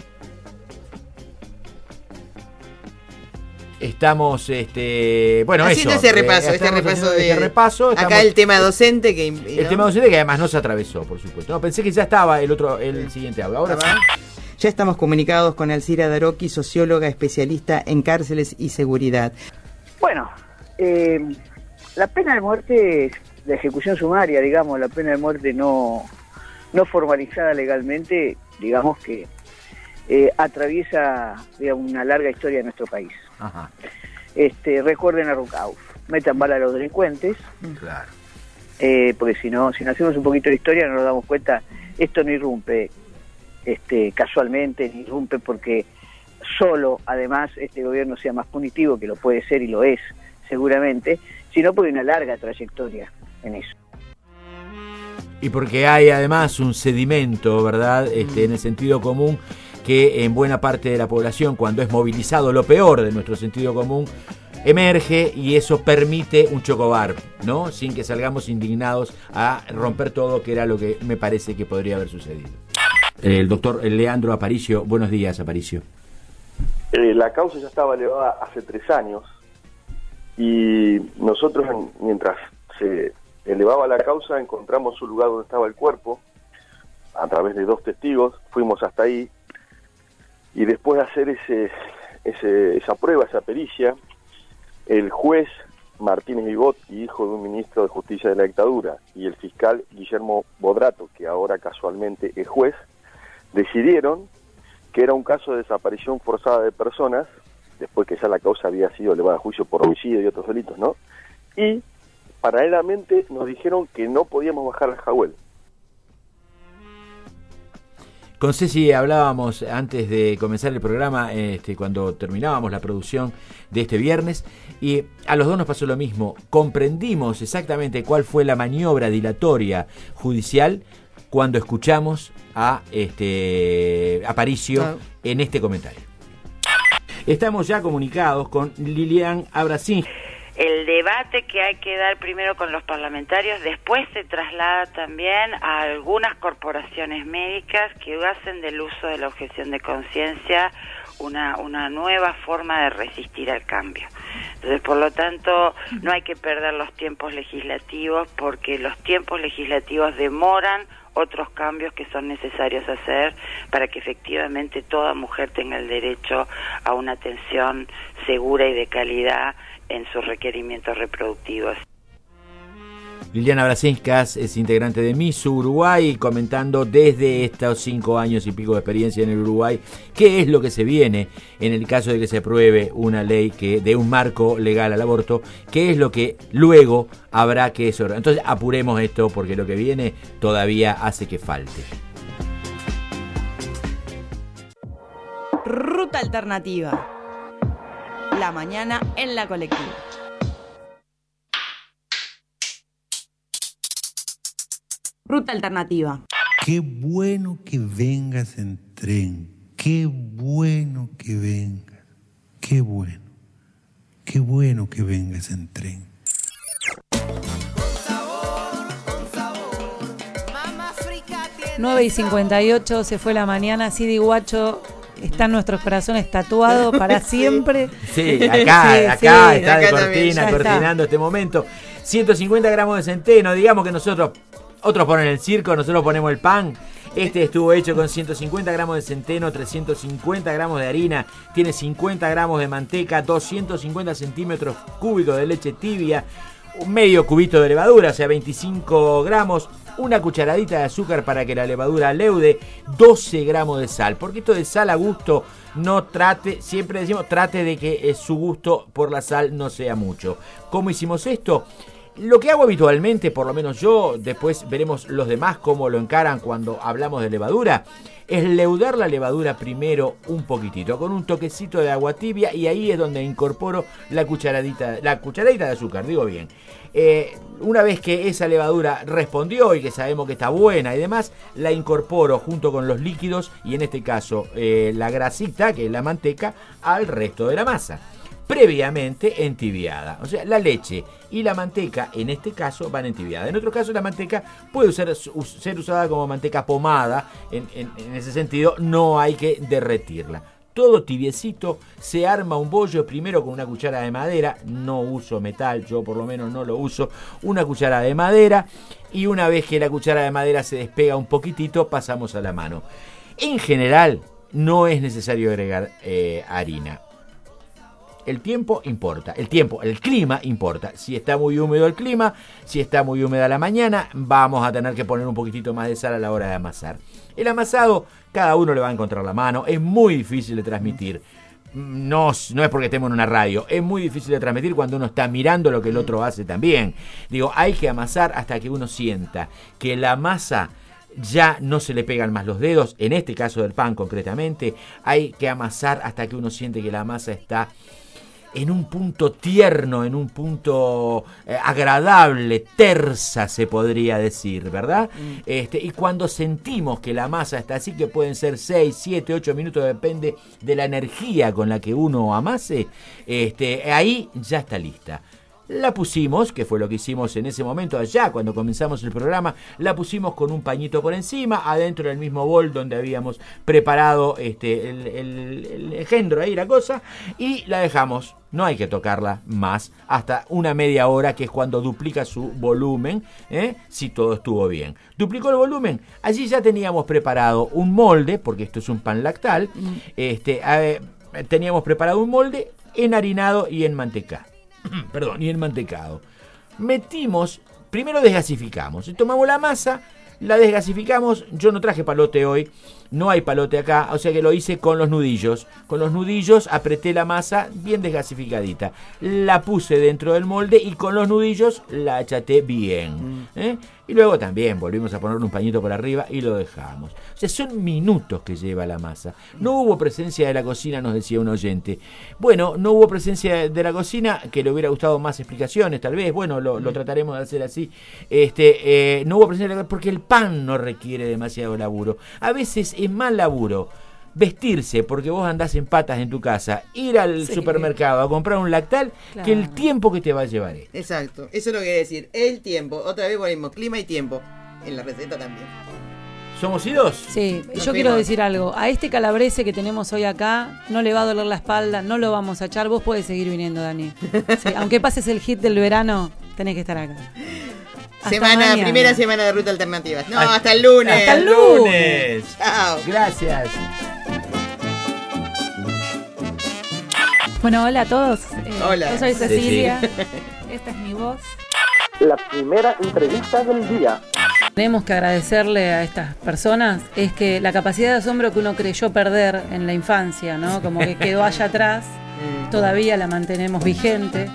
Estamos, este, bueno, haciendo eso, ese eh, repaso, este estamos repaso haciendo de ese repaso, acá estamos- el tema docente que el ¿no? tema docente que además nos atravesó, por supuesto. No, pensé que ya estaba el otro, el siguiente audio. Ahora sí. Ya estamos comunicados con Alcira Daroqui, socióloga especialista en cárceles y seguridad. Bueno, eh, la pena de muerte, la ejecución sumaria, digamos, la pena de muerte no, no formalizada legalmente, digamos que eh, atraviesa digamos, una larga historia de nuestro país. Ajá. Este, recuerden a Rucauf, metan bala a los delincuentes, Claro. eh, porque si no, si no hacemos un poquito de historia no nos damos cuenta, esto no irrumpe este, casualmente, ni irrumpe porque solo, además, este gobierno sea más punitivo, que lo puede ser y lo es seguramente, sino porque hay una larga trayectoria en eso. Y porque hay además un sedimento, ¿verdad? Este, en el sentido común, que en buena parte de la población, cuando es movilizado lo peor de nuestro sentido común, emerge y eso permite un chocobar, ¿no? Sin que salgamos indignados a romper todo, que era lo que me parece que podría haber sucedido. El doctor Leandro Aparicio, buenos días, Aparicio. Eh, la causa ya estaba elevada hace tres años y nosotros, en- mientras se elevaba la causa, encontramos un lugar donde estaba el cuerpo, a través de dos testigos, fuimos hasta ahí y después de hacer ese, ese, esa prueba, esa pericia, el juez Martínez Vigot, hijo de un ministro de Justicia de la dictadura, y el fiscal Guillermo Bodrato, que ahora casualmente es juez, decidieron que era un caso de desaparición forzada de personas, después que ya la causa había sido elevada a juicio por homicidio y otros delitos, ¿no? Y paralelamente nos dijeron que no podíamos bajar al Jagüel. Con Ceci hablábamos antes de comenzar el programa, este, cuando terminábamos la producción de este viernes, y a los dos nos pasó lo mismo. Comprendimos exactamente cuál fue la maniobra dilatoria judicial cuando escuchamos a este Aparicio no. en este comentario. Estamos ya comunicados con Lilian Abrasín. El debate que hay que dar primero con los parlamentarios, después se traslada también a algunas corporaciones médicas que hacen del uso de la objeción de conciencia una, una nueva forma de resistir al cambio. Entonces, por lo tanto, no hay que perder los tiempos legislativos, porque los tiempos legislativos demoran otros cambios que son necesarios hacer para que efectivamente toda mujer tenga el derecho a una atención segura y de calidad en sus requerimientos reproductivos. Liliana Brasinskas es integrante de MISU Uruguay, comentando desde estos cinco años y pico de experiencia en el Uruguay qué es lo que se viene en el caso de que se apruebe una ley que dé un marco legal al aborto, qué es lo que luego habrá que sortear. Entonces apuremos esto, porque lo que viene todavía hace que falte. Ruta Alternativa. La mañana en la colectiva. Ruta Alternativa. Qué bueno que vengas en tren. Qué bueno que vengas. Qué bueno. Qué bueno que vengas en tren. nueve y cincuenta y ocho, se fue la mañana. Sidi Guacho está en nuestros corazones tatuado para siempre. Sí, acá, sí, acá sí, está acá de cortina, cortinando está. Este momento. ciento cincuenta gramos de centeno, digamos que nosotros, otros ponen el circo, nosotros ponemos el pan. Este estuvo hecho con ciento cincuenta gramos de centeno, trescientos cincuenta gramos de harina, tiene cincuenta gramos de manteca, doscientos cincuenta centímetros cúbicos de leche tibia, un medio cubito de levadura, o sea, veinticinco gramos, una cucharadita de azúcar para que la levadura leude, doce gramos de sal, porque esto de sal a gusto, no trate, siempre decimos, trate de que su gusto por la sal no sea mucho. ¿Cómo hicimos esto? Lo que hago habitualmente, por lo menos yo, después veremos los demás cómo lo encaran cuando hablamos de levadura, es leudar la levadura primero un poquitito, con un toquecito de agua tibia, y ahí es donde incorporo la cucharadita, la cucharadita de azúcar, digo bien. Eh, una vez que esa levadura respondió y que sabemos que está buena y demás, la incorporo junto con los líquidos, y en este caso eh, la grasita, que es la manteca, al resto de la masa, previamente entibiada. O sea, la leche y la manteca en este caso van entibiadas. En otro caso la manteca puede usar, ser usada como manteca pomada, en, en, en ese sentido no hay que derretirla. Todo tibiecito, se arma un bollo primero con una cuchara de madera, no uso metal, yo por lo menos no lo uso, una cuchara de madera, y una vez que la cuchara de madera se despega un poquitito, pasamos a la mano. En general no es necesario agregar eh, harina. El tiempo importa, el tiempo, el clima importa. Si está muy húmedo el clima, si está muy húmeda la mañana, vamos a tener que poner un poquitito más de sal a la hora de amasar. El amasado, cada uno le va a encontrar la mano, es muy difícil de transmitir. No, no es porque estemos en una radio, es muy difícil de transmitir cuando uno está mirando lo que el otro hace también. Digo, hay que amasar hasta que uno sienta que la masa ya no se le pegan más los dedos, en este caso del pan concretamente. Hay que amasar hasta que uno siente que la masa está en un punto tierno, en un punto eh, agradable, tersa se podría decir, ¿verdad? Mm. Este, y cuando sentimos que la masa está así, que pueden ser seis, siete, ocho minutos, depende de la energía con la que uno amase, este, ahí ya está lista. La pusimos, que fue lo que hicimos en ese momento allá cuando comenzamos el programa, la pusimos con un pañito por encima, adentro del mismo bol donde habíamos preparado este, el, el, el engendro, ahí la cosa, y la dejamos. No hay que tocarla más hasta una media hora, que es cuando duplica su volumen, ¿eh? Si todo estuvo bien. Duplicó el volumen, allí ya teníamos preparado un molde, porque esto es un pan lactal, mm. este, eh, teníamos preparado un molde enharinado y enmantecado. Perdón, y enmantecado. Metimos, primero desgasificamos, y tomamos la masa, la desgasificamos. Yo no traje palote hoy, no hay palote acá, o sea que lo hice con los nudillos. Con los nudillos apreté la masa bien desgasificadita, la puse dentro del molde y con los nudillos la achaté bien. ¿eh? Y luego también volvimos a ponerle un pañito por arriba y lo dejamos. O sea, son minutos que lleva la masa. No hubo presencia de la cocina, nos decía un oyente. Bueno, no hubo presencia de la cocina, que le hubiera gustado más explicaciones, tal vez. Bueno, lo, lo trataremos de hacer así. Este, eh, no hubo presencia de la cocina porque el pan no requiere demasiado laburo. A veces es más laburo vestirse porque vos andás en patas en tu casa, ir al sí. supermercado a comprar un lactal, claro. que el tiempo que te va a llevar. Esto. Exacto, eso es lo que quiere decir, el tiempo. Otra vez volvemos, clima y tiempo, en la receta también. ¿Somos idos? Sí, Nos yo quiero decir algo. A este calabrese que tenemos hoy acá, no le va a doler la espalda, no lo vamos a echar. Vos podés seguir viniendo, Dani. Sí, aunque pases el hit del verano, tenés que estar acá. Hasta semana, mañana. Primera semana de Ruta Alternativas. No, hasta, hasta el lunes. Hasta el lunes. Chao. Gracias. Bueno, hola a todos. Eh, hola. Yo soy Cecilia. Sí, sí. Esta es mi voz. La primera entrevista del día. Tenemos que agradecerle a estas personas es que la capacidad de asombro que uno creyó perder en la infancia, ¿no? Como que quedó allá atrás, todavía la mantenemos vigente.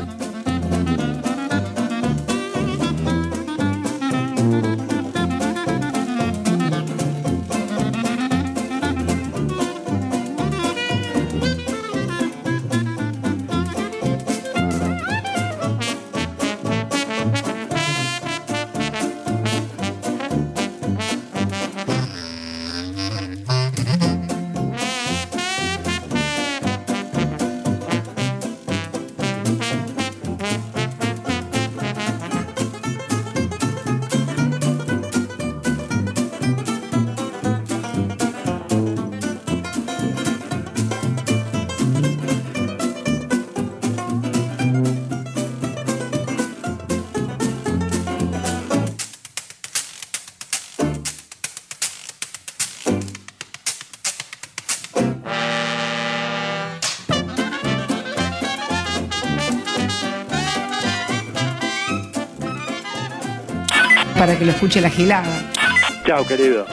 Para que lo escuche la gilada. Chao, querido.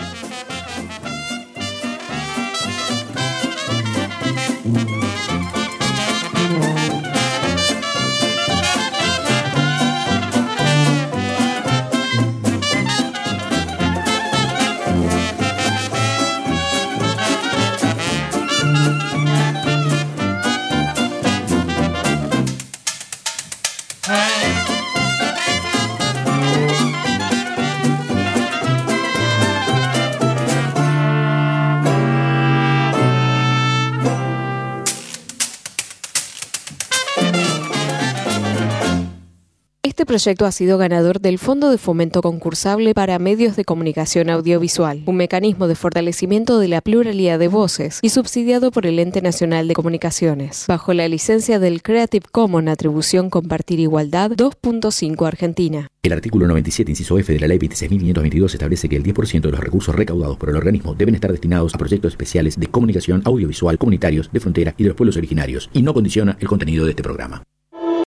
Este proyecto ha sido ganador del Fondo de Fomento Concursable para Medios de Comunicación Audiovisual, un mecanismo de fortalecimiento de la pluralidad de voces y subsidiado por el Ente Nacional de Comunicaciones, bajo la licencia del Creative Commons Atribución Compartir Igualdad dos punto cinco Argentina. El artículo noventa y siete, inciso F de la Ley veintiséis mil quinientos veintidós establece que el diez por ciento de los recursos recaudados por el organismo deben estar destinados a proyectos especiales de comunicación audiovisual comunitarios de frontera y de los pueblos originarios, y no condiciona el contenido de este programa.